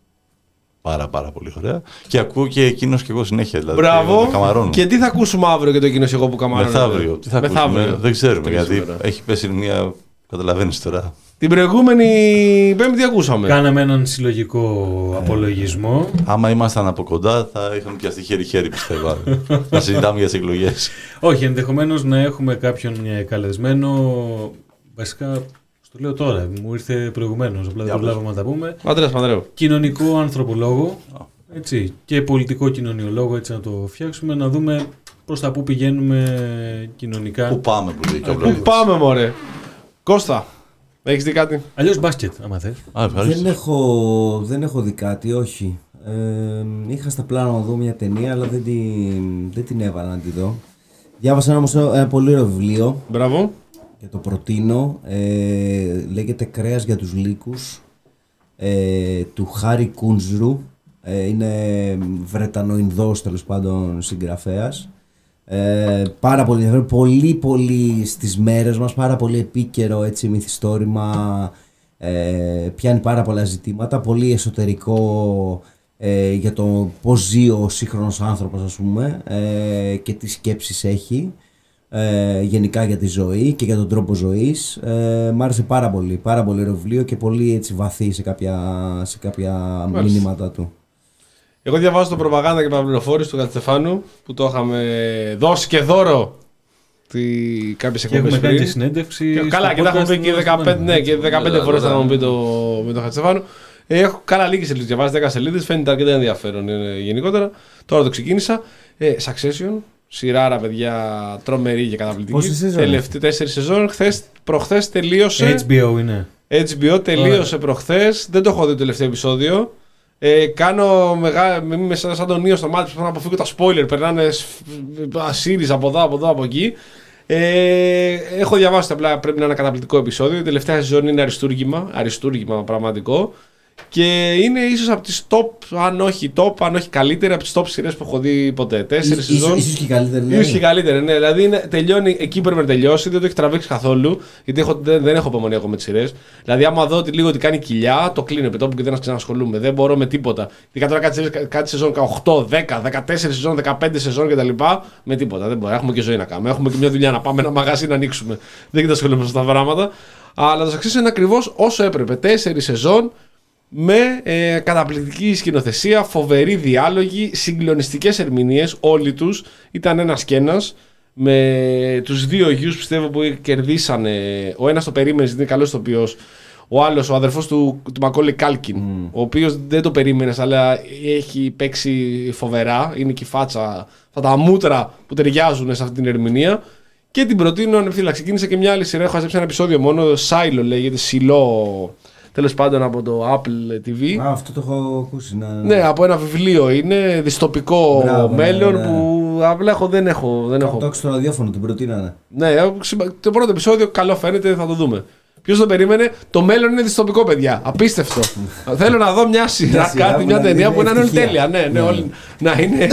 πάρα πάρα πολύ ωραία. Και ακούω και εκείνο και εγώ συνέχεια. Δηλαδή, Μπράβο. καμαρώνω. Και τι θα ακούσουμε αύριο για το εκείνο εγώ που καμαρώνω. Μεθαύριο. Τι θα ακούσουμε, Μεθαύριο. δεν ξέρουμε. Τι Γιατί σήμερα. έχει πέσει μια. Καταλαβαίνεις τώρα. Την προηγούμενη Πέμπτη τι ακούσαμε. Κάναμε έναν συλλογικό απολογισμό. Άμα ήμασταν από κοντά, θα είχαμε πιαστεί χέρι-χέρι, πιστεύω. Να συζητάμε για τις εκλογές. Όχι, ενδεχομένως να έχουμε κάποιον ε, καλεσμένο. Βασικά, στο λέω τώρα, μου ήρθε προηγουμένως, απλά δεν Για προλάβαμε να τα πούμε. Αντρέας Πανδρέου. Κοινωνικό ανθρωπολόγο έτσι, και πολιτικό κοινωνιολόγο, έτσι να το φτιάξουμε, να δούμε προς τα πού πηγαίνουμε κοινωνικά. Πού πάμε που λέει και ο Πού Βλόγος. πάμε, μωρέ. Κώστα, έχεις δει κάτι? Αλλιώς μπάσκετ, άμα θες. Α, ευχαριστώ. Δεν έχω, δεν έχω δει κάτι, όχι. Ε, είχα στα πλάνα να δω μια ταινία, αλλά δεν την, δεν την έβαλα να τη δω. Διάβασα όμως ένα πολύ ωραίο βιβλίο Μπράβο. και το προτείνω. Ε, λέγεται «Κρέας για τους λύκους» ε, του Χάρη Κούντζρου. Ε, είναι Βρετανοϊνδός, τέλος πάντων, συγγραφέας. Ε, πάρα πολύ ενδιαφέρον, πολύ πολύ στις μέρες μας, πάρα πολύ επίκαιρο έτσι μυθιστόρημα, ε, πιάνει πάρα πολλά ζητήματα, πολύ εσωτερικό ε, για το πώς ζει ο σύγχρονος άνθρωπος, ας πούμε, ε, και τι σκέψεις έχει ε, γενικά για τη ζωή και για τον τρόπο ζωής. Ε, μ' άρεσε πάρα πολύ, πάρα πολύ ωραίο βιβλίο και πολύ έτσι βαθύ σε κάποια, σε κάποια μηνύματα του. Εγώ διαβάζω το προπαγάνδα και παραπληροφόρηση του Κατστεφάνου που το είχαμε δώσει και δώρο κάποιες εκπομπές πριν. Έχουμε κάνει και συνέντευξη. Και, καλά, και τα έχουμε πει και δεκαπέντε, ναι, και δεκαπέντε φορές θα έχουμε πει το, με τον Κατστεφάνου. Έχω καλά λίγες σελίδες, διαβάζει δέκα σελίδες, φαίνεται αρκετά ενδιαφέρον γενικότερα. Τώρα το ξεκίνησα. Ε, Succession, σειράρα παιδιά, τρομερή και καταπληκτική. Τελευταία τέσσερις σεζόν, χθες, προχθές τελείωσε. έιτς μπι ο είναι. έιτς μπι ο τελείωσε προχθές, δεν το έχω δει το τελευταίο επεισόδιο. Ε, κάνω μεγάλη. Είμαι σαν τον Νίο στο μάτι που πρέπει να αποφύγω τα spoiler. Περνάνε series από εδώ, από εδώ, από εκεί. Ε, έχω διαβάσει απλά πρέπει να είναι ένα καταπληκτικό επεισόδιο. Η τελευταία σεζόν είναι αριστούργημα. Αριστούργημα πραγματικό. Και είναι ίσως από τις top, αν όχι top, αν όχι καλύτερη, από τις top σειρές που έχω δει ποτέ. Τέσσερις σεζόν. Ίσως και καλύτερη. Ναι. Ίσως και καλύτερη, ναι. Δηλαδή είναι, τελειώνει εκεί που πρέπει να τελειώσει, δεν το έχει τραβήξει καθόλου. Γιατί έχω, δεν, δεν έχω υπομονή εγώ με τις σειρές. Δηλαδή, άμα δω ότι λίγο ότι κάνει κοιλιά, το κλείνω επί τόπου και δεν ξανασχολούμαι. Δεν μπορώ με τίποτα. Γιατί τώρα κάτι, κάτι σεζόν οκτώ, δέκα, δεκατέσσερα σεζόν, δεκαπέντε σεζόν κτλ. Με τίποτα. Δεν μπορεί. Έχουμε και ζωή να κάνουμε. Έχουμε και μια δουλειά να πάμε, ένα μαγαζί να ανοίξουμε. Δεν κοιτάσχολουμε με αυτά τα πράγματα. Αλλά το Succession είναι ακριβώς όσο έπρεπε. Τέσσερις σεζόν. Με ε, καταπληκτική σκηνοθεσία, φοβερή διάλογοι, συγκλονιστικές ερμηνείες, όλοι τους. Ήταν ένας και ένας, με τους δύο γιους πιστεύω που κερδίσανε. Ο ένας το περίμενε, είναι καλός ηθοποιός. Ο άλλος, ο αδερφός του, του Μακόλι Κάλκιν, mm. ο οποίος δεν το περίμενες, αλλά έχει παίξει φοβερά. Είναι και η φάτσα, αυτά τα μούτρα που ταιριάζουν σε αυτή την ερμηνεία. Και την προτείνω ανευθύλα. Ξεκίνησε και μια άλλη σειρά, έχω χαζέψει ένα επεισόδιο μόνο. Σάιλο λέγεται, Σιλό. Τέλος πάντων από το Apple τι βι. Α, αυτό το έχω ακούσει. Να... Ναι, από ένα βιβλίο είναι, δυστοπικό Μπράβο, μέλλον ναι, ναι. που απλά έχω, δεν έχω. Δεν έχω. Το έχω στο ραδιόφωνο, την προτείνανε. Ναι, το πρώτο επεισόδιο καλό φαίνεται, θα το δούμε. Ποιος το περίμενε, το μέλλον είναι δυστοπικό, παιδιά. Απίστευτο. Θέλω να δω μια σειρά, κάτι, μια ταινία που να είναι όλη τέλεια. Ναι, ναι, όλοι, να είναι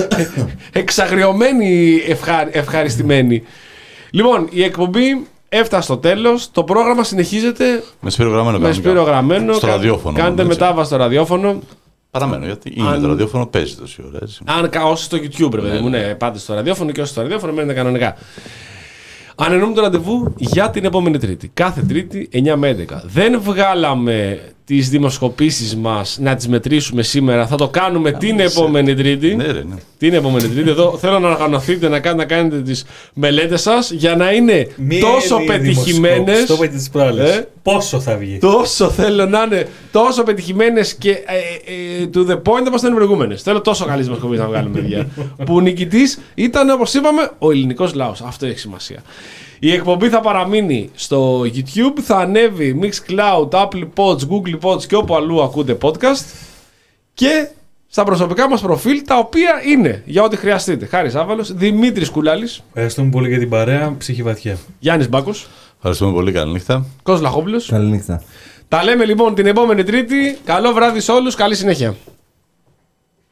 εξαγριωμένοι, ευχα, ευχαριστημένοι. Λοιπόν, η εκπομπή έφτασε στο τέλος. Το πρόγραμμα συνεχίζεται με Σπύρο Γραμμένο. Με Σπύρο Γραμμένο. Στο ραδιόφωνο. Κάντε μετάβαση στο ραδιόφωνο. Παραμένω, γιατί είναι αν... το ραδιόφωνο, παίζει τόση ώρα. Έτσι. Αν όσοι στο YouTube, ρε παιδί μου, ναι, πάτε στο ραδιόφωνο και όσοι στο ραδιόφωνο μένετε κανονικά. Ανενούμε το ραντεβού για την επόμενη Τρίτη. Κάθε Τρίτη εννιά με έντεκα. Δεν βγάλαμε τις δημοσκοπήσεις μας να τις μετρήσουμε σήμερα. Θα το κάνουμε Ά, την επόμενη Τρίτη. Ναι, ρε, ναι. Την επόμενη Τρίτη. Εδώ θέλω να οργανωθείτε να κάνετε, να κάνετε τις μελέτες σας για να είναι Μη τόσο πετυχημένες. Το είπατε τις προάλλες. Ε? Πόσο θα βγει. Τόσο θέλω να είναι τόσο πετυχημένες και ε, ε, to the point όπως ήταν οι προηγούμενες. Θέλω τόσο καλή δημοσκοπήσεις να βγάλουμε, παιδιά. Που ο νικητής ήταν, όπως είπαμε, ο ελληνικός λαός. Αυτό έχει σημασία. Η εκπομπή θα παραμείνει στο YouTube, θα ανέβει Mixcloud, Apple Pods, Google Pods και όπου αλλού ακούτε podcast και στα προσωπικά μας προφίλ, τα οποία είναι για ό,τι χρειαστείτε. Χάρης Άβαλος, Δημήτρης Κουλάλης. Ευχαριστούμε πολύ για την παρέα, ψυχή βαθιά. Γιάννης Μπάκος. Ευχαριστούμε πολύ, καληνύχτα. Κώστας Λαχόπουλος. Καληνύχτα. Τα λέμε λοιπόν την επόμενη Τρίτη. Καλό βράδυ σε όλους, καλή συνέχεια.